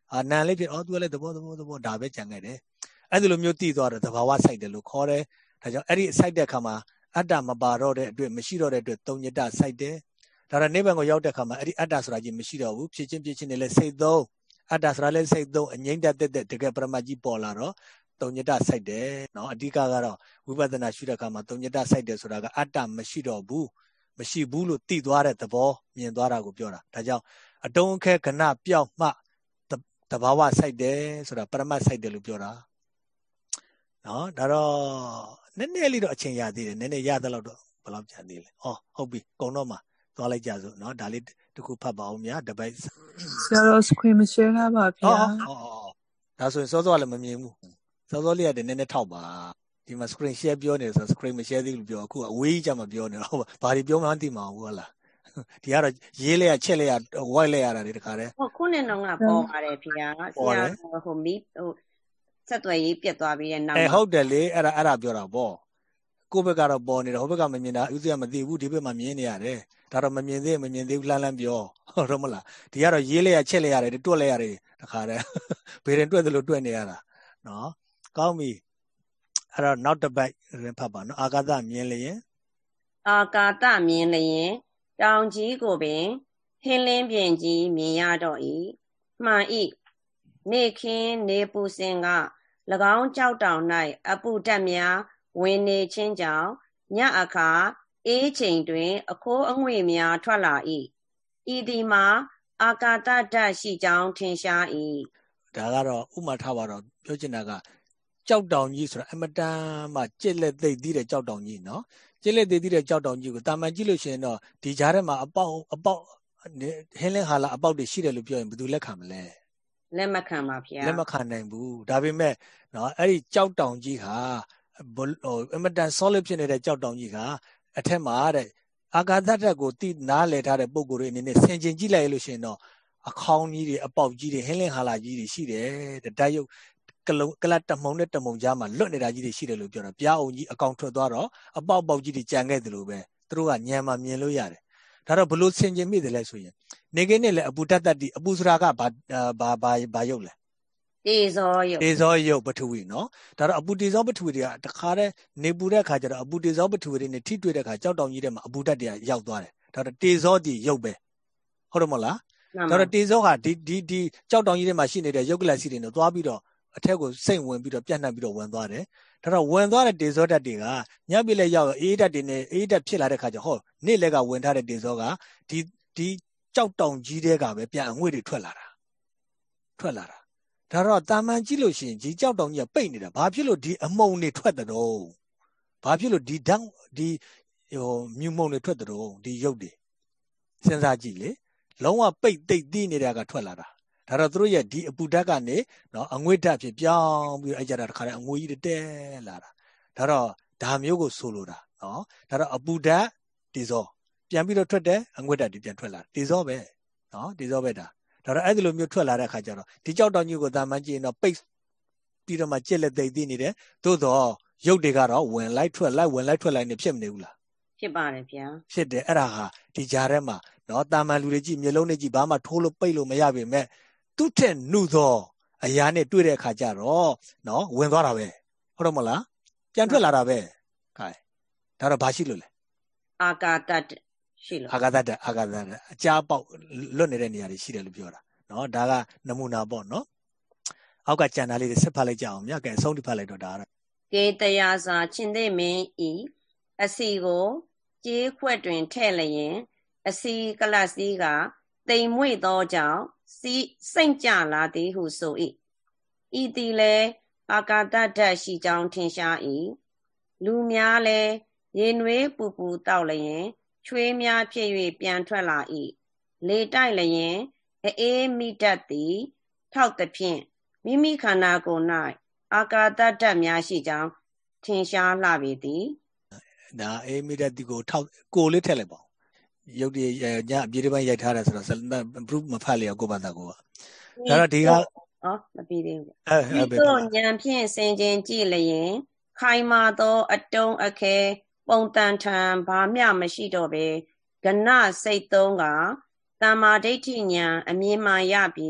အာနံလေးဖြစ်အော်သူကလည်းသဘောသဘောသဘောဒါပဲကြံခဲ့တယ်အဲ့ဒီလိုမျိုးတည်သွားတော့သဘာဝစိုက်တယ်လို့ခေါ်တယ်ဒါကြောင့်အဲ့ဒီစိုက်တဲ့ခါမှာအတ္တမပါတော့တဲ့အတွက်မရှိတော့တဲ့အတွက်သုံးညတစိုက်တယ်ဒါတော့နိဗ္ဗာန်ကိုရောက်တဲ့ခါမှာအဲ့ဒီအတ္တဆိုတာကြီးမရှိတော့ဘူးဖြစ်ချင်းဖြစ်ချင်းနဲ့လည်းစိတ်သုံးအတ္တဆိုတာလည်းစိတ်သုံးအငြိမ့်တက်တဲ့တကယ်ပရမတ်ကြီးပေါ်လာတော့သုံးညတစိုက်တယ်နော်အဓိကကတော့ဝိပဿနာရှုတဲ့အခါမှာသုံးညတစိုက်တယ်ဆိုတာကအတ္တမရှိတော့ဘူးမရှိဘူးလို့သိသွားတဲ့သဘောမြင်သွားတာကိုပြောတာဒါကြောင့်အတုံးအခဲကဏပြောက်မှတဘာဝစိုက်တယ်ဆိုတာပရမတ်စိုက်တယ်လို့ပြောတာနော်ဒါတော့နည်းနည်းလေးတော့အချိန်ရသေးတယ်နည်းနည်းရသလောက်တော့ဘယ်လောက်ကြာသေးလဲဩဟုတ်ပြီကုံတော့မှသွားလိုက်ကြစို့နော်ဒါလေးတခုဖတ်ပါအောင်များတပိုက်ဆရာတော် screen မ share ထားပါဗျာဩဩဒါဆိုရင်စောစောလည်းမမြင်ဘူးစောစောလေးကတည်းနည်းနည်းထောက်ပါဒီမှာ screen share ပြောနေဆို screen မ share သေးလို့ပြောအခုအဝေးကြီးကြမှာပြောနေတော့ဘာတွေပြောမှန်းသိမှာဘူးဟုတ်လားဒီကတော့ရေးလဲရချက်လဲရဝိုက်လဲရတာဒီတခါတည်းဟုတ်ခုနဲ့တော့ကပေါ်ပါတယ်ဖေဆရာဆရာဟိုမီဟိုဆက်သွယ်ရေးပြတ်သွားပြီးတဲ့နောက်အဲဟုတ်တယ်လေအဲ့ဒါအဲ့ဒါပြောတာပေါ့ကိုယ့်ဘက်ကတော့ပေါ်နေတယ်ဟိုဘက်ကမမြင်တာဥစဉ်ကမသိဘူးဒီဘက်မှာမြင်နေရတယ်ဒါတော့မမြင်သေးမမြင်သေးဘူးလှမ်းလှမ်းပြောဟုတ်တော့မလားဒီကတော့ရေးလဲရချက်လဲရတယ်တွက်လဲရတယ်တခါတည်းဘေးရင်တွက်သလိုတွက်နေရတာနော်ကောင်းပြီအဲ့တော့နောက်တစ်ပိုက်ရင်ဖတ်ပါနော်အာကာသမြင်လျင်အာကာသမြင်လျင်တောင်ကြီးကိုပင်ဟင်းလင်းပြင်ကြီးမြင်ရတော့၏မှန်၏နေခင်းနေပူစင်က၎င်းကြောက်တောင်၌အပူဓာတ်များဝင်နေခြင်းကြောင့်ညအခါအေးချိန်တွင်အခိုးအငွေ့များထွက်လာ၏ဤသည်မှာအာကာသဓာတ်ရှိကြောင်းထင်ရှား၏ဒါကတော့ဥမာထားပါတော့ပြောချင်တာကကြောက်တောင်ကြီးဆိုတာအမတန်မှကြက်လက်သိပ်သီးတဲ့ကြောက်တောင်ကြီးနော်ကြက်လက်သိပ်သီးတဲ့ကြောက်တောင်ကြီးကိုတာမန်ကြည့်လို့ရှိရင်တော့ဒီကြားထဲမှာအပေါက်အပေါက်ဟင်းလင်းဟာလာအပေါက်တွေရှိတယ်လို့ပြောရင်ဘယ်သူလက်ခံမလဲလက်မခံပါဗျာလက်မခံနိုင်ဘူးဒါပေမဲ့နော်အဲ့ဒီကြောက်တောင်ကြီးဟာဟိုအမတန် solid ဖြစ်နေတဲ့ကြောက်တောင်ကြီးကအထက်မှာတဲ့အာကာသဓာတ်ကိုတိနားလည်ထားတဲ့ပုံကိုယ်တွေအနေနဲ့ဆင်ခြင်ကြည့်လိုက်လို့ရှိရင်တော့အခေါင်းကြီးတွေအပေါက်ကြီးတွေဟင်းလင်းဟာလာကြီးတွေရှိတယ်တဲ့ဓာတ်ရုပ်ကလုံးကလတ်တမုံနဲ့တမုံကြားမှာလွတ်နေတာကြီးတွေရှိတယ်လို့ပြောတာပြားအောင်ကြီးအကောင်ထွက်သွားတော့အပေါက်ပေါက်ကြီးတွေကြံခဲ့တယ်လို့ပဲသူတို့ကညံမှာမြင်လို့ရတယ်ဒါတော့ဘလို့ဆင်ခြင်မိတယ်လဲဆိုရင်နေကင်းနဲ့လည်းအပူတတ်တတ်ဒီအပူစရာကဘာဘာဘာဘာရုပ်လဲတေဇောရုပ်တေဇောရုပ်ပထဝီနော်ဒါတော့အပူတေဇောပထဝီတွေကတခါတည်းနေပူတဲ့ခါကျတော့အပူတေဇောပထဝီတွေနဲ့ထိတွေ့တဲ့ခါကြောက်တောင်ကြီးထဲမှာအပူတတ်တွေကရောက်သွားတယ်ဒါတော့တေဇောဒီရုပ်ပဲဟုတ်တယ်မဟုတ်လားဒါတော့တေဇောကဒီဒီဒီကြောက်တောင်ကြီးထဲမှာရှိနေတဲ့ရုပ်ကလပ်စီတွေနဲ့သွားပြီးတော့အထက်ကိုစိတ်ဝင်ပြီးတော့ပြန့်နှံ့ပြီးတော့ဝင်သွားတယ်ဒါတော့ဝင်သွားတဲ့တေဇောဓာတ်တွေကညပ်ပြလက်ရောက်အေးဓာတ်တွေနဲ့အေးဓာတ်ဖြစ်လာတဲ့ခါကျဟောနေ့လက်ကဝင်ထားတဲ့တေဇောကဒီဒီကြောက်တောင်ကြီးတွေကပဲပြန်အငွေ့တွေထွက်လာတာထွက်လာတာဒါတော့တာမန်ကြည့်လို့ရှိရင်ဒီကြောက်တောင်ကြီးကပိတ်နေတာဘာဖြစ်လို့ဒီအမုံတွေထွက်တဲ့တော့ဘာဖြစ်လို့ဒီဓာတ်ဒီဟိုမြူမုံတွေထွက်တဲ့တော့ဒီရုပ်တွေစဉ်းစားကြည့်လေလုံးဝပိတ်သိပ်သီးနေတာကထွက်လာတာဒါတော့သူတို့ရဲ့ဒီအပူဓာတ်ကနေနော်အငွေ့ဓာတ်ဖြစ်ပြောင်းပြီးအဲ့ကြတာတခါတည်းအငွေ့ကြီးတဲလာတာဒါတော့ဒါမျိုးကိုဆိုလိုတာနော်ဒါတော့အပူဓာတ်တေဇောပြန်ပြီးတော့ထွက်တယ်အငွေ့ဓာတ်ဒီပြန်ထွက်လာတေဇောပဲနော်တေဇောပဲဒါဒါတော့အဲ့ဒီလိုမျိုးထွက်လာတဲ့အခါကျတော့ဒီကြောက်တောင်ကြီးကိုတာမန်ကြည့်ရင်တော့ပိတ်ပြီးတော့မှကြက်လက်သိပ်သိနေတယ်သို့တော့ရုပ်တွေကတော့ဝင်လိုက်ထွက်လိုက်ဝင်လိုက်ထွက်လိုက်နေဖြစ်မနေဘူးလားဖြစ်ပါတယ်ဗျာဖြစ်တယ်အဲ့ဒါဟာဒီကြားထဲမှာနော်တာမန်လူတွေကြည့်မျိုးလုံးတွေကြည့်ဘာမှထိုးလို့ပိတ်လို့မရပေမဲ့သူ့ထက်နှုသောအရာနဲ့တွေ့တဲ့အခါကျတော့နော်ဝင်သွားတာပဲဟုတ်တော့မလားပြန်ထွက်လာတာပဲခိုင်ဒါတော့ဘာရှိလို့လဲအာကာသရှိလို့အာကာသတအာကာသအကြားပေါက်လွတ်နေတဲ့နေရာတွေရှိတယ်လို့ပြောတာနော်ဒါကနမူနာပေါ့နော်အောက်ကကြံသားလေးတွေဆက်ဖတ်လိုက်ကြအောင်မြတ်ကဲအဆုံးထိဖတ်လိုက်တော့ဒါကတော့ကေတရာစာချင်းသိမင်းဤအစီကိုကြေးခွက်တွင်ထဲ့လျင်အစီကလစီကတိမ်မွေ့သောကြောင့်စီစိတ်ကြလာသည်ဟုဆို၏ဤသည်လဲအာကာသဓာတ်ရှိကြောင်းထင်ရှား၏လူများလဲရေနွေးပူပူတောက်လျင်ချွေးများဖြစ်၍ပြန်ထွက်လာ၏လေတိုက်လျင်အေးမိတတ်သည်ထောက်သဖြင့်မိမိခန္ဓာကိုယ်၌အာကာသဓာတ်များရှိကြောင်းထင်ရှားလှပေသည်ဒါအေးမိတတ်သည်ကိုထောက်ကိုလေးထည့်လိုက်ပါရုပ်တည်းညအပြေးတစ်ပိုင်းရိုက်ထားတယ်ဆိုတော့ proof မဖတ်လျောကိုပါတာကိုကဒါတော့ဒီကအော်မပြီးသေးဘူးဒီတော့ဉာဏ်ဖြင့်ဆင်ခြင်ကြည့်လျင်ခိုင်မာသောအတုံးအခဲပုံတန်ထံဘာမျှမရှိတော့ပဲကဏစိတ်သုံးကတမ္မာဒိဋ္ဌိဉာဏ်အမြင်မှန်ရပြီး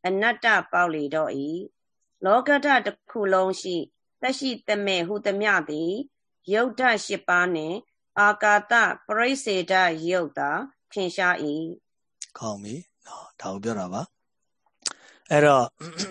အနတ္တပေါက်လေတော့၏လောကဓာတ်တစ်ခုလုံးရှိသက်ရှိသမဲ့ဟုသမျှသည်ယုတ်ဓာတ်၈ပါးနှင့်အာကာသပရိစ္ဆေဒယုတ်သာထင်ရှား၏ကောင်းပြီနော်ဒါကိုပြောတာပါအဲ့တော့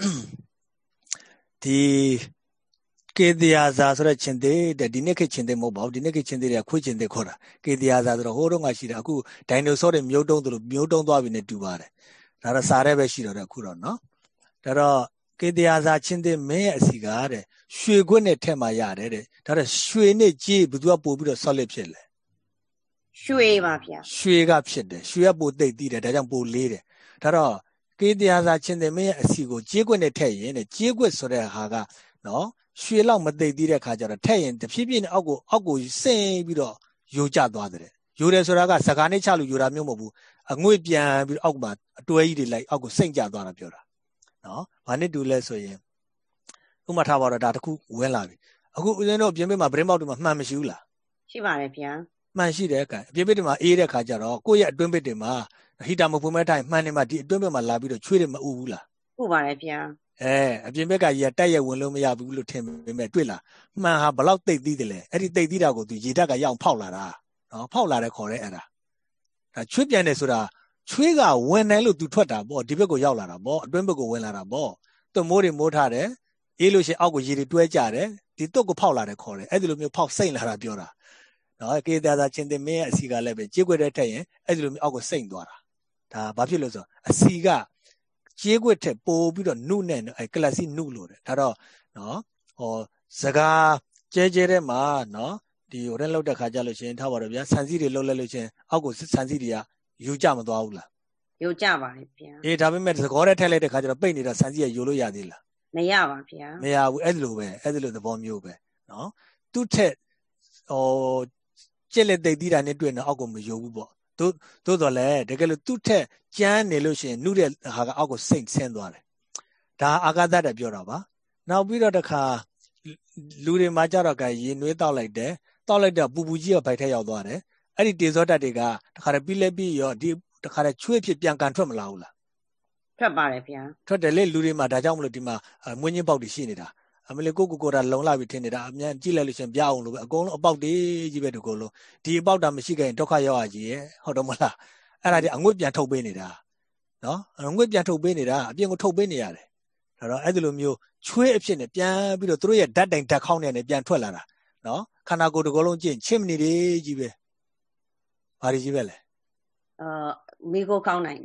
ဒီကေတရာဇာဆိုတဲ့ချင်းသေးတဲ့ဒီနေ့ခေတ်ချင်းသေးမဟုတ်ပါဘူးဒီနေ့ခေတ်ချင်းသေးတွေကခွေးချင်းသေးခေါ်တာကေတရာဇာဆိုတော့ဟိုးတော့ကရှိတာအခုဒိုင်နိုဆောတွေမျိုးတုံးသလိုမျိုးတုံးသွားပြီနဲ့တူပါတယ်ဒါတော့စားရဲပဲရှိတော့တယ်အခုတော့နော်ဒါတော့ကေတရာဇာချင်းသေးမင်းရဲ့အစီကားတဲ့ရွှေခွက်နဲ့ထက်မှရတယ်တဲ့ဒါတော့ရွှေနဲ့ကြေးဘယ်သူကပို့ပြီးတော့ solid ဖြစ်လဲရွှေပါဗျာရွှေကဖြစ်တယ်ရွှေကပိုသိပ်သေးတယ်ဒါကြောင့်ပိုလေးတယ်ဒါတော့ကေတရာဇာချင်းသေးမင်းရဲ့အစီကိုကြေးခွက်နဲ့ထက်ရင်တဲ့ကြေးခွက်ဆိုတဲ့ဟာကနော်ရွှေလောက်မသိသေးတဲ့ခါကျတော့ထက်ရင်တဖြည်းဖြည်းနဲ့အောက်ကိုအောက်ကိုဆင်းပြီးတော့ယိုကျသွားတယ်ယိုတယ်ဆိုတာကစကားနဲ့ချလို့ယိုတာမျိုးမဟုတ်ဘူးအငွေ့ပြန်ပြီးအောက်မှာအတွဲကြီးတွေလိုက်အောက်ကိုစိမ့်ကျသွားတာပြောတာနော်ဘာနဲ့တူလဲဆိုရင်ဥမာထားပါတော့ဒါတခုဝင်လာပြီအခုဦးဇင်းတို့ပြင်ပမှာဗရင်ပေါက်တွေမှာမှန်မရှိဘူးလားရှိပါတယ်ဗျာမှန်ရှိတယ်ကဲပြင်ပတွေမှာအေးတဲ့ခါကျတော့ကိုယ့်ရဲ့အတွင်းပစ်တွေမှာဟီတာမဖွင့်မဲ့တိုင်းမှန်နေမှာဒီအတွင်းပစ်မှာလာပြီးတော့ချွေးတယ်မအူဘူးလားဥပါတယ်ဗျာအဲအပြင်ဘက်ကကြီးကတက်ရက်ဝင်လို့မရဘူးလို့ထင်ပေမဲ့တွေ့လားမှန်ဟာဘလောက်တိတ်သီးတယ်လဲအဲ့ဒီတိတ်သီးတာကိုသူရေဓာတ်ကရောက်ဖောက်လာတာနော်ဖောက်လာတဲ့ခေါ်တဲ့အဲ့ဒါဒါချွေးပြန်တယ်ဆိုတာချွေးကဝင်တယ်လို့သူထွက်တာပေါ့ဒီဘက်ကိုရောက်လာတာပေါ့အတွင်းဘက်ကိုဝင်လာတာပေါ့သူ့မိုးတွေမိုးထားတယ်အေးလို့ရှိရင်အောက်ကိုရေတွေတွဲကြတယ်ဒီတုတ်ကိုဖောက်လာတယ်ခေါ်တယ်အဲ့ဒီလိုမျိုးဖောက်စိမ့်လာတာပြောတာနော်ကေတာသာချင်းတင်မင်းရဲ့အစီကလည်းပဲကြေးခွက်တဲ့ထက်ရင်အဲ့ဒီလိုမျိုးအောက်ကိုစိမ့်သွားတာဒါဘာဖြစ်လို့ဆိုအစီကကြေးခွက်ထက်ပိုပြီးတော့နှုနဲ့အဲကလပ်စီနှုလို့တယ်ဒါတော့နော်ဟောစကားကျဲကျဲတဲ့မှာနော်ဒီဟိုတဲ့လောက်တဲ့ခါကြလို့ရှိရင်ထားပါတော့ဗျာဆန်စီတွေလှုပ်လိုက်လို့ရှိရင်အောက်ကိုဆန်စီတွေကယူကြမသွားဘူးလားယူကြပါလေဗျာအေးဒါပေမဲ့သကောထဲထည့်လိုက်တဲ့ခါကျတော့ပိတ်နေတာဆန်စီကယူလို့ရသေးလားမရပါဗျာမရဘူးအဲ့လိုပဲအဲ့လိုသဘောမျိုးပဲနော်သူ့ထက်ဟိုကျက်လက်သိသိတာနဲ့တွေ့နေအောက်ကိုမယူဘူးပေါ့တို့တို့တော့လေတကယ်လို့သူ့ထက်ကျန်းနေလို့ရှိရင်နှုတဲ့ဟာကအောက်ကိုစိမ့်ဆင်းသွားတယ်ဒါအာကာသတက်ပြောတာပါနောက်ပြီးတော့တခါလူတွေမှာကြတော့ကရေနွေးတောက်လိုက်တယ်တောက်လိုက်တော့ပူပူကြီးကဗိုက်ထက်ရောက်သွားတယ်အဲ့ဒီတေဇောတက်တွေကတခါတည်းပြီးလဲပြီးရောဒီတခါတည်းချွေးဖြစ်ပြန်ကန်ထွက်မလာဘူးလားထွက်ပါတယ်ဗျာထွက်တယ်လေလူတွေမှာဒါကြောင့်မလို့ဒီမှာမွေးညင်းပေါက်တွေရှိနေတာအမလေးကိုကိုကိုတာလုံလာပြီးထင်နေတာအမြန်ကြည့်လိုက်လို့ရှင်ပြအောင်လို့ပဲအကုန်လုံးအပေါက်တွေကြီးပဲဒီကိုလုံးဒီအပေါက်တာမရှိခဲ့ရင်ဒုက္ခရောက်ရကြီးရဲ့ဟုတ်တော့မလားအဲ့ဒါဒီအငွေ့ပြန်ထုတ်ပေးနေတာနော်အငွေ့ပြန်ထုတ်ပေးနေတာအပြင်ကိုထုတ်ပေးနေရတယ်ဒါတော့အဲ့ဒီလိုမျိုးချွေးအဖြစ်နဲ့ပြန်ပြီးတော့သူတို့ရဲ့ဓာတ်တိုင်ဓာတ်ခေါင်းနဲ့ပြန်ထွက်လာတာနော်ခန္ဓာကိုယ်တစ်ကိုယ်လုံးကျင့်ချစ်မနေတွေကြီးပဲဘာတွေကြီးပဲလဲအာမိကိုခေါင်းနိုင်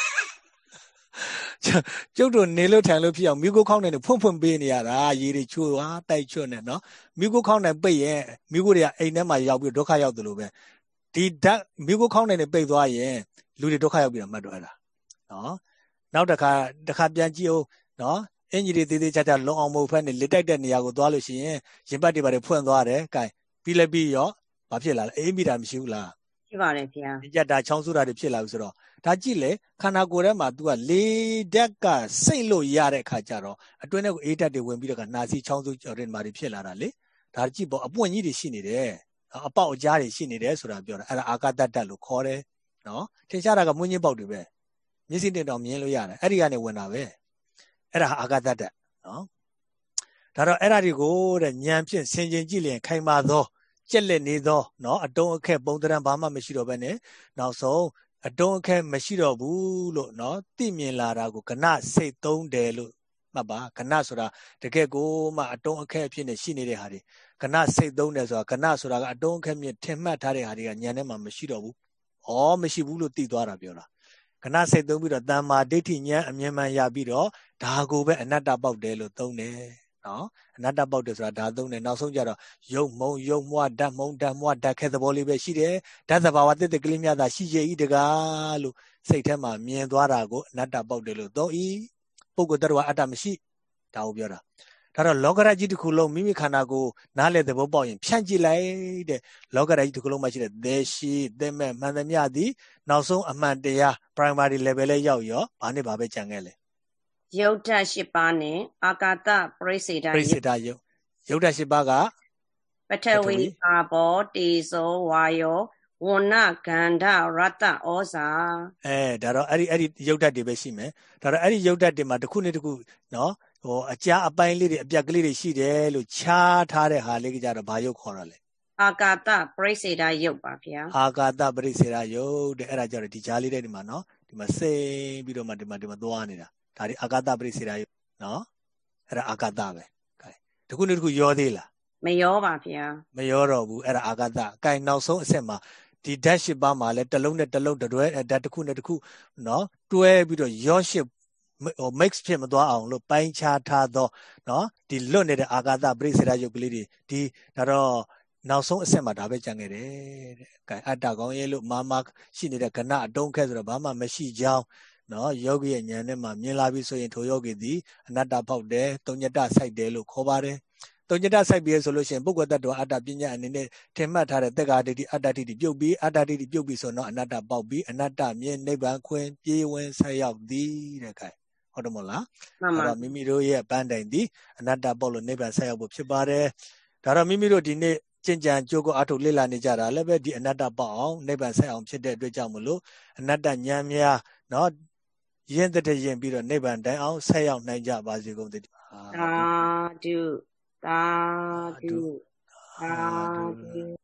ကျုပ်တို့နေလို့ထိုင်လို့ဖြစ်အောင်မိကိုခေါင်းနဲ့ဖွင့်ဖွင့်ပေးနေရတာရေတွေချိုးသွားတိုက်ချွတ်နေနော်မိကိုခေါင်းနဲ့ပိတ်ရင်မိကိုတွေကအိမ်ထဲမှာရောက်ပြီးဒုက္ခရောက်တယ်လို့ပဲဒီဓာတ်မိကိုခေါင်းနဲ့ပိတ်သွားရင်လူတွေဒုက္ခရောက်ပြီးတော့မှတ်တော့အဲ့ဒါနော်နောက်တစ်ခါတစ်ခါပြန်ကြည့်အောင်နော်အင်ဂျီတွေသေးသေးချာချာလုံအောင်မဟုတ်ဖက်နဲ့လက်တိုက်တဲ့နေရာကိုသွားလို့ရှိရင်ရင်ပတ်တွေပါတွေဖွင့်သွားတယ်ကဲပြီးလည်းပြီးရောဘာဖြစ်လာလဲအေးမိတာမရှိဘူးလားရှိပါတယ်ဗျာညက်တာချောင်းဆူတာတွေဖြစ်လာပြီဆိုတော့ဒါကြည့်လေခန္ဓာကိုယ်ထဲမှာ तू ကလေဓာတ်ကစိတ်လို့ရတဲ့အခါကျတော့အတွင်းထဲကိုအေးဓာတ်တွေဝင်ပြီးတော့ကနာစီချောင်းဆူကြော်တဲ့မှာတွေဖြစ်လာတာလေဒါကြည့်ပေါ့အပွင့်ကြီးတွေရှိနေတယ်အပေါက်အကြားတွေရှိနေတယ်ဆိုတာပြောတာအဲ့ဒါအာကာသဓာတ်လို့ခေါ်တယ်နော်ထင်ရှားတာကမွှင်းချင်းပေါက်တွေပဲမျက်စိနဲ့တော့မြင်လို့ရတယ်အဲ့ဒီကနေဝင်တာပဲအဲ့ဒါအာကာသဓာတ်နော်ဒါတော့အဲ့ဒါတွေကိုတဲ့ဉာဏ်ဖြင့်ဆင်ခြင်ကြည့်လျင်ခိုင်မာသောကျက်လက်နေသောနော်အတုံးအခက်ပုံတရံဘာမှမရှိတော့ဘဲနဲ့နောက်ဆုံးအတုံးအခက်မရှိတော့ဘူးလို့နော်သိမြင်လာတာကိုကဏစိတ်သုံးတယ်လို့မှတ်ပါကဏဆိုတာတကယ်ကိုမှအတုံးအခက်အဖြစ်နဲ့ရှိနေတဲ့ဟာတွေကဏစိတ်သုံးတယ်ဆိုတာကဏဆိုတာကအတုံးအခက်မြင့်ထင်မှတ်ထားတဲ့ဟာတွေကဉာဏ်ထဲမှာမရှိတော့ဘူးဩမရှိဘူးလို့သိသွားတာပြောတာကဏစိတ်သုံးပြီးတော့တမ္မာဒိဋ္ဌိဉာဏ်အမြင်မှန်ရပြီးတော့ဒါကိုပဲအနတ္တပေါက်တယ်လို့သုံးတယ်နော်အနတ္တပေါက်တယ်ဆိုတာဒါသုံးတယ်နောက်ဆုံးကြတော့ယုံမုံယုံမွားဓာတ်မုံဓာတ်မွားဓာတ်ခဲသဘောလေးပဲရှိတယ်ဓာတ်သဘာဝတစ်တက်ကလေးများသာရှိရဲ့ဤတကားလို့စိတ်ထဲမှာမြင်သွားတာကိုအနတ္တပေါက်တယ်လို့သုံးဤပုဂ္ဂိုလ်တ attva အတ္တမရှိဒါကိုပြောတာဒါတော့လောကရကြီးတစ်ခုလုံးမိမိခန္ဓာကိုနားလည်သဘောပေါက်ရင်ဖြန့်ကြည့်လိုက်တဲ့လောကရကြီးတစ်ခုလုံးမှာရှိတဲ့သေရှိသေမဲ့မှန်သမျှသည်နောက်ဆုံးအမှန်တရား primary level လေးရောက်ရောဘာနဲ့ဘာပဲကြံခဲ့လဲယုတ်ဓာတ်၈ပါးနဲ့အာကာသပရိစ္ဆေဒပရိစ္ဆေဒယုတ်ယုတ်ဓာတ်၈ပါးကပထဝီအာဘောတေဇောဝါယောဝ Wona Ganda Rata Osa အဲဒါတော့အဲ့ဒီအဲ့ဒီရုပ်ဓာတ်တွေပဲရှိမယ်ဒါတော့အဲ့ဒီရုပ်ဓာတ်တွေမှာတစ်ခုနဲ့တစ်ခုနော်ဟိုအကြားအပိုင်းလေးတွေအပြက်ကလေးတွေရှိတယ်လို့ခြားထားတဲ့ဟာလေးကကြတော့ဘာရုပ်ခေါ်ရလဲ Akata Praiseda Yuk Bafia အာကာသပရိစ္ဆေရယုတ်တဲ့အဲ့ဒါကြတော့ဒီကြားလေးတဲ့ဒီမှာနော်ဒီမှာစိမ့်ပြီးတော့မှဒီမှာဒီမှာသွားနေတာဒါဒီအာကာသပရိစ္ဆေရယုတ်နော်အဲ့ဒါအာကာသပဲကဲတစ်ခုနဲ့တစ်ခုရောသေးလား Mayo Bafia မရောတော့ဘူးအဲ့ဒါအာကာသကဲနောက်ဆုံးအဆင့်မှာဒီ dash ပါမှာလဲတစ်လုံးနဲ့တစ်လုံးတွဲဓာတ်တစ်ခုနဲ့တစ်ခုနော်တွဲပြီးတော့ရောရှစ်ဟို mix ဖြစ်မသွားအောင်လို့ပိုင်းခြားထားသောနော်ဒီလွတ်နေတဲ့အာကာသပရိစ္ဆေရယုတ်ကလေးတွေဒီဒါတော့နောက်ဆုံးအဆင့်မှာဒါပဲကြံခဲ့တယ်တဲ့။ကဲအတ္တကောင်းရဲ့လို့မာမရှိနေတဲ့ကဏအတုံးခဲဆိုတော့ဘာမှမရှိကြောင်းနော်ယောဂီရဲ့ဉာဏ်နဲ့မှမြင်လာပြီဆိုရင်ထိုယောဂီသည်အနတ္တပေါက်တယ်၊တုံညတစိုက်တယ်လို့ခေါ်ပါတယ်။တုံညတစိုက်ပြီးဆိုလို့ရှိရင်ပုဂ္ဂိုလ်တ attva အတ္တပညာအနေနဲ့ထင်မှတ်ထားတဲ့သက်္ကာဒိဋ္ဌိအတ္တဒိဋ္ဌိပြုတ်ပြီးအတ္တဒိဋ္ဌိပြုတ်ပြီးဆိုတော့အနတ္တပေါက်ပြီးအနတ္တမြင်နိဗ္ဗာန်ခွင်ပြေးဝင်ဆက်ရောက်သည်တဲ့ကဲဟုတ်တယ်မဟုတ်လား။အဲ့တော့မိမိတို့ရဲ့ပန်းတိုင်သည်အနတ္တပေါက်လို့နိဗ္ဗာန်ဆက်ရောက်ဖို့ဖြစ်ပါတယ်။ဒါတော့မိမိတို့ဒီနေ့ကျင့်ကြံကြိုးကိုအထုလေ့လာနေကြတာလည်းပဲဒီအနတ္တပေါက်အောင်နိဗ္ဗာန်ဆက်အောင်ဖြစ်တဲ့အတွက်ကြောင့်မလို့အနတ္တဉာဏ်များเนาะရင့်တဲ့ရင်ပြီးတော့နိဗ္ဗာန်တိုင်အောင်ဆက်ရောက်နိုင်ကြပါစေကုန်သတည်း Sadhu Sadhu Sadhu